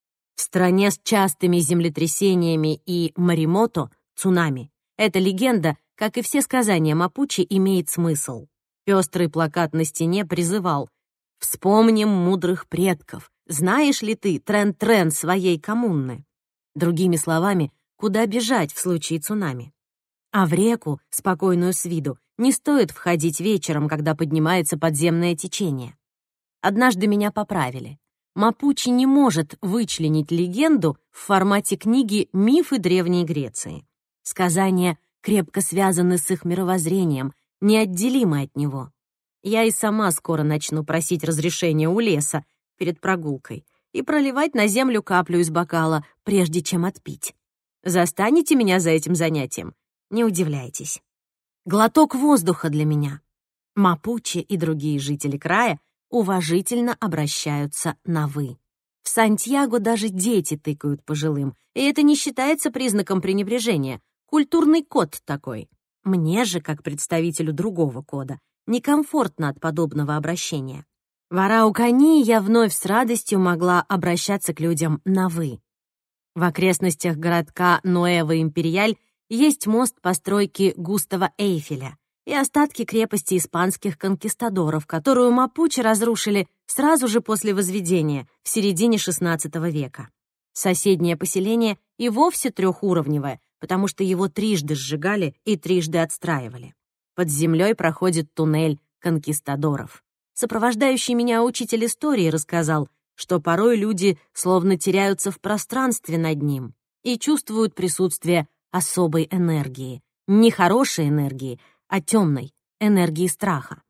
В стране с частыми землетрясениями и маремото, цунами, эта легенда, как и все сказания мапучи, имеет смысл. Пестрый плакат на стене призывал: «Вспомним мудрых предков. Знаешь ли ты Трен-Трен своей коммуны?» Другими словами, куда бежать в случае цунами? А в реку, спокойную с виду, не стоит входить вечером, когда поднимается подземное течение. Однажды меня поправили. Мапучи не может вычленить легенду в формате книги «Мифы Древней Греции». Сказания крепко связаны с их мировоззрением, неотделимы от него. Я и сама скоро начну просить разрешения у леса перед прогулкой и проливать на землю каплю из бокала, прежде чем отпить. Застанете меня за этим занятием? Не удивляйтесь. Глоток воздуха для меня. Мапучи и другие жители края уважительно обращаются на «вы». В Сантьяго даже дети тыкают пожилым, и это не считается признаком пренебрежения. Культурный код такой. Мне же, как представителю другого кода, некомфортно от подобного обращения. В Араукании я вновь с радостью могла обращаться к людям на «вы». В окрестностях городка Нуэва-Империаль есть мост постройки Густава Эйфеля и остатки крепости испанских конкистадоров, которую мапучи разрушили сразу же после возведения, в середине шестнадцатого века. Соседнее поселение и вовсе трехуровневое, потому что его трижды сжигали и трижды отстраивали. Под землей проходит туннель конкистадоров. Сопровождающий меня учитель истории рассказал, что порой люди словно теряются в пространстве над ним и чувствуют присутствие особой энергии. Не хорошей энергии, а темной энергии страха.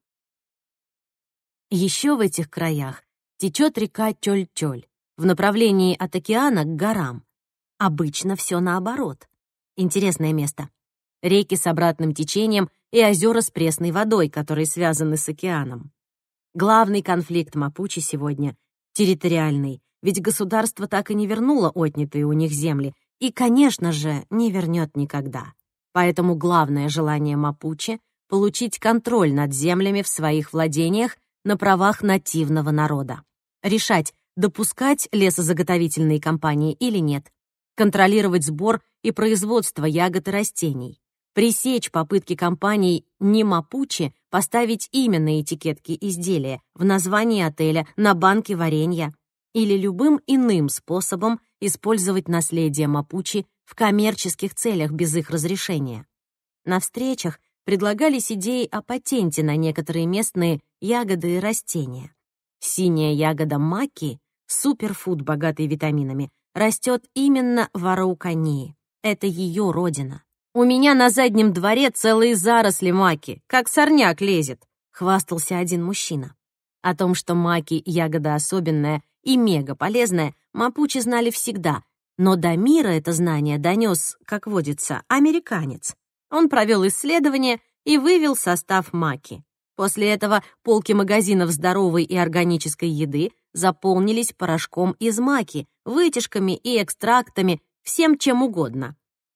Еще в этих краях течет река Тёль-Тёль в направлении от океана к горам. Обычно все наоборот. Интересное место. Реки с обратным течением и озера с пресной водой, которые связаны с океаном. Главный конфликт мапучи сегодня — территориальный, ведь государство так и не вернуло отнятые у них земли и, конечно же, не вернет никогда. Поэтому главное желание мапучи — получить контроль над землями в своих владениях на правах нативного народа. Решать, допускать лесозаготовительные компании или нет. Контролировать сбор и производство ягод и растений. Пресечь попытки компаний не мапучи поставить имя на этикетке изделия, в названии отеля, на банке варенья или любым иным способом использовать наследие мапучи в коммерческих целях без их разрешения. На встречах предлагались идеи о патенте на некоторые местные ягоды и растения. Синяя ягода маки, суперфуд, богатый витаминами, растет именно в Араукании. Это ее родина. «У меня на заднем дворе целые заросли маки, как сорняк лезет», — хвастался один мужчина. О том, что маки — ягода особенная и мега полезная, мапучи знали всегда, но до мира это знание донес, как водится, американец. Он провел исследование и вывел состав маки. После этого полки магазинов здоровой и органической еды заполнились порошком из маки, вытяжками и экстрактами, всем чем угодно.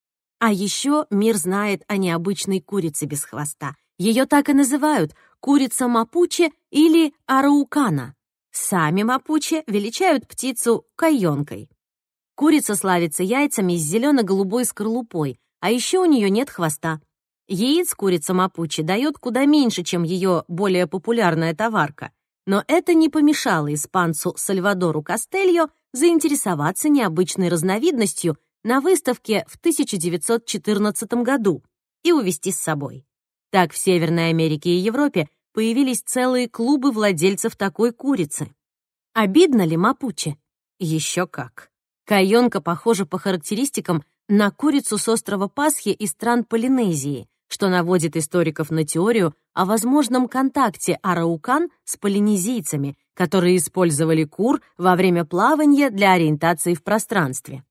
А еще мир знает о необычной курице без хвоста. Ее так и называют — курица мапучи или араукана. Сами мапучи величают птицу кайонкой. Курица славится яйцами с зелено-голубой скорлупой, а еще у нее нет хвоста. Яиц курица мапучи дает куда меньше, чем ее более популярная товарка. Но это не помешало испанцу Сальвадору Кастельо заинтересоваться необычной разновидностью на выставке в тысяча девятьсот четырнадцатом году и увезти с собой. Так в Северной Америке и Европе появились целые клубы владельцев такой курицы. Обидно ли мапуче? Еще как. Кайонка похожа по характеристикам на курицу с острова Пасхи из стран Полинезии, что наводит историков на теорию о возможном контакте араукан с полинезийцами, которые использовали кур во время плавания для ориентации в пространстве.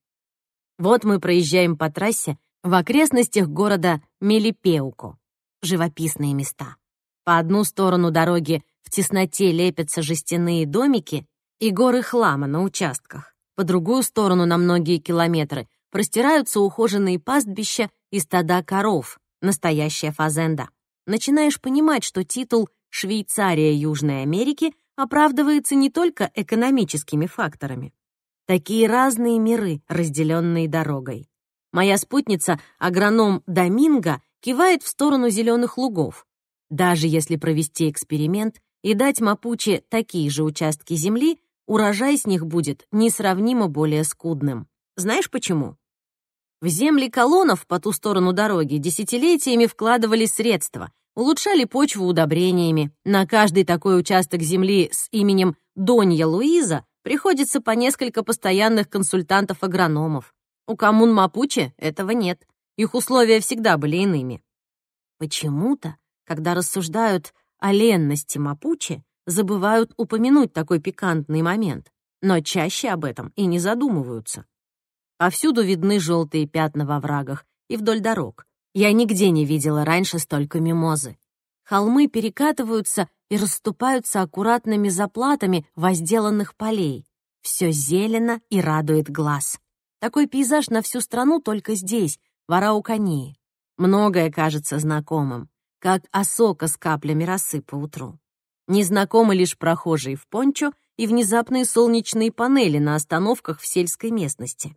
Вот мы проезжаем по трассе в окрестностях города Мелипеуко. Живописные места. По одну сторону дороги в тесноте лепятся жестяные домики и горы хлама на участках. По другую сторону на многие километры простираются ухоженные пастбища и стада коров, настоящая фазенда. Начинаешь понимать, что титул «Швейцария Южной Америки» оправдывается не только экономическими факторами. Такие разные миры, разделенные дорогой. Моя спутница, агроном Доминго, кивает в сторону зеленых лугов. Даже если провести эксперимент и дать мапуче такие же участки земли, урожай с них будет несравнимо более скудным. Знаешь почему? В земли колонов по ту сторону дороги десятилетиями вкладывали средства, улучшали почву удобрениями. На каждый такой участок земли с именем Донья Луиза приходится по несколько постоянных консультантов-агрономов. У коммун Мапуче этого нет. Их условия всегда были иными. Почему-то, когда рассуждают о ленности Мапуче, забывают упомянуть такой пикантный момент, но чаще об этом и не задумываются. Повсюду видны желтые пятна во врагах и вдоль дорог. Я нигде не видела раньше столько мимозы. Холмы перекатываются и расступаются аккуратными заплатами возделанных полей. Все зелено и радует глаз. Такой пейзаж на всю страну только здесь, в Араукании. Многое кажется знакомым, как осока с каплями росы по утру. Незнакомы лишь прохожие в пончо и внезапные солнечные панели на остановках в сельской местности.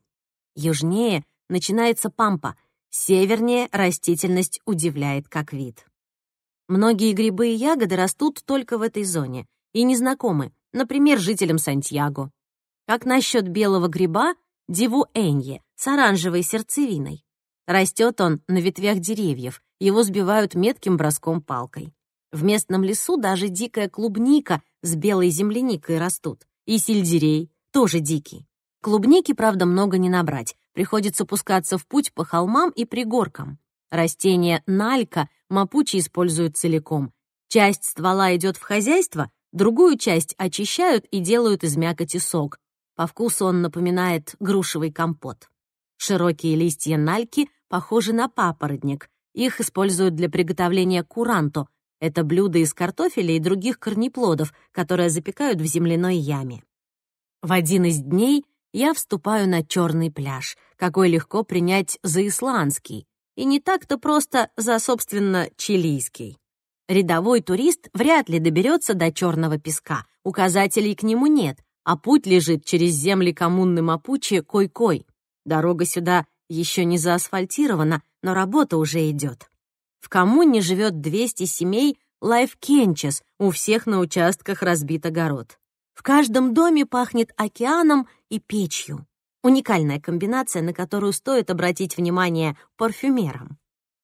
Южнее начинается пампа, севернее растительность удивляет как вид. Многие грибы и ягоды растут только в этой зоне и незнакомы, например, жителям Сантьяго. Как насчет белого гриба дивуэнье с оранжевой сердцевиной? Растет он на ветвях деревьев, его сбивают метким броском палкой. В местном лесу даже дикая клубника с белой земляникой растут, и сельдерей, тоже дикий. Клубники, правда, много не набрать, приходится пускаться в путь по холмам и пригоркам. Растение налька мапучи используют целиком. Часть ствола идет в хозяйство, другую часть очищают и делают из мякоти сок. По вкусу он напоминает грушевый компот. Широкие листья нальки похожи на папоротник. Их используют для приготовления куранто. Это блюдо из картофеля и других корнеплодов, которые запекают в земляной яме. В один из дней я вступаю на черный пляж, какой легко принять за исландский, и не так-то просто за, собственно, чилийский. Рядовой турист вряд ли доберется до черного песка, указателей к нему нет, а путь лежит через земли коммуны Мапуче Койкой. Дорога сюда еще не заасфальтирована, но работа уже идет. В коммуне живет двести семей лайфкенчес, у всех на участках разбит огород. В каждом доме пахнет океаном и печью. Уникальная комбинация, на которую стоит обратить внимание парфюмерам.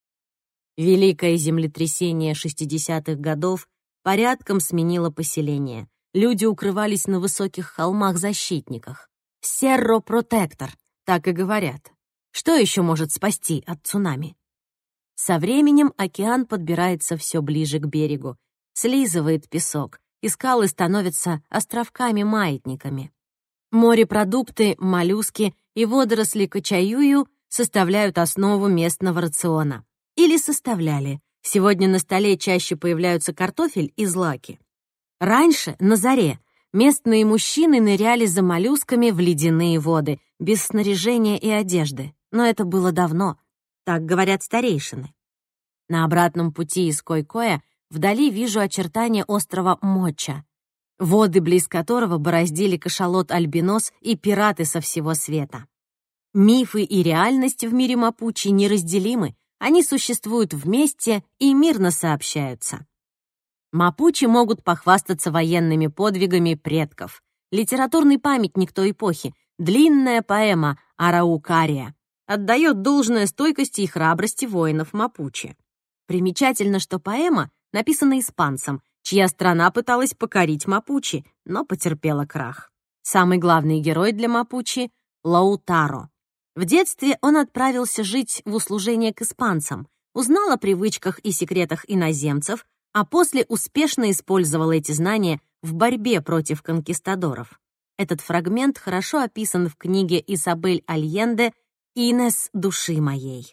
Великое землетрясение шестидесятых годов порядком сменило поселение. Люди укрывались на высоких холмах-защитниках. «Серро-протектор», так и говорят. Что еще может спасти от цунами? Со временем океан подбирается все ближе к берегу, слизывает песок, и скалы становятся островками-маятниками. Морепродукты, моллюски и водоросли качаюю составляют основу местного рациона. Или составляли. Сегодня на столе чаще появляются картофель и злаки. Раньше, на заре, местные мужчины ныряли за моллюсками в ледяные воды, без снаряжения и одежды. Но это было давно. Так говорят старейшины. На обратном пути из Койкоя вдали вижу очертания острова Моча, воды близ которого бороздили кашалот-альбинос и пираты со всего света. Мифы и реальность в мире Мапучи неразделимы, они существуют вместе и мирно сообщаются. Мапучи могут похвастаться военными подвигами предков. Литературный памятник той эпохи, длинная поэма «Араукария» отдает должное стойкости и храбрости воинов Мапучи. Примечательно, что поэма написана испанцем, чья страна пыталась покорить мапучи, но потерпела крах. Самый главный герой для мапучи — Лаутаро. В детстве он отправился жить в услужение к испанцам, узнал о привычках и секретах иноземцев, а после успешно использовал эти знания в борьбе против конкистадоров. Этот фрагмент хорошо описан в книге Изабель Альенде «Инес души моей».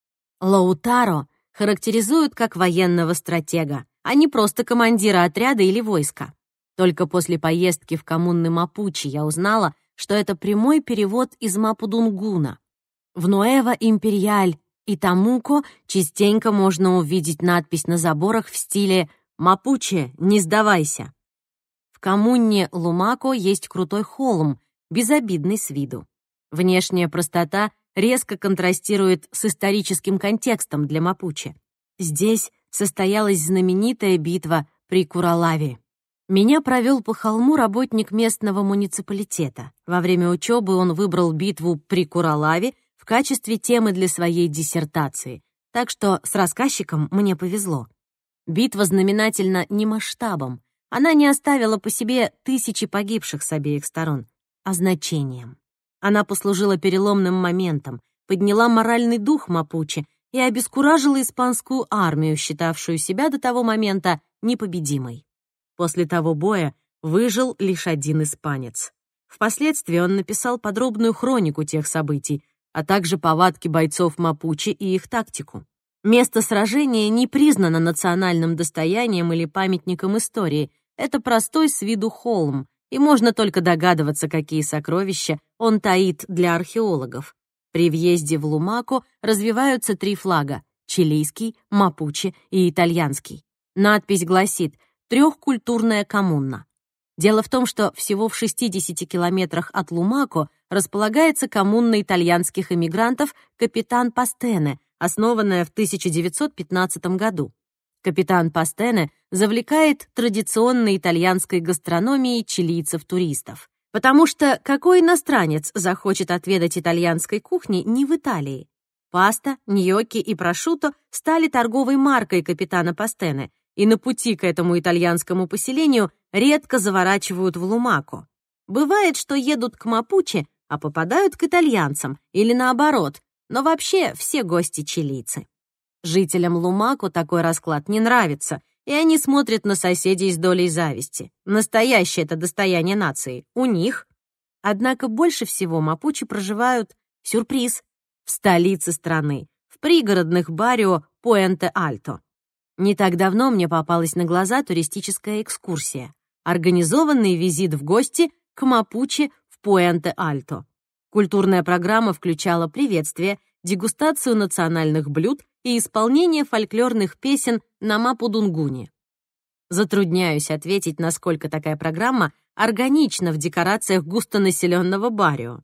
Лаутаро характеризуют как военного стратега, а не просто командира отряда или войска. Только после поездки в коммуны Мапучи я узнала, что это прямой перевод из мапудунгуна. В Нуэва Империаль и Тамуко частенько можно увидеть надпись на заборах в стиле «Мапуче, не сдавайся». В коммуне Лумако есть крутой холм, безобидный с виду. Внешняя простота резко контрастирует с историческим контекстом для Мапуче. Здесь состоялась знаменитая битва при Куралаве. Меня провел по холму работник местного муниципалитета. Во время учебы он выбрал битву при Куралаве в качестве темы для своей диссертации, так что с рассказчиком мне повезло. Битва знаменательна не масштабом. Она не оставила по себе тысячи погибших с обеих сторон, а значением. Она послужила переломным моментом, подняла моральный дух Мапуче и обескуражила испанскую армию, считавшую себя до того момента непобедимой. После того боя выжил лишь один испанец. Впоследствии он написал подробную хронику тех событий, а также повадки бойцов Мапуче и их тактику. Место сражения не признано национальным достоянием или памятником истории. Это простой с виду холм, и можно только догадываться, какие сокровища он таит для археологов. При въезде в Лумако развиваются три флага — чилийский, мапуче и итальянский. Надпись гласит «Трехкультурная коммуна». Дело в том, что всего в шестидесяти километрах от Лумако располагается коммуна итальянских эмигрантов «Капитан Пастене», основанная в тысяча девятьсот пятнадцатом году. Капитан Пастене завлекает традиционной итальянской гастрономией чилийцев-туристов. Потому что какой иностранец захочет отведать итальянской кухни не в Италии? Паста, ньокки и прошутто стали торговой маркой капитана Пастене, и на пути к этому итальянскому поселению редко заворачивают в Лумако. Бывает, что едут к Мапуче, а попадают к итальянцам, или наоборот, но вообще все гости чилийцы. Жителям Лумако такой расклад не нравится, и они смотрят на соседей с долей зависти. Настоящее это достояние нации у них. Однако больше всего мапучи проживают, сюрприз, в столице страны, в пригородных баррио Пуэнте-Альто. Не так давно мне попалась на глаза туристическая экскурсия, организованный визит в гости к мапуче в Пуэнте-Альто. Культурная программа включала приветствие, дегустацию национальных блюд и исполнение фольклорных песен на мапудунгуне. Затрудняюсь ответить, насколько такая программа органична в декорациях густонаселенного баррио.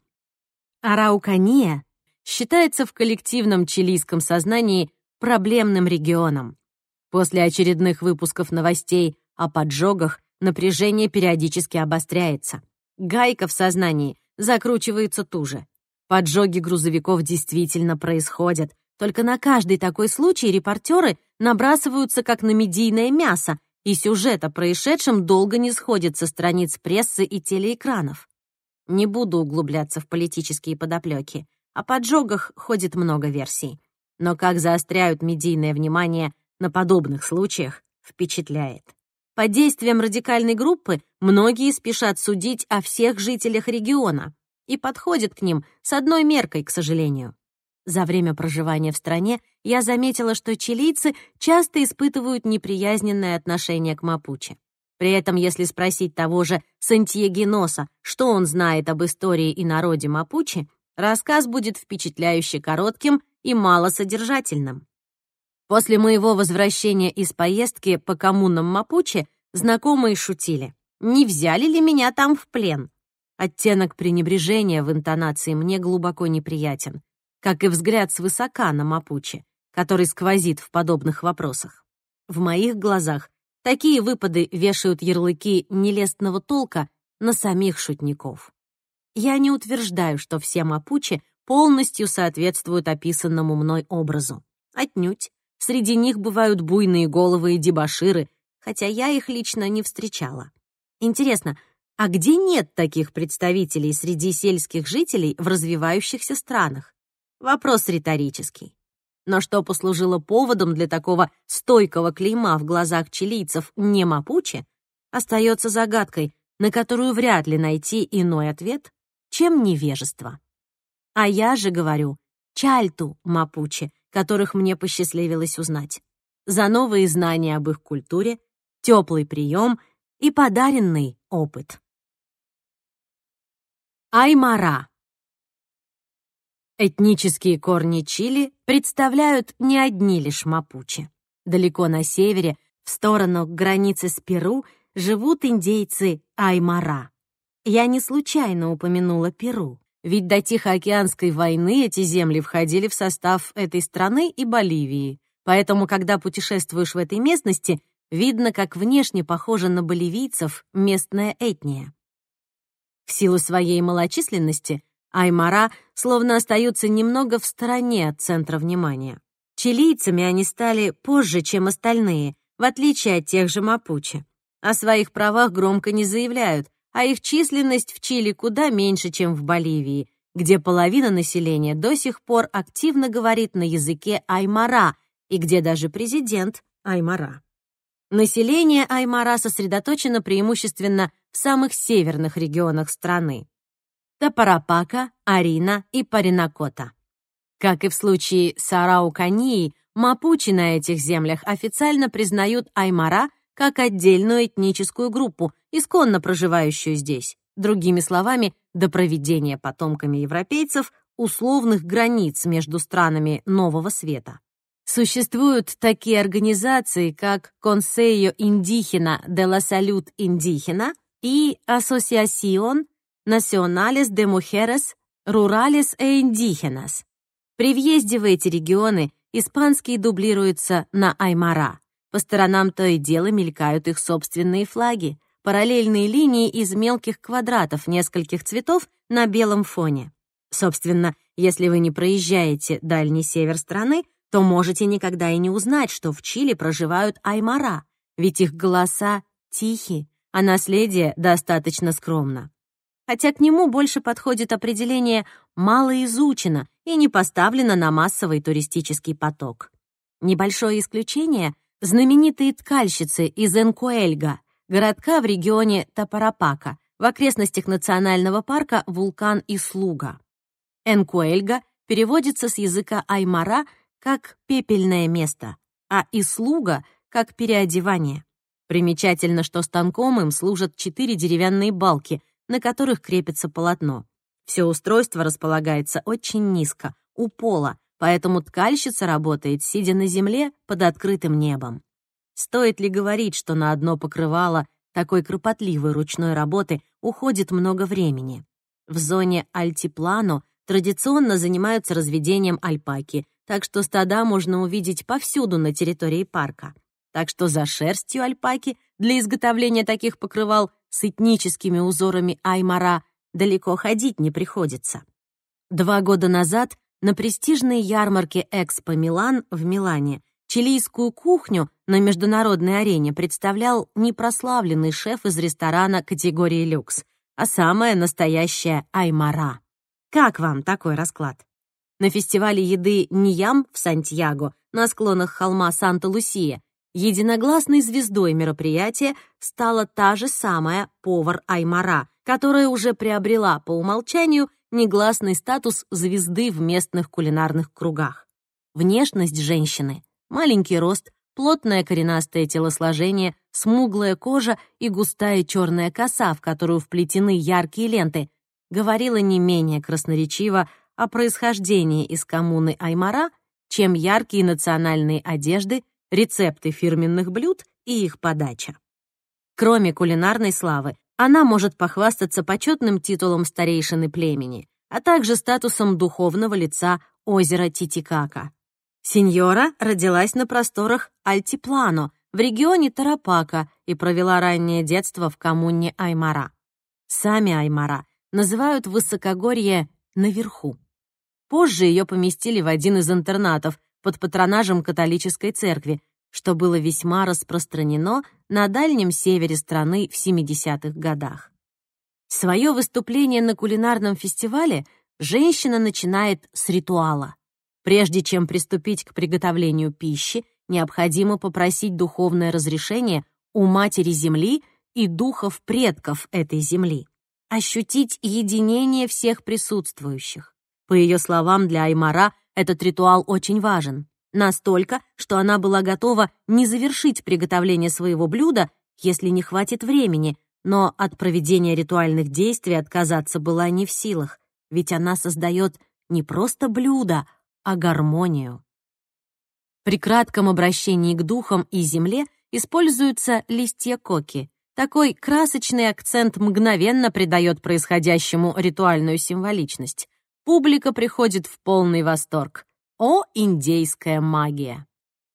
Араукания считается в коллективном чилийском сознании проблемным регионом. После очередных выпусков новостей о поджогах напряжение периодически обостряется. Гайка в сознании закручивается туже. Поджоги грузовиков действительно происходят, только на каждый такой случай репортеры набрасываются как на медийное мясо, и сюжет о происшедшем долго не сходит со страниц прессы и телеэкранов. Не буду углубляться в политические подоплеки. О поджогах ходит много версий. Но как заостряют медийное внимание на подобных случаях, впечатляет. По действиям радикальной группы многие спешат судить о всех жителях региона и подходят к ним с одной меркой, к сожалению. За время проживания в стране я заметила, что чилийцы часто испытывают неприязненное отношение к мапуче. При этом, если спросить того же Сантьягиноса, что он знает об истории и народе мапуче, рассказ будет впечатляюще коротким и малосодержательным. После моего возвращения из поездки по коммунам мапуче знакомые шутили: «Не взяли ли меня там в плен?» Оттенок пренебрежения в интонации мне глубоко неприятен, как и взгляд свысока на мапуче, который сквозит в подобных вопросах. В моих глазах такие выпады вешают ярлыки нелестного толка на самих шутников. Я не утверждаю, что все мапуче полностью соответствуют описанному мной образу. Отнюдь. Среди них бывают буйные головы и дебоширы, хотя я их лично не встречала. Интересно, а где нет таких представителей среди сельских жителей в развивающихся странах? Вопрос риторический. Но что послужило поводом для такого стойкого клейма в глазах чилийцев не мапуче, остается загадкой, на которую вряд ли найти иной ответ, чем невежество. А я же говорю чальту мапуче, которых мне посчастливилось узнать, за новые знания об их культуре, теплый прием и подаренный опыт. Аймара. Этнические корни Чили представляют не одни лишь мапуче. Далеко на севере, в сторону границы с Перу, живут индейцы Аймара. Я не случайно упомянула Перу, ведь до Тихоокеанской войны эти земли входили в состав этой страны и Боливии. Поэтому, когда путешествуешь в этой местности, видно, как внешне похожа на боливийцев местная этния. В силу своей малочисленности аймара словно остаются немного в стороне от центра внимания. Чилийцами они стали позже, чем остальные, в отличие от тех же мапуче. О своих правах громко не заявляют, а их численность в Чили куда меньше, чем в Боливии, где половина населения до сих пор активно говорит на языке аймара и где даже президент аймара. Население аймара сосредоточено преимущественно в самых северных регионах страны — Тапарапака, Арина и Паринакота. Как и в случае с Араукании, мапучи на этих землях официально признают аймара как отдельную этническую группу, исконно проживающую здесь. Другими словами, до проведения потомками европейцев условных границ между странами Нового Света. Существуют такие организации, как Consejo Indígena de la Salud Indígena и Asociación Nacionales de Mujeres Rurales e Indígenas. При въезде в эти регионы испанский дублируется на аймара. По сторонам то и дело мелькают их собственные флаги, параллельные линии из мелких квадратов нескольких цветов на белом фоне. Собственно, если вы не проезжаете дальний север страны, то можете никогда и не узнать, что в Чили проживают аймара, ведь их голоса тихи, а наследие достаточно скромно. Хотя к нему больше подходит определение «мало изучено» и не поставлено на массовый туристический поток. Небольшое исключение — знаменитые ткальщицы из Энкуэльга, городка в регионе Тапарапака, в окрестностях национального парка Вулкан Ислуга. Энкуэльга переводится с языка аймара как «пепельное место», а Ислуга — как «переодевание». Примечательно, что станком им служат четыре деревянные балки, на которых крепится полотно. Все устройство располагается очень низко, у пола, поэтому ткальщица работает, сидя на земле под открытым небом. Стоит ли говорить, что на одно покрывало такой кропотливой ручной работы уходит много времени? В зоне Альтиплано традиционно занимаются разведением альпаки, так что стада можно увидеть повсюду на территории парка. Так что за шерстью альпаки для изготовления таких покрывал с этническими узорами аймара далеко ходить не приходится. Два года назад на престижной ярмарке «Экспо Милан» в Милане чилийскую кухню на международной арене представлял не прославленный шеф из ресторана категории люкс, а самая настоящая аймара. Как вам такой расклад? На фестивале еды «Ниям» в Сантьяго на склонах холма Санта-Лусия единогласной звездой мероприятия стала та же самая повар аймара, которая уже приобрела по умолчанию негласный статус звезды в местных кулинарных кругах. Внешность женщины — маленький рост, плотное коренастое телосложение, смуглая кожа и густая черная коса, в которую вплетены яркие ленты, говорила не менее красноречиво о происхождении из коммуны аймара, чем яркие национальные одежды, рецепты фирменных блюд и их подача. Кроме кулинарной славы, она может похвастаться почетным титулом старейшины племени, а также статусом духовного лица озера Титикака. Сеньора родилась на просторах Альтиплано в регионе Тарапака и провела раннее детство в коммуне аймара. Сами аймара называют высокогорье «наверху». Позже ее поместили в один из интернатов, под патронажем католической церкви, что было весьма распространено на Дальнем севере страны в семидесятых годах. Свое выступление на кулинарном фестивале женщина начинает с ритуала. Прежде чем приступить к приготовлению пищи, необходимо попросить духовное разрешение у Матери Земли и духов предков этой земли, ощутить единение всех присутствующих. По ее словам, для Аймара этот ритуал очень важен. Настолько, что она была готова не завершить приготовление своего блюда, если не хватит времени, но от проведения ритуальных действий отказаться была не в силах, ведь она создает не просто блюдо, а гармонию. При кратком обращении к духам и земле используются листья коки. Такой красочный акцент мгновенно придает происходящему ритуальную символичность. Публика приходит в полный восторг. О, индейская магия!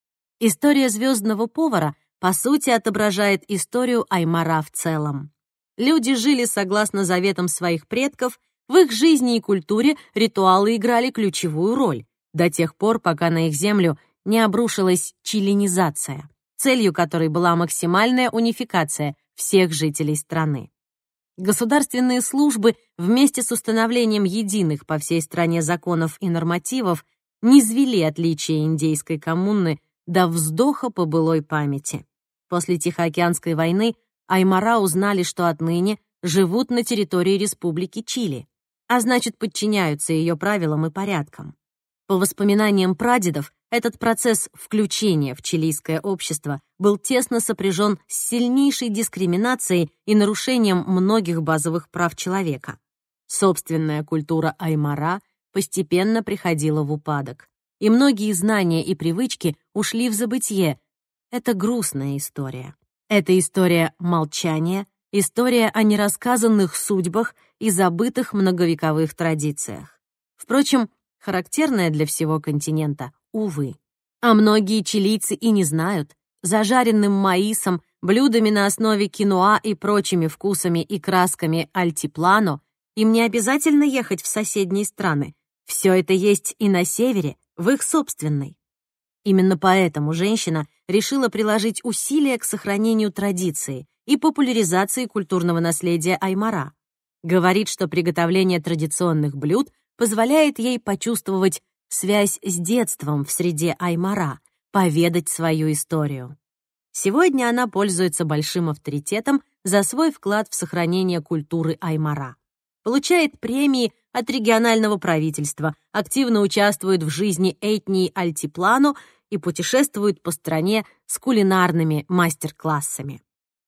История «Звездного повара» по сути отображает историю Аймара в целом. Люди жили согласно заветам своих предков, в их жизни и культуре ритуалы играли ключевую роль, до тех пор, пока на их землю не обрушилась чилинизация, целью которой была максимальная унификация всех жителей страны. Государственные службы вместе с установлением единых по всей стране законов и нормативов низвели отличия индейской коммуны до вздоха по былой памяти. После Тихоокеанской войны Аймара узнали, что отныне живут на территории Республики Чили, а значит, подчиняются ее правилам и порядкам. По воспоминаниям прадедов, этот процесс включения в чилийское общество был тесно сопряжен с сильнейшей дискриминацией и нарушением многих базовых прав человека. Собственная культура Аймара постепенно приходила в упадок, и многие знания и привычки ушли в забытье. Это грустная история. Это история молчания, история о нерассказанных судьбах и забытых многовековых традициях. Впрочем, характерная для всего континента, увы. А многие чилийцы и не знают, зажаренным маисом, блюдами на основе киноа и прочими вкусами и красками альтиплано им не обязательно ехать в соседние страны. Все это есть и на севере, в их собственной. Именно поэтому женщина решила приложить усилия к сохранению традиции и популяризации культурного наследия Аймара. Говорит, что приготовление традиционных блюд позволяет ей почувствовать связь с детством в среде Аймара, поведать свою историю. Сегодня она пользуется большим авторитетом за свой вклад в сохранение культуры Аймара. Получает премии от регионального правительства, активно участвует в жизни этнии Альтиплано и путешествует по стране с кулинарными мастер-классами.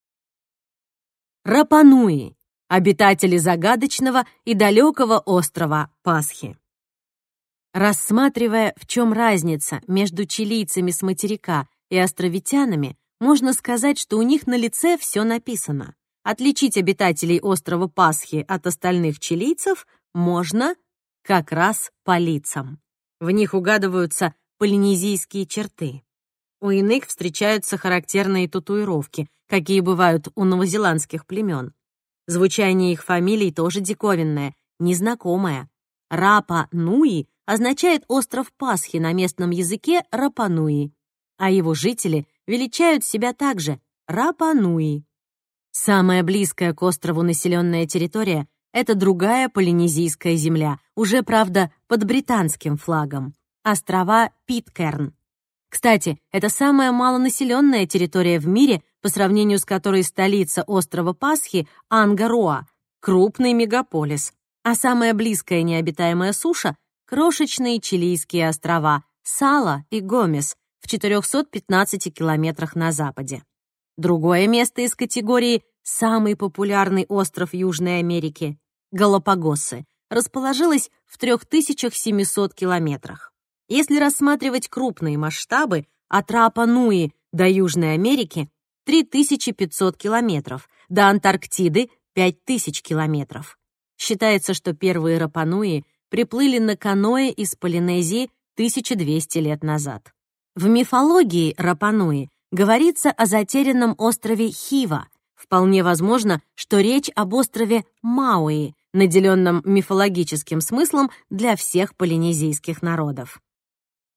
Рапа-Нуи — обитатели загадочного и далекого острова Пасхи. Рассматривая, в чем разница между чилийцами с материка и островитянами, можно сказать, что у них на лице все написано. Отличить обитателей острова Пасхи от остальных чилийцев можно как раз по лицам. В них угадываются полинезийские черты. У иных встречаются характерные татуировки, какие бывают у новозеландских племен. Звучание их фамилий тоже диковинное, незнакомое. Рапа-Нуи означает остров Пасхи на местном языке Рапа-Нуи, а его жители величают себя также Рапа-Нуи. Самая близкая к острову населенная территория — это другая полинезийская земля, уже, правда, под британским флагом — острова Питкэрн. Кстати, это самая малонаселенная территория в мире, по сравнению с которой столица острова Пасхи — Ангароа, крупный мегаполис, а самая близкая необитаемая суша — крошечные чилийские острова Сала и Гомес в четырёхстах пятнадцати километрах на западе. Другое место из категории «Самый популярный остров Южной Америки» — Галапагосы — расположилось в трёх тысячах семисот километрах. Если рассматривать крупные масштабы, от Рапа-Нуи до Южной Америки — три тысячи пятьсот километров, до Антарктиды — пять тысяч километров. Считается, что первые Рапа-Нуи приплыли на каноэ из Полинезии тысяча двести лет назад. В мифологии Рапа-Нуи говорится о затерянном острове Хива. Вполне возможно, что речь об острове Мауи, наделенном мифологическим смыслом для всех полинезийских народов.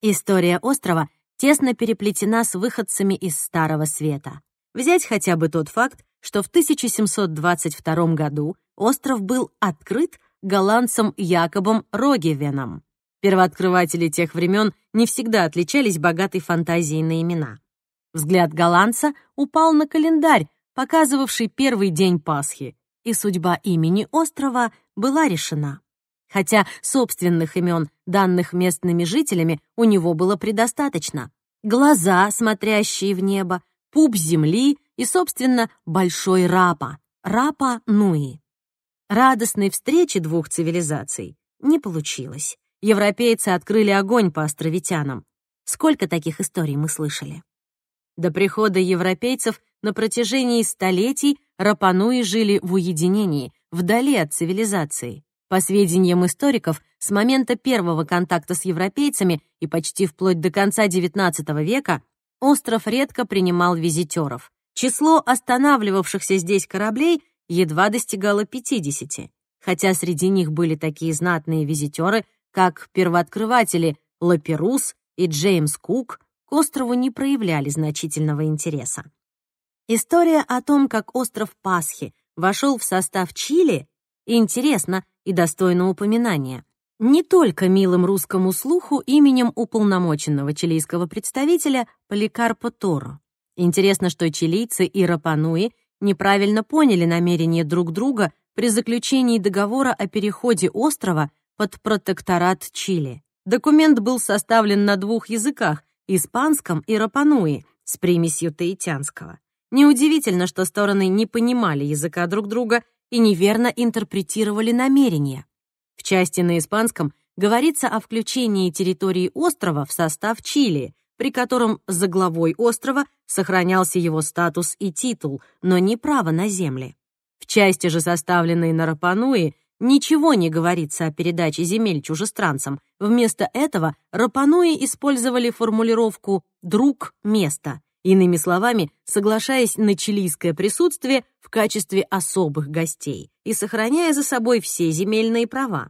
История острова тесно переплетена с выходцами из Старого Света. Взять хотя бы тот факт, что в тысяча семьсот двадцать втором году остров был открыт голландцем Якобом Роггевеном. Первооткрыватели тех времен не всегда отличались богатой фантазией на имена. Взгляд голландца упал на календарь, показывавший первый день Пасхи, и судьба имени острова была решена. Хотя собственных имен, данных местными жителями, у него было предостаточно. Глаза, смотрящие в небо, пуп земли и, собственно, большой Рапа, Рапа-Нуи. Радостной встречи двух цивилизаций не получилось. Европейцы открыли огонь по островитянам. Сколько таких историй мы слышали? До прихода европейцев на протяжении столетий Рапа-Нуи жили в уединении, вдали от цивилизации. По сведениям историков, с момента первого контакта с европейцами и почти вплоть до конца девятнадцатого века остров редко принимал визитеров. Число останавливавшихся здесь кораблей едва достигало пятидесяти, хотя среди них были такие знатные визитеры, как первооткрыватели Лаперус и Джеймс Кук, к острову не проявляли значительного интереса. История о том, как остров Пасхи вошел в состав Чили, интересна и достойна упоминания. Не только милым русскому слуху именем уполномоченного чилийского представителя Поликарпо Торо. Интересно, что чилийцы и Рапа-Нуи неправильно поняли намерения друг друга при заключении договора о переходе острова под протекторат Чили. Документ был составлен на двух языках — испанском и Рапа-Нуи, с примесью таитянского. Неудивительно, что стороны не понимали языка друг друга и неверно интерпретировали намерения. В части на испанском говорится о включении территории острова в состав Чили, при котором за главой острова сохранялся его статус и титул, но не право на земли. В части же, составленной на Рапа-Нуи, ничего не говорится о передаче земель чужестранцам. Вместо этого Рапа-Нуи использовали формулировку «друг места», иными словами, соглашаясь на чилийское присутствие в качестве особых гостей и сохраняя за собой все земельные права.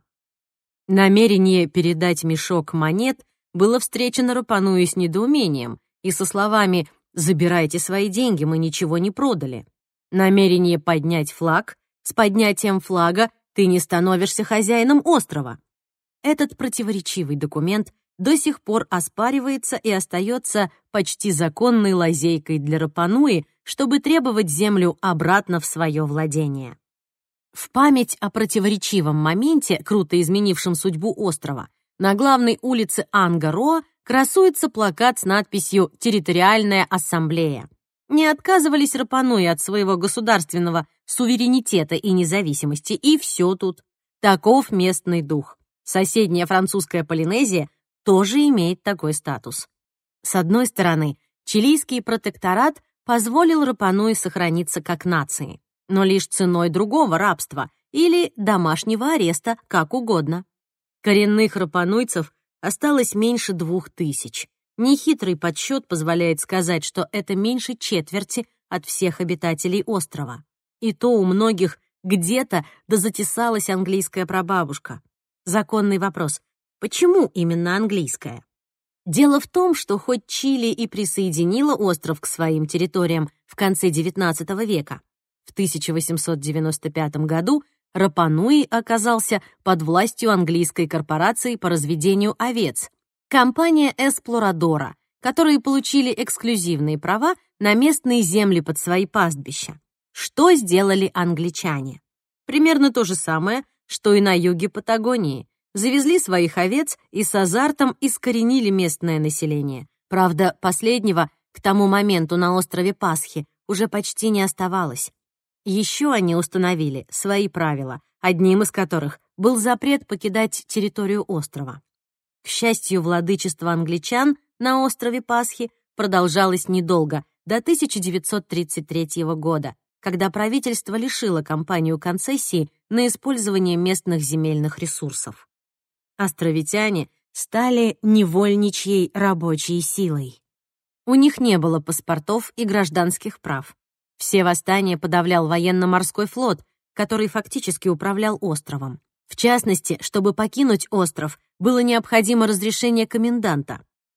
Намерение передать мешок монет было встречено Рапа-Нуи с недоумением и со словами «забирайте свои деньги, мы ничего не продали». Намерение поднять флаг с поднятием флага ты не становишься хозяином острова. Этот противоречивый документ до сих пор оспаривается и остается почти законной лазейкой для Рапа-Нуи, чтобы требовать землю обратно в свое владение. В память о противоречивом моменте, круто изменившем судьбу острова, на главной улице Ангароа красуется плакат с надписью «Территориальная ассамблея». Не отказывались Рапа-Нуи от своего государственного суверенитета и независимости, и все тут. Таков местный дух. Соседняя французская Полинезия тоже имеет такой статус. С одной стороны, чилийский протекторат позволил Рапа-Нуи сохраниться как нации, но лишь ценой другого рабства или домашнего ареста, как угодно. Коренных рапануйцев осталось меньше двух тысяч. Нехитрый подсчет позволяет сказать, что это меньше четверти от всех обитателей острова. И то у многих где-то дозатесалась английская прабабушка. Законный вопрос: почему именно английская? Дело в том, что хоть Чили и присоединила остров к своим территориям в конце девятнадцатого века, в тысяча восемьсот девяносто пятом году Рапа-Нуи оказался под властью английской корпорации по разведению овец, компания Эсплорадора, которые получили эксклюзивные права на местные земли под свои пастбища. Что сделали англичане? Примерно то же самое, что и на юге Патагонии. Завезли своих овец и с азартом искоренили местное население. Правда, последнего к тому моменту на острове Пасхи уже почти не оставалось. Еще они установили свои правила, одним из которых был запрет покидать территорию острова. К счастью, владычество англичан на острове Пасхи продолжалось недолго, до тысяча девятьсот тридцать третьего года, когда правительство лишило компанию концессии на использование местных земельных ресурсов. Островитяне стали невольничьей рабочей силой. У них не было паспортов и гражданских прав. Все восстания подавлял военно-морской флот, который фактически управлял островом. В частности, чтобы покинуть остров, было необходимо разрешение коменданта.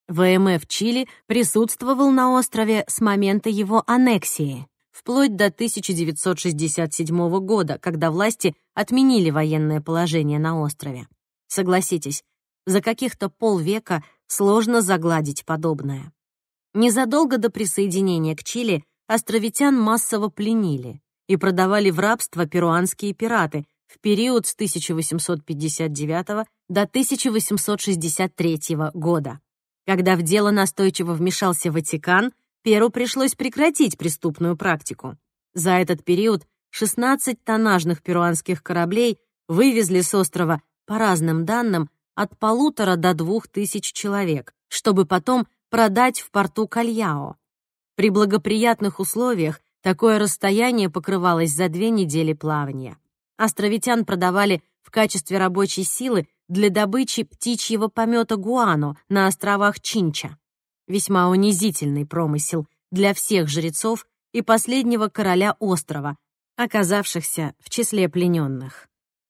ВМФ Чили присутствовал на острове с момента его аннексии, вплоть до тысяча девятьсот шестьдесят седьмого года, когда власти отменили военное положение на острове. Согласитесь, за каких-то полвека сложно загладить подобное. Незадолго до присоединения к Чили островитян массово пленили и продавали в рабство перуанские пираты в период с тысяча восемьсот пятьдесят девятого до тысяча восемьсот шестьдесят третьего года. Когда в дело настойчиво вмешался Ватикан, Перу пришлось прекратить преступную практику. За этот период шестнадцать тоннажных перуанских кораблей вывезли с острова, по разным данным, от полутора до двух тысяч человек, чтобы потом продать в порту Кальяо. При благоприятных условиях такое расстояние покрывалось за две недели плавания. Островитян продавали в качестве рабочей силы для добычи птичьего помета гуано на островах Чинча. Весьма унизительный промысел для всех жрецов и последнего короля острова, оказавшихся в числе плененных.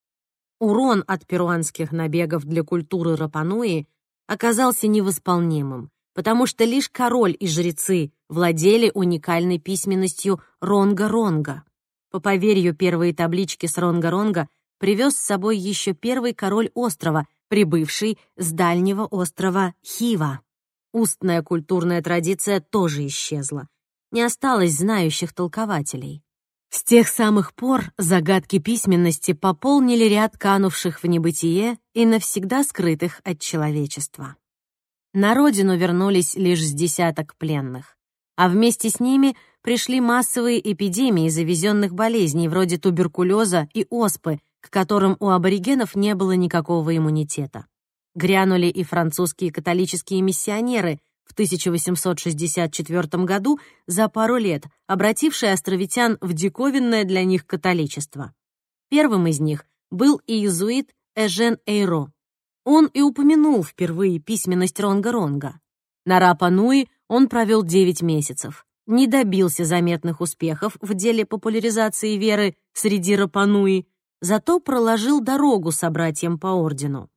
Урон от перуанских набегов для культуры Рапануи оказался невосполнимым, потому что лишь король и жрецы владели уникальной письменностью ронга-ронга. По поверью, первые таблички с ронга-ронга привез с собой еще первый король острова, прибывший с дальнего острова Хива. Устная культурная традиция тоже исчезла. Не осталось знающих толкователей. С тех самых пор загадки письменности пополнили ряд канувших в небытие и навсегда скрытых от человечества. На родину вернулись лишь с десяток пленных, а вместе с ними пришли массовые эпидемии завезенных болезней вроде туберкулеза и оспы, к которым у аборигенов не было никакого иммунитета. Грянули и французские католические миссионеры в тысяча восемьсот шестьдесят четвёртом году, за пару лет обратившие островитян в диковинное для них католичество. Первым из них был иезуит Эжен Эйро. Он и упомянул впервые письменность ронга-ронга. На Рапа-Нуи он провел девять месяцев, не добился заметных успехов в деле популяризации веры среди Рапа-Нуи, зато проложил дорогу собратьям по ордену.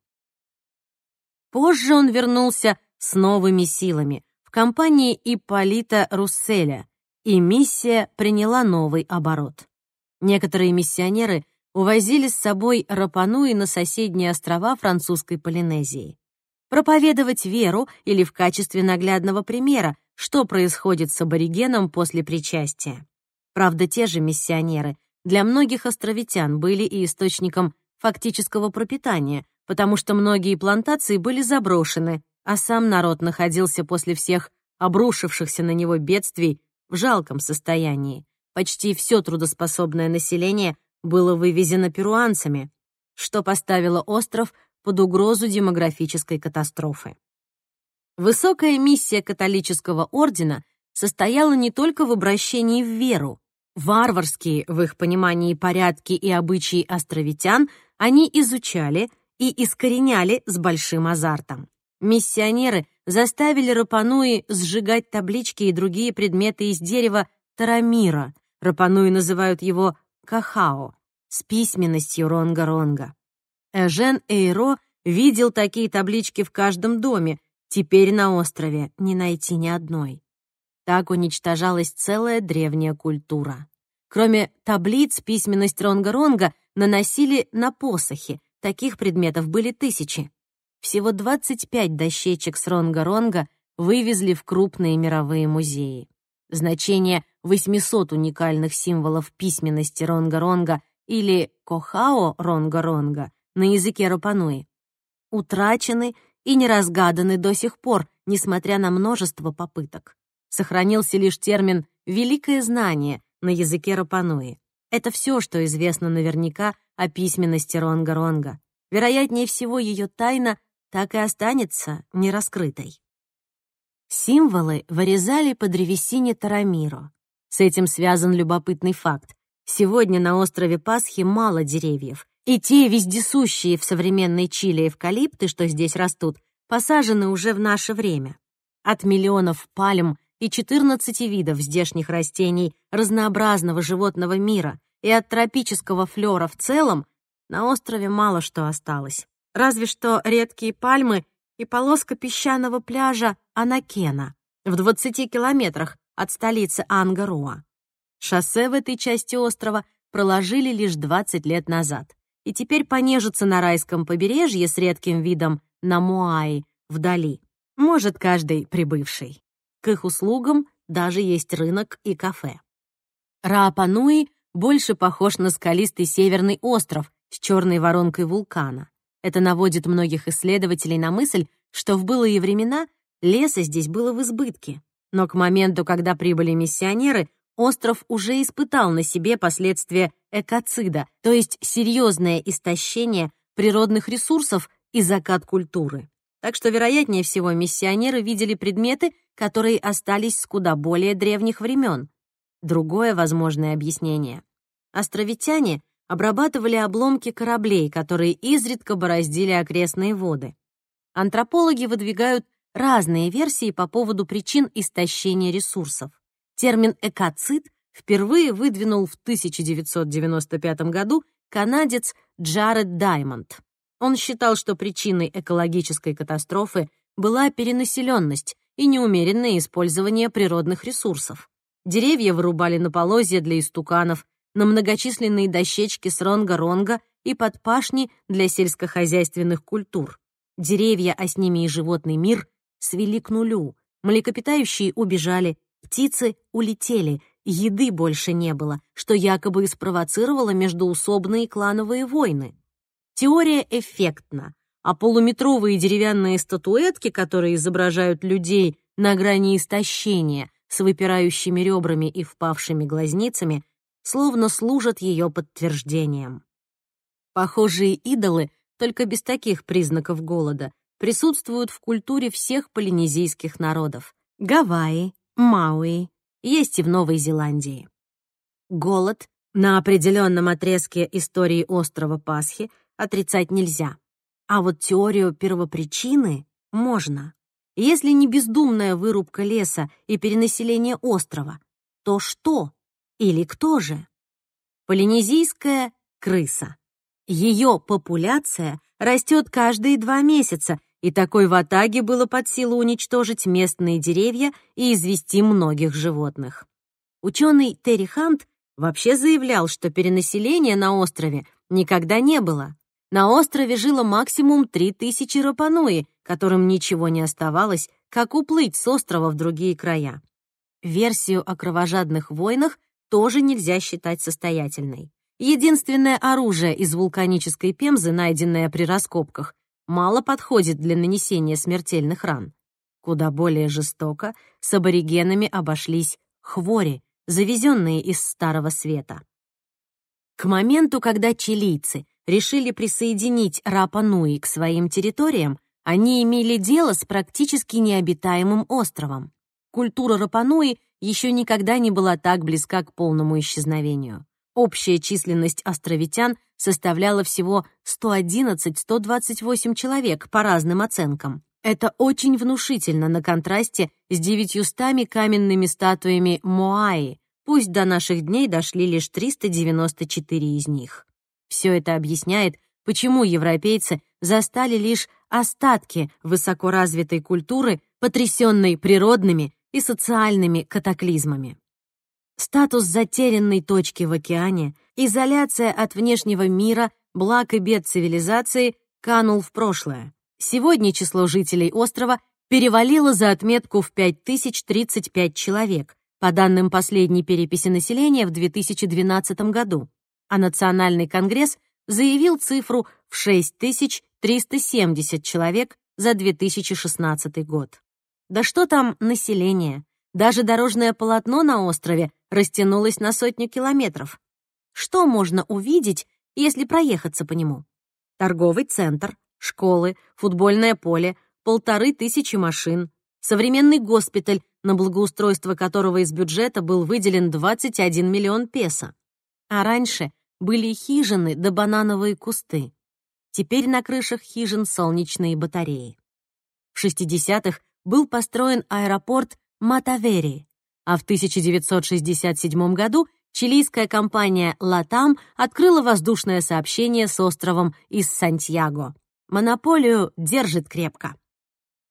Позже он вернулся с новыми силами в компании Ипполита Русселя, и миссия приняла новый оборот. Некоторые миссионеры увозили с собой Рапа-Нуи на соседние острова французской Полинезии. Проповедовать веру или в качестве наглядного примера, что происходит с аборигеном после причастия. Правда, те же миссионеры для многих островитян были и источником фактического пропитания, потому что многие плантации были заброшены, а сам народ находился после всех обрушившихся на него бедствий в жалком состоянии. Почти все трудоспособное население было вывезено перуанцами, что поставило остров под угрозу демографической катастрофы. Высокая миссия католического ордена состояла не только в обращении в веру. Варварские, в их понимании, порядки и обычаи островитян они изучали и искореняли с большим азартом. Миссионеры заставили Рапа-Нуи сжигать таблички и другие предметы из дерева тарамира. Рапа-Нуи называют его кахао, с письменностью ронга-ронга. Эжен Эйро видел такие таблички в каждом доме, теперь на острове не найти ни одной. Так уничтожалась целая древняя культура. Кроме таблиц, письменность ронга-ронга наносили на посохи, таких предметов были тысячи. Всего двадцать пять дощечек с ронга-ронга вывезли в крупные мировые музеи. Значение восьмисот уникальных символов письменности ронга-ронга или кохао ронга-ронга на языке Рапа-Нуи утрачены и не разгаданы до сих пор, несмотря на множество попыток. Сохранился лишь термин «великое знание» на языке Рапа-Нуи. Это все, что известно наверняка о письменности ронга-ронга. Вероятнее всего, ее тайна так и останется нераскрытой. Символы вырезали по древесине тарамиро. С этим связан любопытный факт. Сегодня на острове Пасхи мало деревьев, и те вездесущие в современной Чили эвкалипты, что здесь растут, посажены уже в наше время. От миллионов пальм и четырнадцати видов здешних растений разнообразного животного мира и от тропического флора в целом на острове мало что осталось. Разве что редкие пальмы и полоска песчаного пляжа Анакена в двадцати километрах от столицы Ангароа. Шоссе в этой части острова проложили лишь двадцать лет назад, и теперь понежиться на райском побережье с редким видом на Моаи вдали может каждый прибывший. К их услугам даже есть рынок и кафе. Раапа-Нуи больше похож на скалистый северный остров с черной воронкой вулкана. Это наводит многих исследователей на мысль, что в былые времена леса здесь было в избытке. Но к моменту, когда прибыли миссионеры, остров уже испытал на себе последствия экоцида, то есть серьезное истощение природных ресурсов и закат культуры. Так что, вероятнее всего, миссионеры видели предметы, которые остались с куда более древних времен. Другое возможное объяснение. Островитяне обрабатывали обломки кораблей, которые изредка бороздили окрестные воды. Антропологи выдвигают разные версии по поводу причин истощения ресурсов. Термин «экоцид» впервые выдвинул в тысяча девятьсот девяносто пятом году канадец Джаред Даймонд. Он считал, что причиной экологической катастрофы была перенаселенность и неумеренное использование природных ресурсов. Деревья вырубали на полозья для истуканов, на многочисленные дощечки с ронга-ронга и под пашни для сельскохозяйственных культур. Деревья, а с ними и животный мир, свели к нулю, млекопитающие убежали, птицы улетели, еды больше не было, что якобы и спровоцировало междоусобные клановые войны. Теория эффектна, а полуметровые деревянные статуэтки, которые изображают людей на грани истощения, с выпирающими ребрами и впавшими глазницами, словно служат ее подтверждением. Похожие идолы, только без таких признаков голода, присутствуют в культуре всех полинезийских народов. Гавайи, Мауи, есть и в Новой Зеландии. Голод на определенном отрезке истории острова Пасхи отрицать нельзя. А вот теорию первопричины можно. Если не бездумная вырубка леса и перенаселение острова, то что или кто же? Полинезийская крыса. Ее популяция растет каждые два месяца, и такой ватаге было под силу уничтожить местные деревья и извести многих животных. Ученый Терри Хант вообще заявлял, что перенаселения на острове никогда не было. На острове жило максимум три тысячи рапануи, которым ничего не оставалось, как уплыть с острова в другие края. Версию о кровожадных войнах тоже нельзя считать состоятельной. Единственное оружие из вулканической пемзы, найденное при раскопках, мало подходит для нанесения смертельных ран. Куда более жестоко с аборигенами обошлись хвори, завезенные из Старого Света. К моменту, когда чилийцы решили присоединить Рапа-Нуи к своим территориям, они имели дело с практически необитаемым островом. Культура Рапа-Нуи еще никогда не была так близка к полному исчезновению. Общая численность островитян составляла всего сто одиннадцать - сто двадцать восемь человек по разным оценкам. Это очень внушительно на контрасте с девятьюстами каменными статуями Моаи, пусть до наших дней дошли лишь триста девяносто четыре из них. Все это объясняет, почему европейцы застали лишь остатки высокоразвитой культуры, потрясенной природными и социальными катаклизмами. Статус затерянной точки в океане, изоляция от внешнего мира, благ и бед цивилизации канул в прошлое. Сегодня число жителей острова перевалило за отметку в пять тысяч тридцать пять человек, по данным последней переписи населения в две тысячи двенадцатом году, а Национальный конгресс заявил цифру в шесть тысяч триста семьдесят человек за две тысячи шестнадцатый год. Да что там население? Даже дорожное полотно на острове растянулось на сотню километров. Что можно увидеть, если проехаться по нему? Торговый центр, школы, футбольное поле, полторы тысячи машин, современный госпиталь, на благоустройство которого из бюджета был выделен двадцать один миллион песо. А раньше были хижины да банановые кусты. Теперь на крышах хижин солнечные батареи. В шестидесятых был построен аэропорт Матавери, а в тысяча девятьсот шестьдесят седьмом году чилийская компания «Латам» открыла воздушное сообщение с островом из Сантьяго. Монополию держит крепко.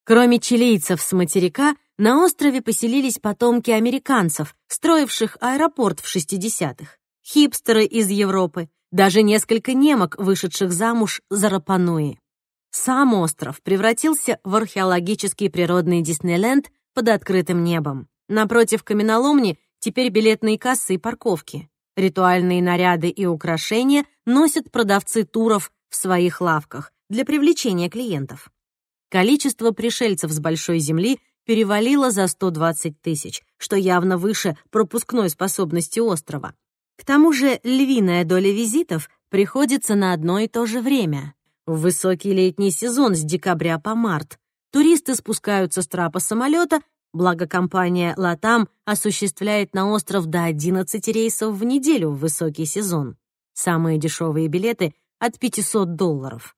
Кроме чилийцев с материка, на острове поселились потомки американцев, строивших аэропорт в шестидесятых, хипстеры из Европы, даже несколько немок, вышедших замуж за Рапануи. Сам остров превратился в археологический природный Диснейленд под открытым небом. Напротив каменоломни теперь билетные кассы и парковки. Ритуальные наряды и украшения носят продавцы туров в своих лавках для привлечения клиентов. Количество пришельцев с Большой Земли перевалило за сто двадцать тысяч, что явно выше пропускной способности острова. К тому же львиная доля визитов приходится на одно и то же время. В высокий летний сезон с декабря по март туристы спускаются с трапа самолета, благо компания «Латам» осуществляет на остров до одиннадцати рейсов в неделю в высокий сезон. Самые дешевые билеты — от пятисот долларов.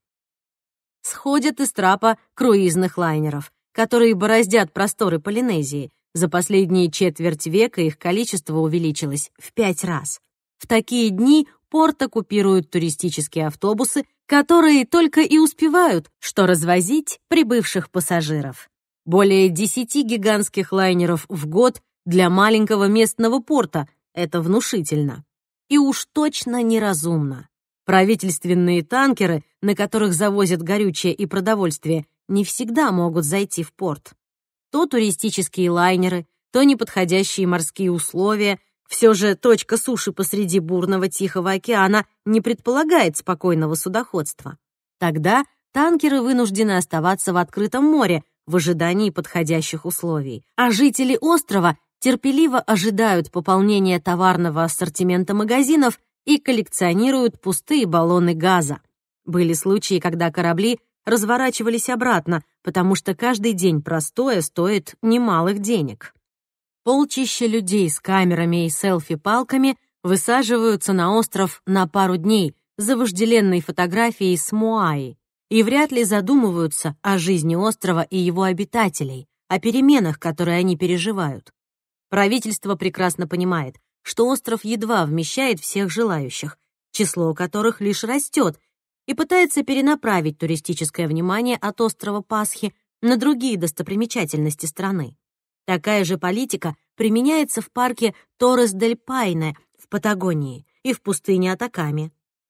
Сходят из трапа круизных лайнеров, которые бороздят просторы Полинезии. За последние четверть века их количество увеличилось в пять раз. В такие дни порт оккупируют туристические автобусы, которые только и успевают, что развозить прибывших пассажиров. Более десяти гигантских лайнеров в год для маленького местного порта — это внушительно. И уж точно неразумно. Правительственные танкеры, на которых завозят горючее и продовольствие, не всегда могут зайти в порт. То туристические лайнеры, то неподходящие морские условия. Все же точка суши посреди бурного Тихого океана не предполагает спокойного судоходства. Тогда танкеры вынуждены оставаться в открытом море в ожидании подходящих условий, а жители острова терпеливо ожидают пополнения товарного ассортимента магазинов и коллекционируют пустые баллоны газа. Были случаи, когда корабли разворачивались обратно, потому что каждый день простоя стоит немалых денег. Полчища людей с камерами и селфи-палками высаживаются на остров на пару дней за вожделенной фотографией с Моаи и вряд ли задумываются о жизни острова и его обитателей, о переменах, которые они переживают. Правительство прекрасно понимает, что остров едва вмещает всех желающих, число которых лишь растет, и пытается перенаправить туристическое внимание от острова Пасхи на другие достопримечательности страны. Такая же политика применяется в парке Торрес-дель-Пайне в Патагонии и в пустыне Атакаме.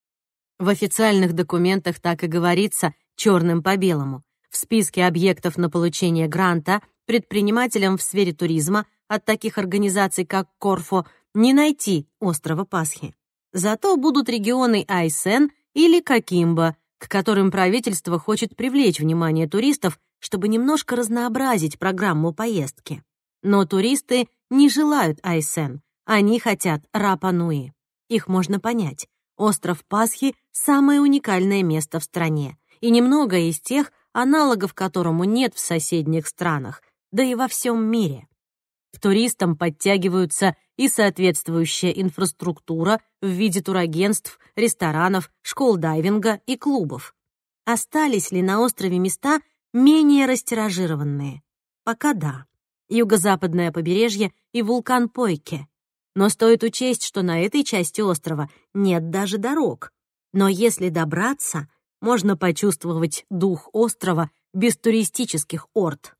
В официальных документах так и говорится черным по белому. В списке объектов на получение гранта предпринимателям в сфере туризма от таких организаций, как Корфо, не найти острова Пасхи. Зато будут регионы Айсен или Кокимбо, к которым правительство хочет привлечь внимание туристов, чтобы немножко разнообразить программу поездки. Но туристы не желают Айсен, они хотят Рапа-Нуи. Их можно понять. Остров Пасхи — самое уникальное место в стране, и немногое из тех, аналогов которому нет в соседних странах, да и во всем мире. К туристам подтягиваются и соответствующая инфраструктура в виде турагентств, ресторанов, школ дайвинга и клубов. Остались ли на острове места менее растиражированные? Пока да. Юго-западное побережье и вулкан Пойке. Но стоит учесть, что на этой части острова нет даже дорог. Но если добраться, можно почувствовать дух острова без туристических орд.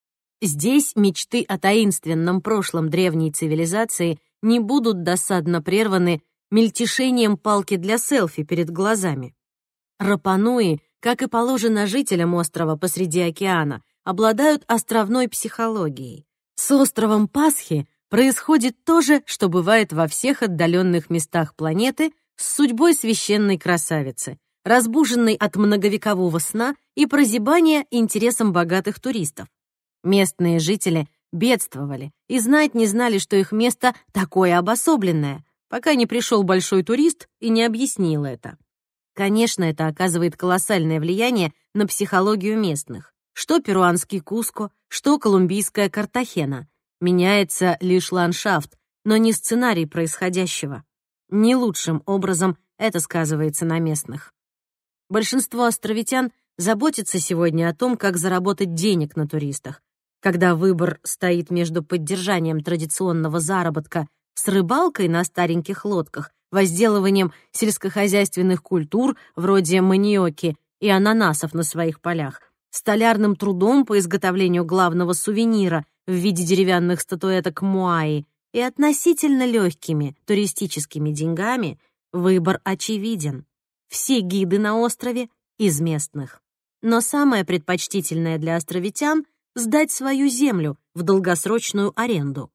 Здесь мечты о таинственном прошлом древней цивилизации не будут досадно прерваны мельтешением палки для селфи перед глазами. Рапа-Нуи, как и положено жителям острова посреди океана, обладают островной психологией. С островом Пасхи происходит то же, что бывает во всех отдаленных местах планеты с судьбой священной красавицы, разбуженной от многовекового сна и прозябания интересам богатых туристов. Местные жители бедствовали и знать не знали, что их место такое обособленное, пока не пришел большой турист и не объяснил это. Конечно, это оказывает колоссальное влияние на психологию местных. Что перуанский Куско, что колумбийская Картахена. Меняется лишь ландшафт, но не сценарий происходящего. Не лучшим образом это сказывается на местных. Большинство островитян заботится сегодня о том, как заработать денег на туристах. Когда выбор стоит между поддержанием традиционного заработка с рыбалкой на стареньких лодках, возделыванием сельскохозяйственных культур вроде маниоки и ананасов на своих полях, столярным трудом по изготовлению главного сувенира в виде деревянных статуэток Моаи и относительно легкими туристическими деньгами, выбор очевиден. Все гиды на острове из местных. Но самое предпочтительное для островитян — сдать свою землю в долгосрочную аренду.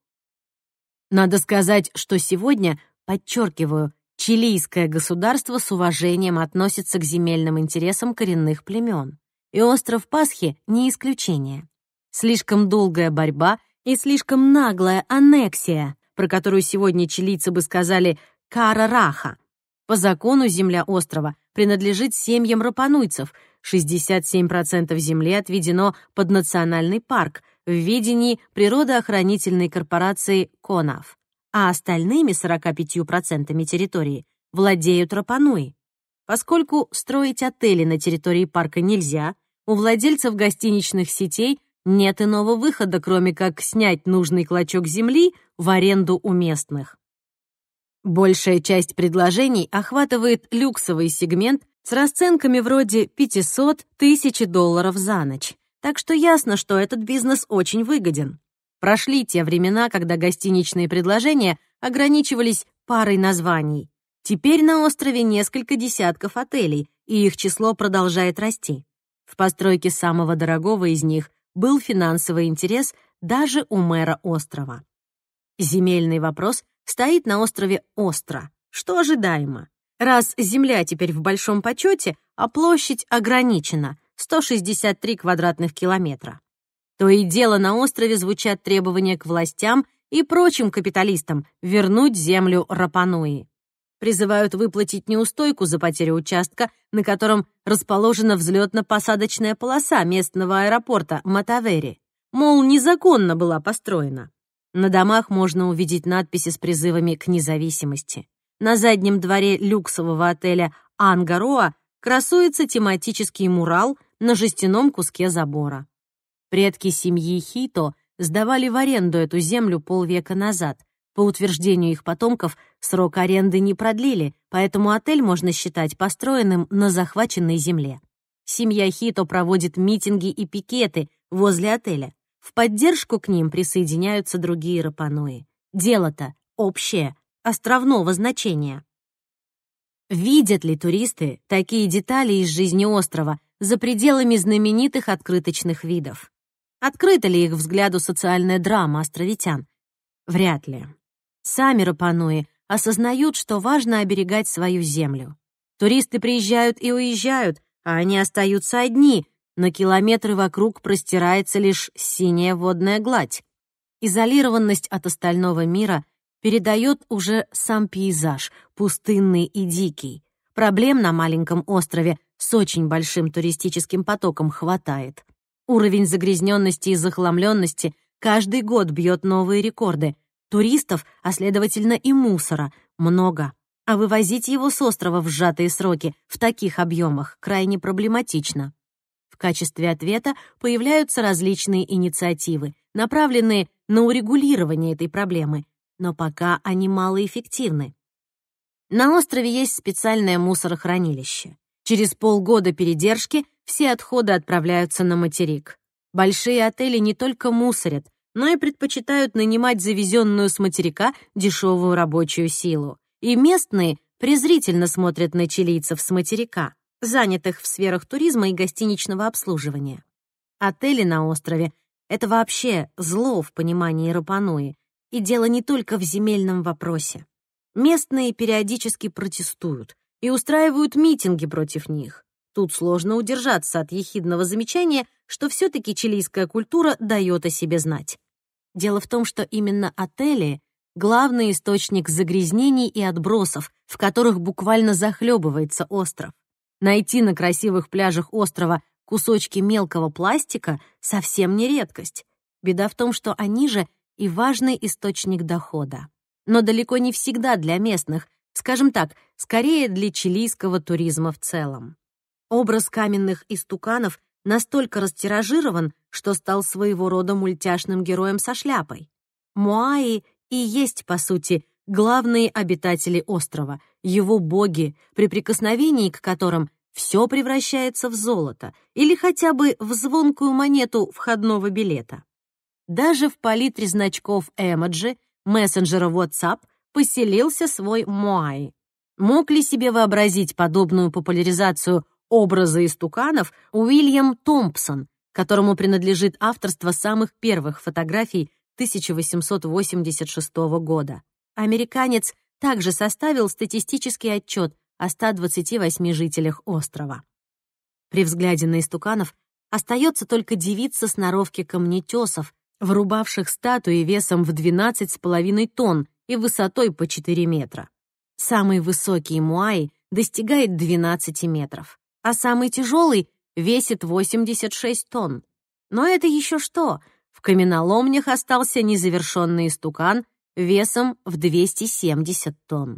Надо сказать, что сегодня, подчеркиваю, чилийское государство с уважением относится к земельным интересам коренных племен. И остров Пасхи не исключение. Слишком долгая борьба и слишком наглая аннексия, про которую сегодня чилийцы бы сказали «кара раха». По закону земля острова принадлежит семьям рапануйцев, шестьдесят семь процентов земли отведено под национальный парк в ведении природоохранительной корпорации «Конав», а остальными сорок пять процентов территории владеют рапануи. Поскольку строить отели на территории парка нельзя, у владельцев гостиничных сетей нет иного выхода, кроме как снять нужный клочок земли в аренду у местных. Большая часть предложений охватывает люксовый сегмент с расценками вроде пятьсот тысяч долларов за ночь, так что ясно, что этот бизнес очень выгоден. Прошли те времена, когда гостиничные предложения ограничивались парой названий. Теперь на острове несколько десятков отелей, и их число продолжает расти. В постройке самого дорогого из них был финансовый интерес даже у мэра острова. Земельный вопрос стоит на острове остро, что ожидаемо. Раз земля теперь в большом почете, а площадь ограничена — сто шестьдесят три квадратных километра. То и дело на острове звучат требования к властям и прочим капиталистам вернуть землю Рапануи. Призывают выплатить неустойку за потерю участка, на котором расположена взлетно-посадочная полоса местного аэропорта Матавери. Мол, незаконно была построена. На домах можно увидеть надписи с призывами к независимости. На заднем дворе люксового отеля «Ангароа» красуется тематический мурал на жестяном куске забора. Предки семьи Хито сдавали в аренду эту землю полвека назад. По утверждению их потомков, срок аренды не продлили, поэтому отель можно считать построенным на захваченной земле. Семья Хито проводит митинги и пикеты возле отеля. В поддержку к ним присоединяются другие рапануи. Дело-то общее, островного значения. Видят ли туристы такие детали из жизни острова за пределами знаменитых открыточных видов? Открыта ли их взгляду социальная драма островитян? Вряд ли. Сами рапануи осознают, что важно оберегать свою землю. Туристы приезжают и уезжают, а они остаются одни. На километры вокруг простирается лишь синяя водная гладь. Изолированность от остального мира передает уже сам пейзаж, пустынный и дикий. Проблем на маленьком острове с очень большим туристическим потоком хватает. Уровень загрязненности и захламленности каждый год бьет новые рекорды. Туристов, а следовательно и мусора, много. А вывозить его с острова в сжатые сроки в таких объемах крайне проблематично. В качестве ответа появляются различные инициативы, направленные на урегулирование этой проблемы, но пока они малоэффективны. На острове есть специальное мусорохранилище. Через полгода передержки все отходы отправляются на материк. Большие отели не только мусорят, но и предпочитают нанимать завезенную с материка дешевую рабочую силу. И местные презрительно смотрят на чилийцев с материка, занятых в сферах туризма и гостиничного обслуживания. Отели на острове — это вообще зло в понимании Рапануи, и дело не только в земельном вопросе. Местные периодически протестуют и устраивают митинги против них. Тут сложно удержаться от ехидного замечания, что все-таки чилийская культура дает о себе знать. Дело в том, что именно отели — главный источник загрязнений и отбросов, в которых буквально захлебывается остров. Найти на красивых пляжах острова кусочки мелкого пластика совсем не редкость. Беда в том, что они же и важный источник дохода. Но далеко не всегда для местных, скажем так, скорее для чилийского туризма в целом. Образ каменных истуканов настолько растиражирован, что стал своего рода мультяшным героем со шляпой. Моаи и есть, по сути, главные обитатели острова, его боги, при прикосновении к которым все превращается в золото или хотя бы в звонкую монету входного билета. Даже в палитре значков эмоджи мессенджера WhatsApp поселился свой Моай. Мог ли себе вообразить подобную популяризацию образа истуканов Уильям Томпсон, которому принадлежит авторство самых первых фотографий тысяча восемьсот восемьдесят шестого года? Американец также составил статистический отчет о ста двадцати восьми жителях острова. При взгляде на истуканов остается только дивиться сноровке камнетесов, вырубавших статуи весом в двенадцать с половиной тонн и высотой по четыре метра. Самый высокий Моай достигает двенадцати метров, а самый тяжелый весит восемьдесят шесть тонн. Но это еще что? В каменоломнях остался незавершенный истукан весом в двести семьдесят тонн.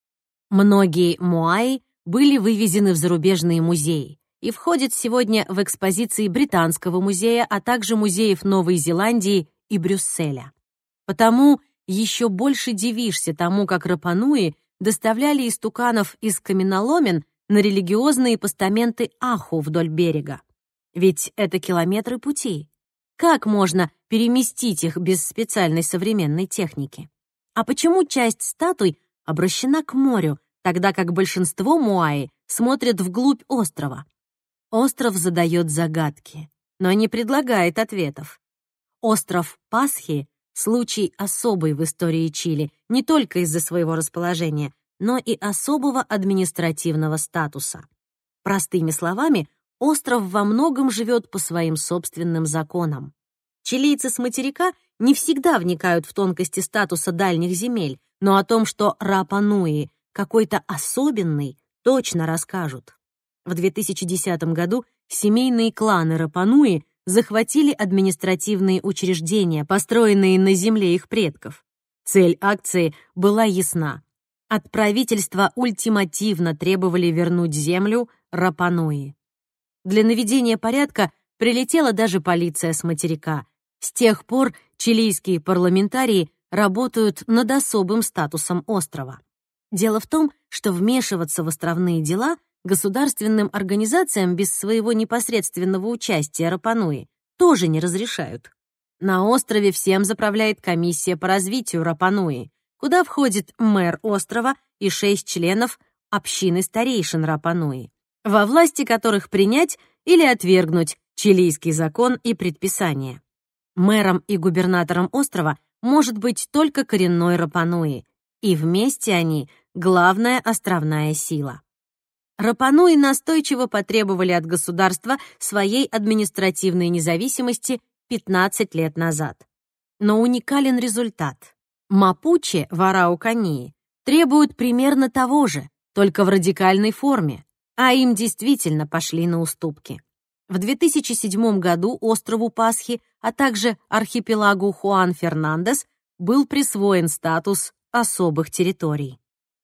Многие Моаи были вывезены в зарубежные музеи и входят сегодня в экспозиции Британского музея, а также музеев Новой Зеландии и Брюсселя. Потому еще больше дивишься тому, как Рапа-Нуи доставляли истуканов из каменоломен на религиозные постаменты Аху вдоль берега. Ведь это километры пути. Как можно переместить их без специальной современной техники? А почему часть статуй обращена к морю, тогда как большинство Моаи смотрят вглубь острова? Остров задает загадки, но не предлагает ответов. Остров Пасхи — случай особый в истории Чили не только из-за своего расположения, но и особого административного статуса. Простыми словами, остров во многом живет по своим собственным законам. Чилийцы с материка не всегда вникают в тонкости статуса дальних земель, но о том, что Рапа-Нуи какой-то особенный, точно расскажут. В две тысячи десятом году семейные кланы Рапа-Нуи захватили административные учреждения, построенные на земле их предков. Цель акции была ясна. От правительства ультимативно требовали вернуть землю Рапа-Нуи. Для наведения порядка прилетела даже полиция с материка. С тех пор чилийские парламентарии работают над особым статусом острова. Дело в том, что вмешиваться в островные дела государственным организациям без своего непосредственного участия Рапа-Нуи тоже не разрешают. На острове всем заправляет комиссия по развитию Рапа-Нуи, куда входит мэр острова и шесть членов общины старейшин Рапа-Нуи, во власти которых принять или отвергнуть чилийский закон и предписания. Мэром и губернатором острова может быть только коренной Рапа-Нуи, и вместе они — главная островная сила. Рапа-Нуи настойчиво потребовали от государства своей административной независимости пятнадцать лет назад. Но уникален результат. Мапуче в Араукании требуют примерно того же, только в радикальной форме, а им действительно пошли на уступки. В две тысячи седьмом году острову Пасхи, а также архипелагу Хуан-Фернандес был присвоен статус особых территорий.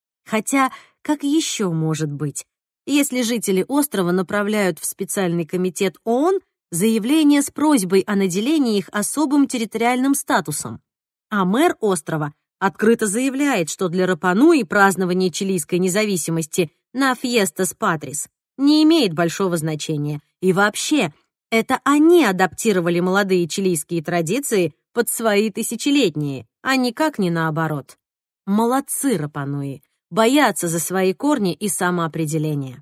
Хотя, как еще может быть, если жители острова направляют в специальный комитет ООН заявление с просьбой о наделении их особым территориальным статусом, а мэр острова открыто заявляет, что для Рапа-Нуи празднование чилийской независимости на Фьестас Патрис не имеет большого значения, и вообще это они адаптировали молодые чилийские традиции под свои тысячелетние, а никак не наоборот. Молодцы Рапа-Нуи, боятся за свои корни и самоопределение.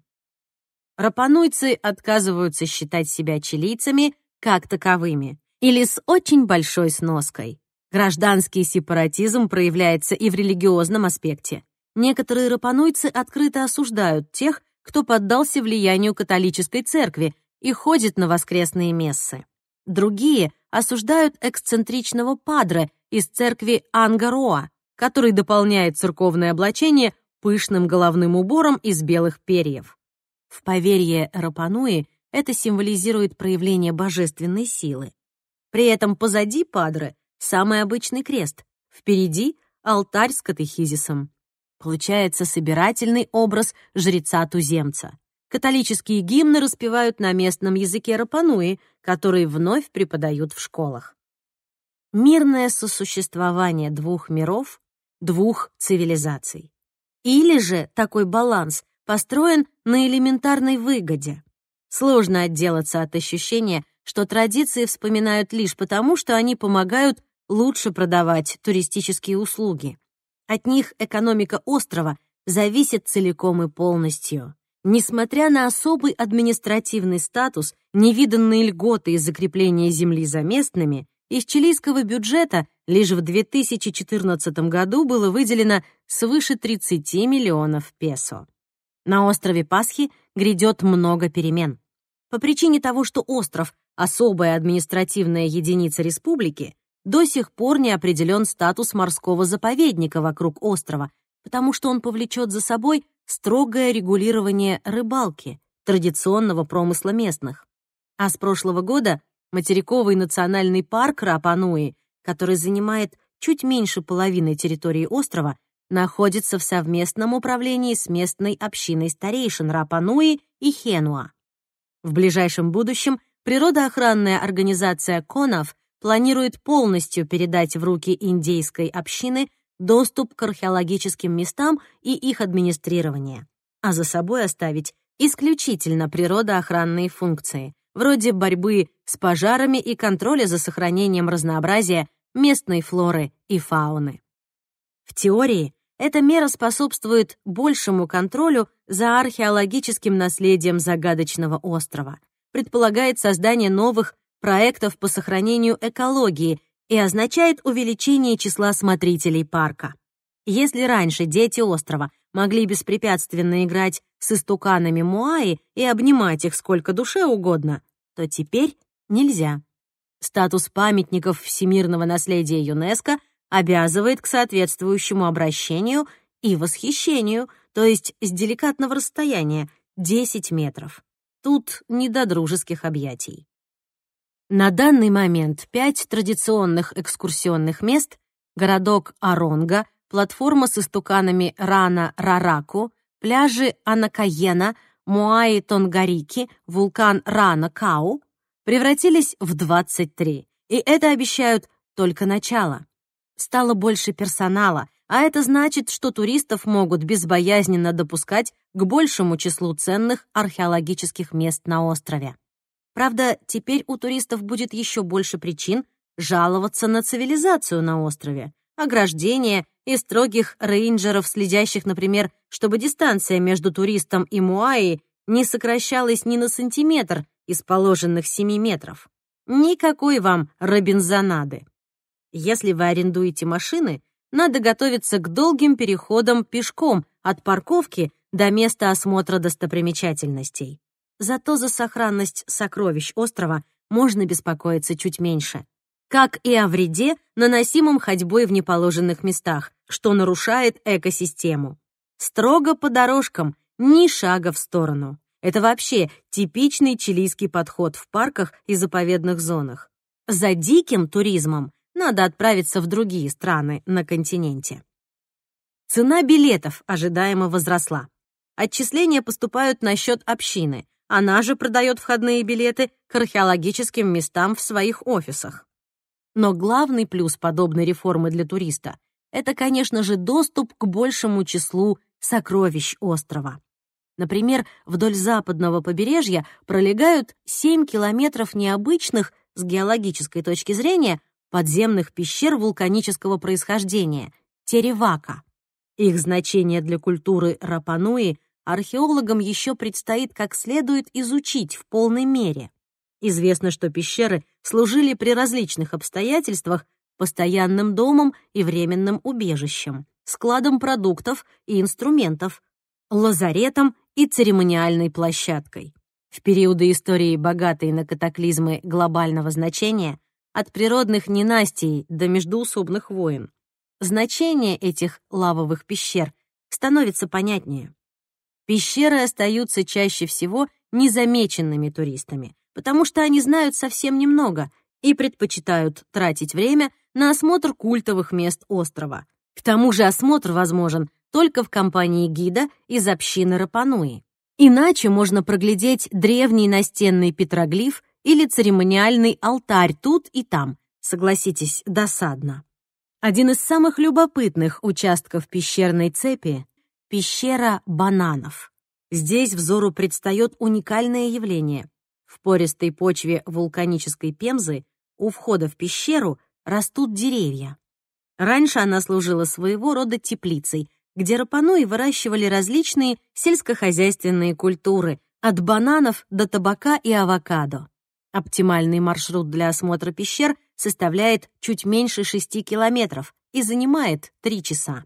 Рапануйцы отказываются считать себя чилийцами как таковыми или с очень большой сноской. Гражданский сепаратизм проявляется и в религиозном аспекте. Некоторые рапануйцы открыто осуждают тех, кто поддался влиянию католической церкви и ходит на воскресные мессы. Другие осуждают эксцентричного падре из церкви Ангароа, который дополняет церковное облачение пышным головным убором из белых перьев. В поверье Рапа-Нуи это символизирует проявление божественной силы. При этом позади падре самый обычный крест, впереди алтарь с катехизисом. Получается собирательный образ жреца-туземца. Католические гимны распевают на местном языке Рапа-Нуи, который вновь преподают в школах. Мирное сосуществование двух миров, двух цивилизаций. Или же такой баланс построен на элементарной выгоде. Сложно отделаться от ощущения, что традиции вспоминают лишь потому, что они помогают лучше продавать туристические услуги. От них экономика острова зависит целиком и полностью. Несмотря на особый административный статус, невиданные льготы и закрепление земли за местными, из чилийского бюджета лишь в две тысячи четырнадцатом году было выделено свыше тридцати миллионов песо. На острове Пасхи грядет много перемен. По причине того, что остров — особая административная единица республики, до сих пор не определен статус морского заповедника вокруг острова, потому что он повлечет за собой строгое регулирование рыбалки, традиционного промысла местных. А с прошлого года материковый национальный парк Рапа-Нуи, который занимает чуть меньше половины территории острова, находится в совместном управлении с местной общиной старейшин Рапа-Нуи и Хенуа. В ближайшем будущем природоохранная организация КОНАФ планирует полностью передать в руки индейской общины доступ к археологическим местам и их администрирование, а за собой оставить исключительно природоохранные функции, вроде борьбы с пожарами и контроля за сохранением разнообразия местной флоры и фауны. В теории эта мера способствует большему контролю за археологическим наследием загадочного острова, предполагает создание новых проектов по сохранению экологии и означает увеличение числа смотрителей парка. Если раньше дети острова могли беспрепятственно играть с истуканами Моаи и обнимать их сколько душе угодно, то теперь нельзя. Статус памятников всемирного наследия ЮНЕСКО обязывает к соответствующему обращению и восхищению, то есть с деликатного расстояния десять метров. Тут не до дружеских объятий. На данный момент пять традиционных экскурсионных мест — городок Аронга, платформа с истуканами Рана-Рараку, пляжи Анакаена, Моаи-Тонгарики, вулкан Рана-Кау — превратились в двадцать три, и это обещают только начало. Стало больше персонала, а это значит, что туристов могут безбоязненно допускать к большему числу ценных археологических мест на острове. Правда, теперь у туристов будет еще больше причин жаловаться на цивилизацию на острове, ограждения и строгих рейнджеров, следящих, например, чтобы дистанция между туристом и Моаи не сокращалась ни на сантиметр из положенных семи метров. Никакой вам робинзонады. Если вы арендуете машины, надо готовиться к долгим переходам пешком от парковки до места осмотра достопримечательностей. Зато за сохранность сокровищ острова можно беспокоиться чуть меньше. Как и о вреде, наносимом ходьбой в неположенных местах, что нарушает экосистему. Строго по дорожкам, ни шага в сторону. Это вообще типичный чилийский подход в парках и заповедных зонах. За диким туризмом надо отправиться в другие страны на континенте. Цена билетов ожидаемо возросла. Отчисления поступают на счет общины. Она же продает входные билеты к археологическим местам в своих офисах. Но главный плюс подобной реформы для туриста — это, конечно же, доступ к большему числу сокровищ острова. Например, вдоль западного побережья пролегают семь километров необычных, с геологической точки зрения, подземных пещер вулканического происхождения — Теревака. Их значение для культуры Рапа-Нуи археологам еще предстоит как следует изучить в полной мере. Известно, что пещеры служили при различных обстоятельствах постоянным домом и временным убежищем, складом продуктов и инструментов, лазаретом и церемониальной площадкой. В периоды истории, богатые на катаклизмы глобального значения, от природных ненастий до междоусобных войн, значение этих лавовых пещер становится понятнее. Пещеры остаются чаще всего незамеченными туристами, потому что они знают совсем немного и предпочитают тратить время на осмотр культовых мест острова. К тому же осмотр возможен только в компании гида из общины Рапа-Нуи. Иначе можно проглядеть древний настенный петроглиф или церемониальный алтарь тут и там. Согласитесь, досадно. Один из самых любопытных участков пещерной цепи — пещера бананов. Здесь взору предстает уникальное явление. В пористой почве вулканической Пемзы у входа в пещеру растут деревья. Раньше она служила своего рода теплицей, где рапануи выращивали различные сельскохозяйственные культуры, от бананов до табака и авокадо. Оптимальный маршрут для осмотра пещер составляет чуть меньше шести километров и занимает три часа.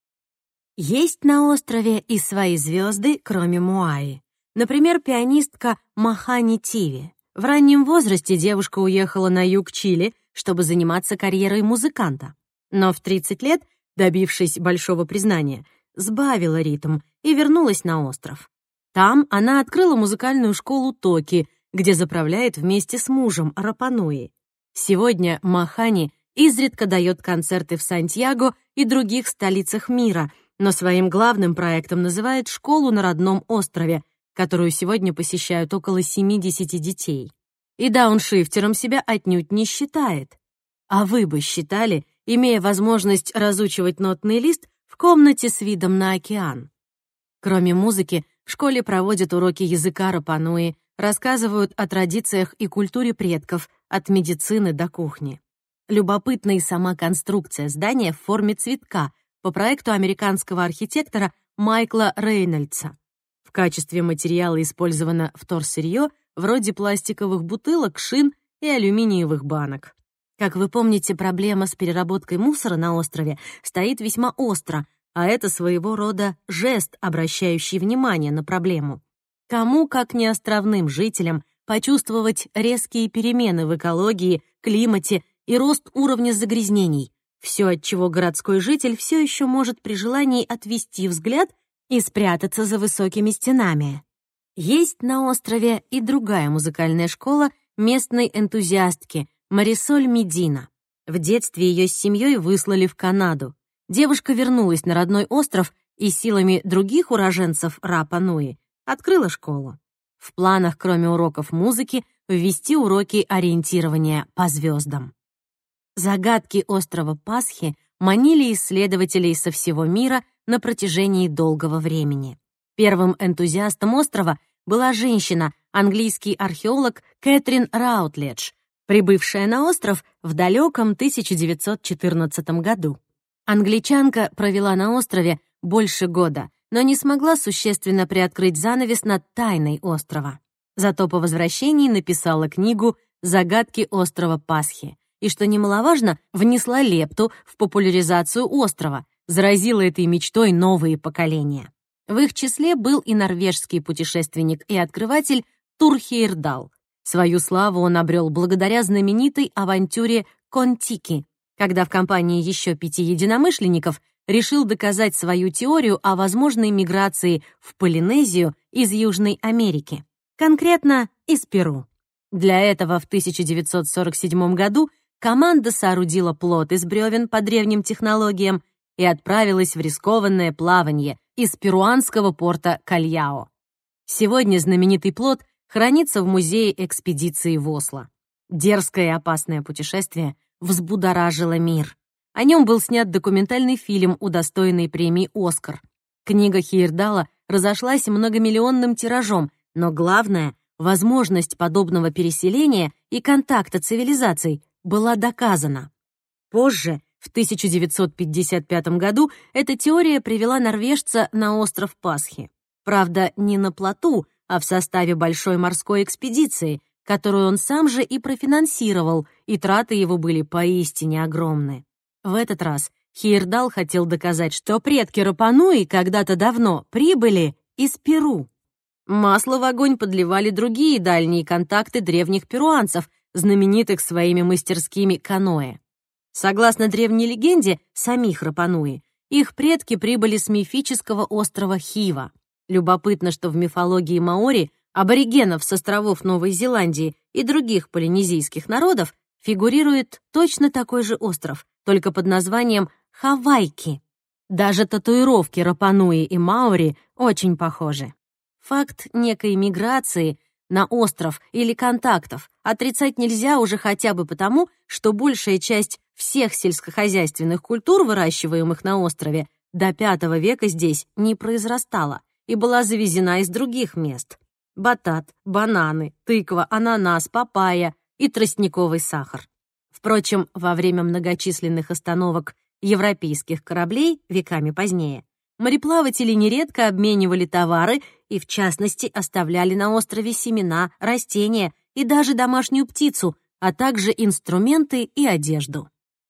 Есть на острове и свои звезды, кроме Моаи. Например, пианистка Махани Тиви. В раннем возрасте девушка уехала на юг Чили, чтобы заниматься карьерой музыканта. Но в тридцать лет, добившись большого признания, сбавила ритм и вернулась на остров. Там она открыла музыкальную школу Токи, где заправляет вместе с мужем Рапануи. Сегодня Махани изредка дает концерты в Сантьяго и других столицах мира, но своим главным проектом называет школу на родном острове, которую сегодня посещают около семидесяти детей. И дауншифтером себя отнюдь не считает. А вы бы считали, имея возможность разучивать нотный лист в комнате с видом на океан? Кроме музыки, в школе проводят уроки языка Рапануи, рассказывают о традициях и культуре предков, от медицины до кухни. Любопытна и сама конструкция здания в форме цветка по проекту американского архитектора Майкла Рейнольдса. В качестве материала использовано вторсырье вроде пластиковых бутылок, шин и алюминиевых банок. Как вы помните, проблема с переработкой мусора на острове стоит весьма остро, а это своего рода жест, обращающий внимание на проблему. Кому, как не островным жителям, почувствовать резкие перемены в экологии, климате и рост уровня загрязнений, все, от чего городской житель все еще может при желании отвести взгляд и спрятаться за высокими стенами. Есть на острове и другая музыкальная школа местной энтузиастки Марисоль Медина. В детстве ее с семьей выслали в Канаду. Девушка вернулась на родной остров и силами других уроженцев Рапа-Нуи открыла школу. В планах, кроме уроков музыки, ввести уроки ориентирования по звездам. Загадки острова Пасхи манили исследователей со всего мира на протяжении долгого времени. Первым энтузиастом острова была женщина, английский археолог Кэтрин Раутледж, прибывшая на остров в далеком тысяча девятьсот четырнадцатом году. Англичанка провела на острове больше года, но не смогла существенно приоткрыть занавес над тайной острова. Зато по возвращении написала книгу «Загадки острова Пасхи» и, что немаловажно, внесла лепту в популяризацию острова, заразила этой мечтой новые поколения. В их числе был и норвежский путешественник и открыватель Тур Хейердал. Свою славу он обрел благодаря знаменитой авантюре Кон-Тики, когда в компании еще пяти единомышленников решил доказать свою теорию о возможной миграции в Полинезию из Южной Америки, конкретно из Перу. Для этого в тысяча девятьсот сорок седьмом году команда соорудила плот из бревен по древним технологиям и отправилась в рискованное плавание из перуанского порта Кальяо. Сегодня знаменитый плот хранится в музее экспедиции в Осло. Дерзкое и опасное путешествие взбудоражило мир. О нем был снят документальный фильм, удостоенный премии «Оскар». Книга Хейердала разошлась многомиллионным тиражом, но главное — возможность подобного переселения и контакта цивилизаций была доказана. Позже, в тысяча девятьсот пятьдесят пятом году, эта теория привела норвежца на остров Пасхи. Правда, не на плоту, а в составе большой морской экспедиции, которую он сам же и профинансировал, и траты его были поистине огромны. В этот раз Хейердал хотел доказать, что предки Рапа-Нуи когда-то давно прибыли из Перу. Масло в огонь подливали другие дальние контакты древних перуанцев, знаменитых своими мастерскими каноэ. Согласно древней легенде самих Рапа-Нуи, их предки прибыли с мифического острова Хива. Любопытно, что в мифологии маори, аборигенов с островов Новой Зеландии и других полинезийских народов, фигурирует точно такой же остров, только под названием Хавайки. Даже татуировки Рапа-Нуи и маори очень похожи. Факт некой миграции на остров или контактов отрицать нельзя уже хотя бы потому, что большая часть всех сельскохозяйственных культур, выращиваемых на острове, до пятого века здесь не произрастала, и была завезена из других мест. Батат, бананы, тыква, ананас, папайя и тростниковый сахар. Впрочем, во время многочисленных остановок европейских кораблей веками позднее мореплаватели нередко обменивали товары и, в частности, оставляли на острове семена, растения и даже домашнюю птицу, а также инструменты и одежду.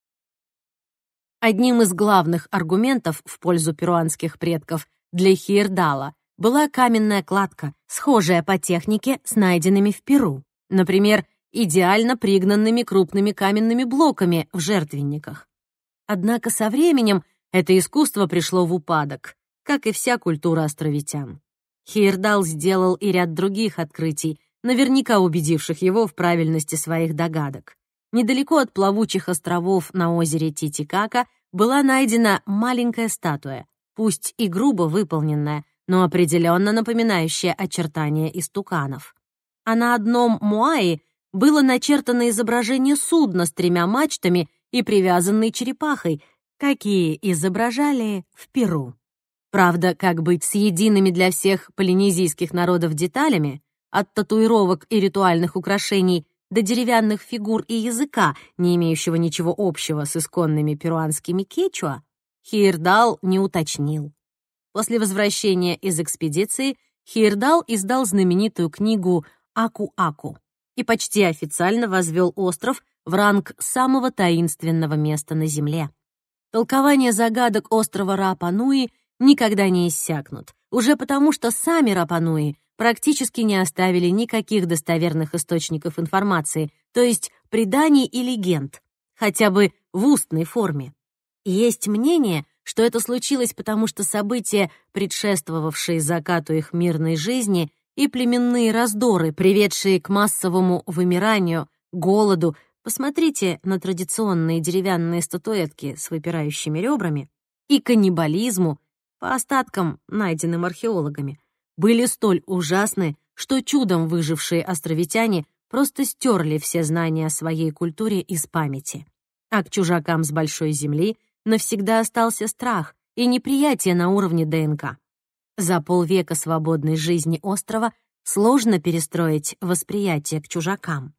Одним из главных аргументов в пользу перуанских предков для Хейердала была каменная кладка, схожая по технике с найденными в Перу, например, идеально пригнанными крупными каменными блоками в жертвенниках. Однако со временем это искусство пришло в упадок, как и вся культура островитян. Хейердал сделал и ряд других открытий, наверняка убедивших его в правильности своих догадок. Недалеко от плавучих островов на озере Титикака была найдена маленькая статуя, пусть и грубо выполненная, но определенно напоминающая очертания истуканов. А на одном муаи было начертано изображение судна с тремя мачтами и привязанной черепахой, какие изображали в Перу. Правда, как быть с едиными для всех полинезийских народов деталями, от татуировок и ритуальных украшений до деревянных фигур и языка, не имеющего ничего общего с исконными перуанскими кечуа, Хейердал не уточнил. После возвращения из экспедиции Хейердал издал знаменитую книгу «Аку-Аку» и почти официально возвел остров в ранг самого таинственного места на Земле. Толкования загадок острова Рапа-Нуи никогда не иссякнут, уже потому что сами Рапа-Нуи практически не оставили никаких достоверных источников информации, то есть преданий и легенд, хотя бы в устной форме. Есть мнение, что это случилось потому, что события, предшествовавшие закату их мирной жизни, и племенные раздоры, приведшие к массовому вымиранию, голоду, посмотрите на традиционные деревянные статуэтки с выпирающими ребрами, и каннибализму, по остаткам, найденным археологами, были столь ужасны, что чудом выжившие островитяне просто стерли все знания о своей культуре из памяти. А к чужакам с большой земли навсегда остался страх и неприятие на уровне ДНК. За полвека свободной жизни острова сложно перестроить восприятие к чужакам.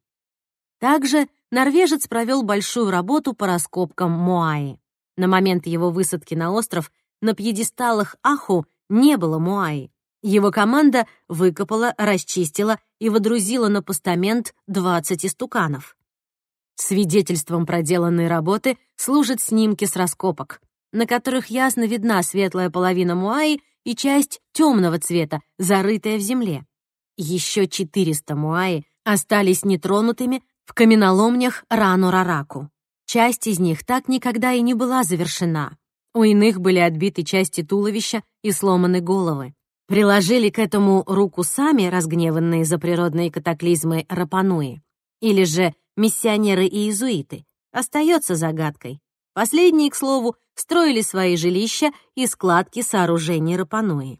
Также норвежец провел большую работу по раскопкам Моаи. На момент его высадки на остров на пьедесталах Аху не было Моаи. Его команда выкопала, расчистила и водрузила на постамент двадцать истуканов. Свидетельством проделанной работы служат снимки с раскопок, на которых ясно видна светлая половина Моаи и часть темного цвета, зарытая в земле. Еще четыреста Моаи остались нетронутыми в каменоломнях Рану-Рараку. Часть из них так никогда и не была завершена. У иных были отбиты части туловища и сломаны головы. Приложили к этому руку сами разгневанные за природные катаклизмы Рапа-Нуи, или же миссионеры и иезуиты, остается загадкой. Последние, к слову, строили свои жилища и складки сооружений Рапа-Нуи.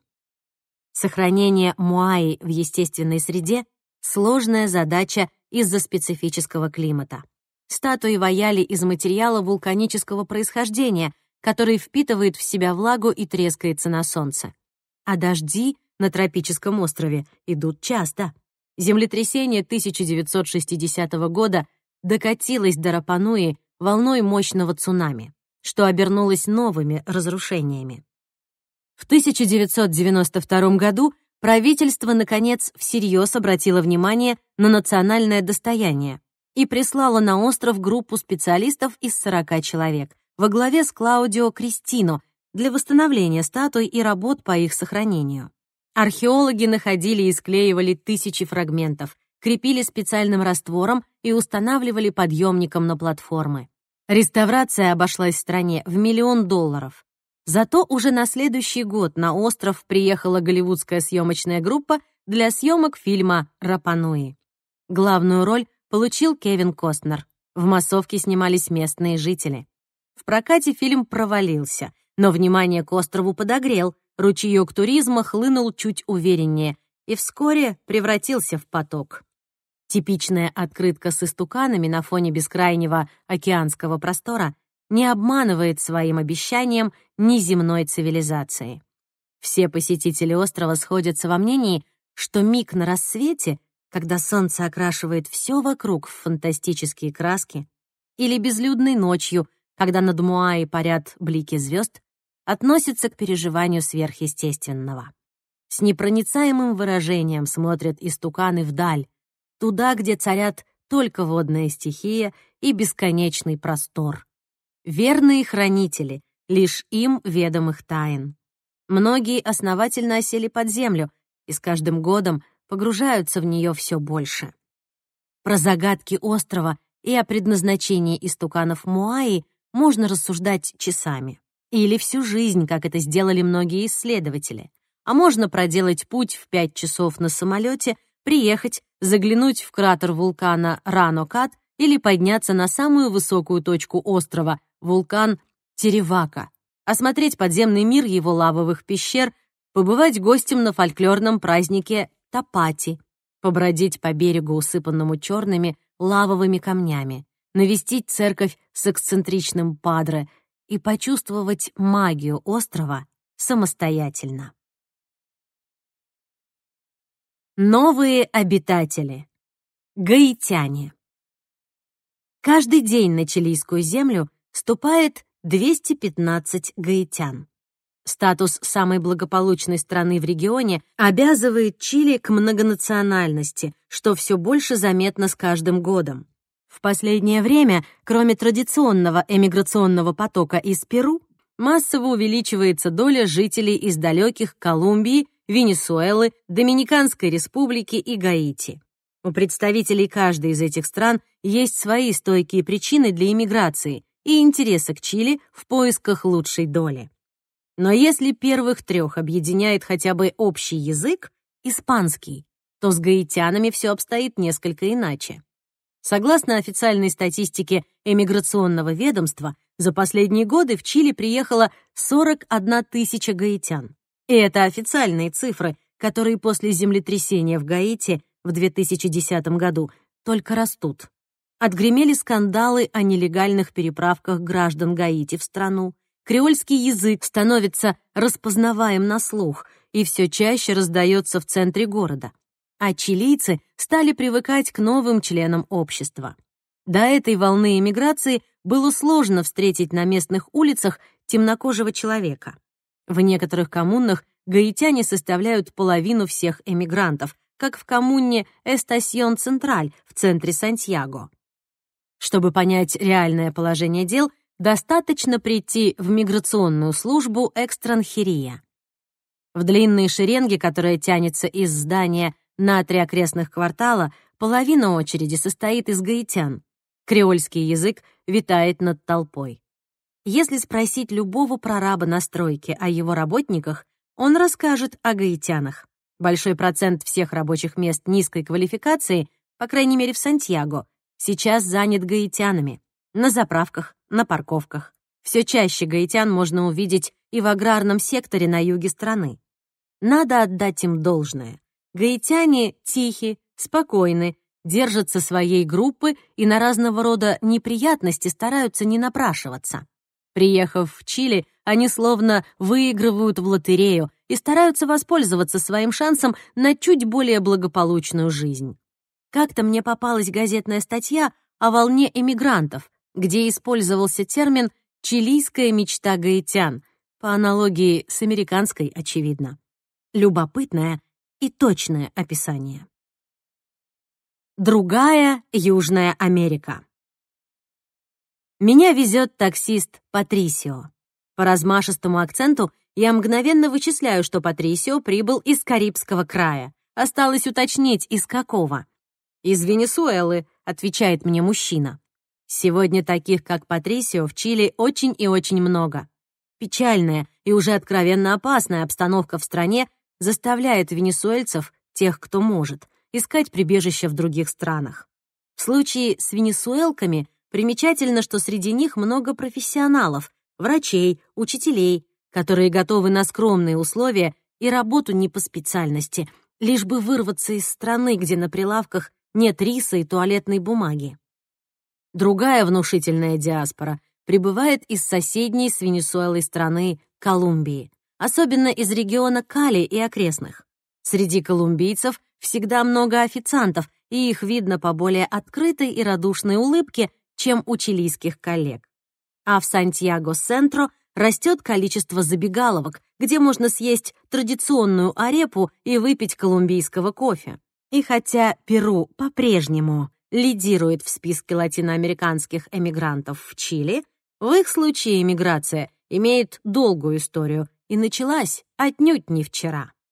Сохранение Моаи в естественной среде — сложная задача из-за специфического климата. Статуи ваяли из материала вулканического происхождения, который впитывает в себя влагу и трескается на солнце. А дожди на тропическом острове идут часто. Землетрясение тысяча девятьсот шестидесятого года докатилось до Рапа-Нуи волной мощного цунами, что обернулось новыми разрушениями. В тысяча девятьсот девяносто втором году правительство, наконец, всерьез обратило внимание на национальное достояние и прислало на остров группу специалистов из сорока человек во главе с Клаудио Кристино для восстановления статуй и работ по их сохранению. Археологи находили и склеивали тысячи фрагментов, крепили специальным раствором и устанавливали подъемником на платформы. Реставрация обошлась стране в миллион долларов. Зато уже на следующий год на остров приехала голливудская съемочная группа для съемок фильма «Рапа-Нуи». Главную роль получил Кевин Костнер. В массовке снимались местные жители. В прокате фильм провалился, но внимание к острову подогрел, ручеёк туризма хлынул чуть увереннее и вскоре превратился в поток. Типичная открытка с истуканами на фоне бескрайнего океанского простора не обманывает своим обещанием неземной цивилизации. Все посетители острова сходятся во мнении, что миг на рассвете, когда солнце окрашивает все вокруг в фантастические краски, или безлюдной ночью, когда над Моаи парят блики звезд, относится к переживанию сверхъестественного. С непроницаемым выражением смотрят истуканы вдаль, туда, где царят только водная стихия и бесконечный простор. Верные хранители лишь им ведомых тайн. Многие основательно осели под землю и с каждым годом погружаются в нее все больше. Про загадки острова и о предназначении истуканов Моаи можно рассуждать часами. Или всю жизнь, как это сделали многие исследователи. А можно проделать путь в пять часов на самолете, приехать, заглянуть в кратер вулкана Рано-Кат или подняться на самую высокую точку острова, вулкан Теревака, осмотреть подземный мир его лавовых пещер, побывать гостем на фольклорном празднике Тапати, побродить по берегу, усыпанному черными лавовыми камнями, навестить церковь с эксцентричным падре и почувствовать магию острова самостоятельно. Новые обитатели. Гаитяне. Каждый день на чилийскую землю ступает двести пятнадцать гаитян. Статус самой благополучной страны в регионе обязывает Чили к многонациональности, что все больше заметно с каждым годом. В последнее время, кроме традиционного эмиграционного потока из Перу, массово увеличивается доля жителей из далеких Колумбии, Венесуэлы, Доминиканской Республики и Гаити. У представителей каждой из этих стран есть свои стойкие причины для иммиграции и интереса к Чили в поисках лучшей доли. Но если первых трех объединяет хотя бы общий язык, испанский, то с гаитянами все обстоит несколько иначе. Согласно официальной статистике эмиграционного ведомства, за последние годы в Чили приехало сорок одна тысяча гаитян. И это официальные цифры, которые после землетрясения в Гаити в две тысячи десятом году только растут. Отгремели скандалы о нелегальных переправках граждан Гаити в страну. Креольский язык становится распознаваем на слух и все чаще раздается в центре города. А чилийцы стали привыкать к новым членам общества. До этой волны эмиграции было сложно встретить на местных улицах темнокожего человека. В некоторых коммунах гаитяне составляют половину всех эмигрантов, как в коммуне Эстасьон-Централь в центре Сантьяго. Чтобы понять реальное положение дел, достаточно прийти в миграционную службу Экстранхерия. В длинной шеренге, которая тянется из здания на три окрестных квартала, половина очереди состоит из гаитян. Креольский язык витает над толпой. Если спросить любого прораба на стройке о его работниках, он расскажет о гаитянах. Большой процент всех рабочих мест низкой квалификации, по крайней мере в Сантьяго, сейчас занят гаитянами. На заправках, на парковках. Все чаще гаитян можно увидеть и в аграрном секторе на юге страны. Надо отдать им должное. Гаитяне тихи, спокойны, держатся своей группы и на разного рода неприятности стараются не напрашиваться. Приехав в Чили, они словно выигрывают в лотерею и стараются воспользоваться своим шансом на чуть более благополучную жизнь. Как-то мне попалась газетная статья о волне эмигрантов, где использовался термин «чилийская мечта гаитян», по аналогии с американской, очевидно. Любопытное и точное описание. Другая Южная Америка. Меня везет таксист Патрисио. По размашистому акценту я мгновенно вычисляю, что Патрисио прибыл из Карибского края. Осталось уточнить, из какого. «Из Венесуэлы», — отвечает мне мужчина. Сегодня таких, как Патрисио, в Чили очень и очень много. Печальная и уже откровенно опасная обстановка в стране заставляет венесуэльцев, тех, кто может, искать прибежище в других странах. В случае с венесуэлками примечательно, что среди них много профессионалов, врачей, учителей, которые готовы на скромные условия и работу не по специальности, лишь бы вырваться из страны, где на прилавках нет риса и туалетной бумаги. Другая внушительная диаспора прибывает из соседней с Венесуэлой страны Колумбии. особенно из региона Кали и окрестных. Среди колумбийцев всегда много официантов, и их видно по более открытой и радушной улыбке, чем у чилийских коллег. А в Сантьяго-Сентро растет количество забегаловок, где можно съесть традиционную арепу и выпить колумбийского кофе. И хотя Перу по-прежнему лидирует в списке латиноамериканских эмигрантов в Чили, в их случае эмиграция имеет долгую историю и началась отнюдь не вчера.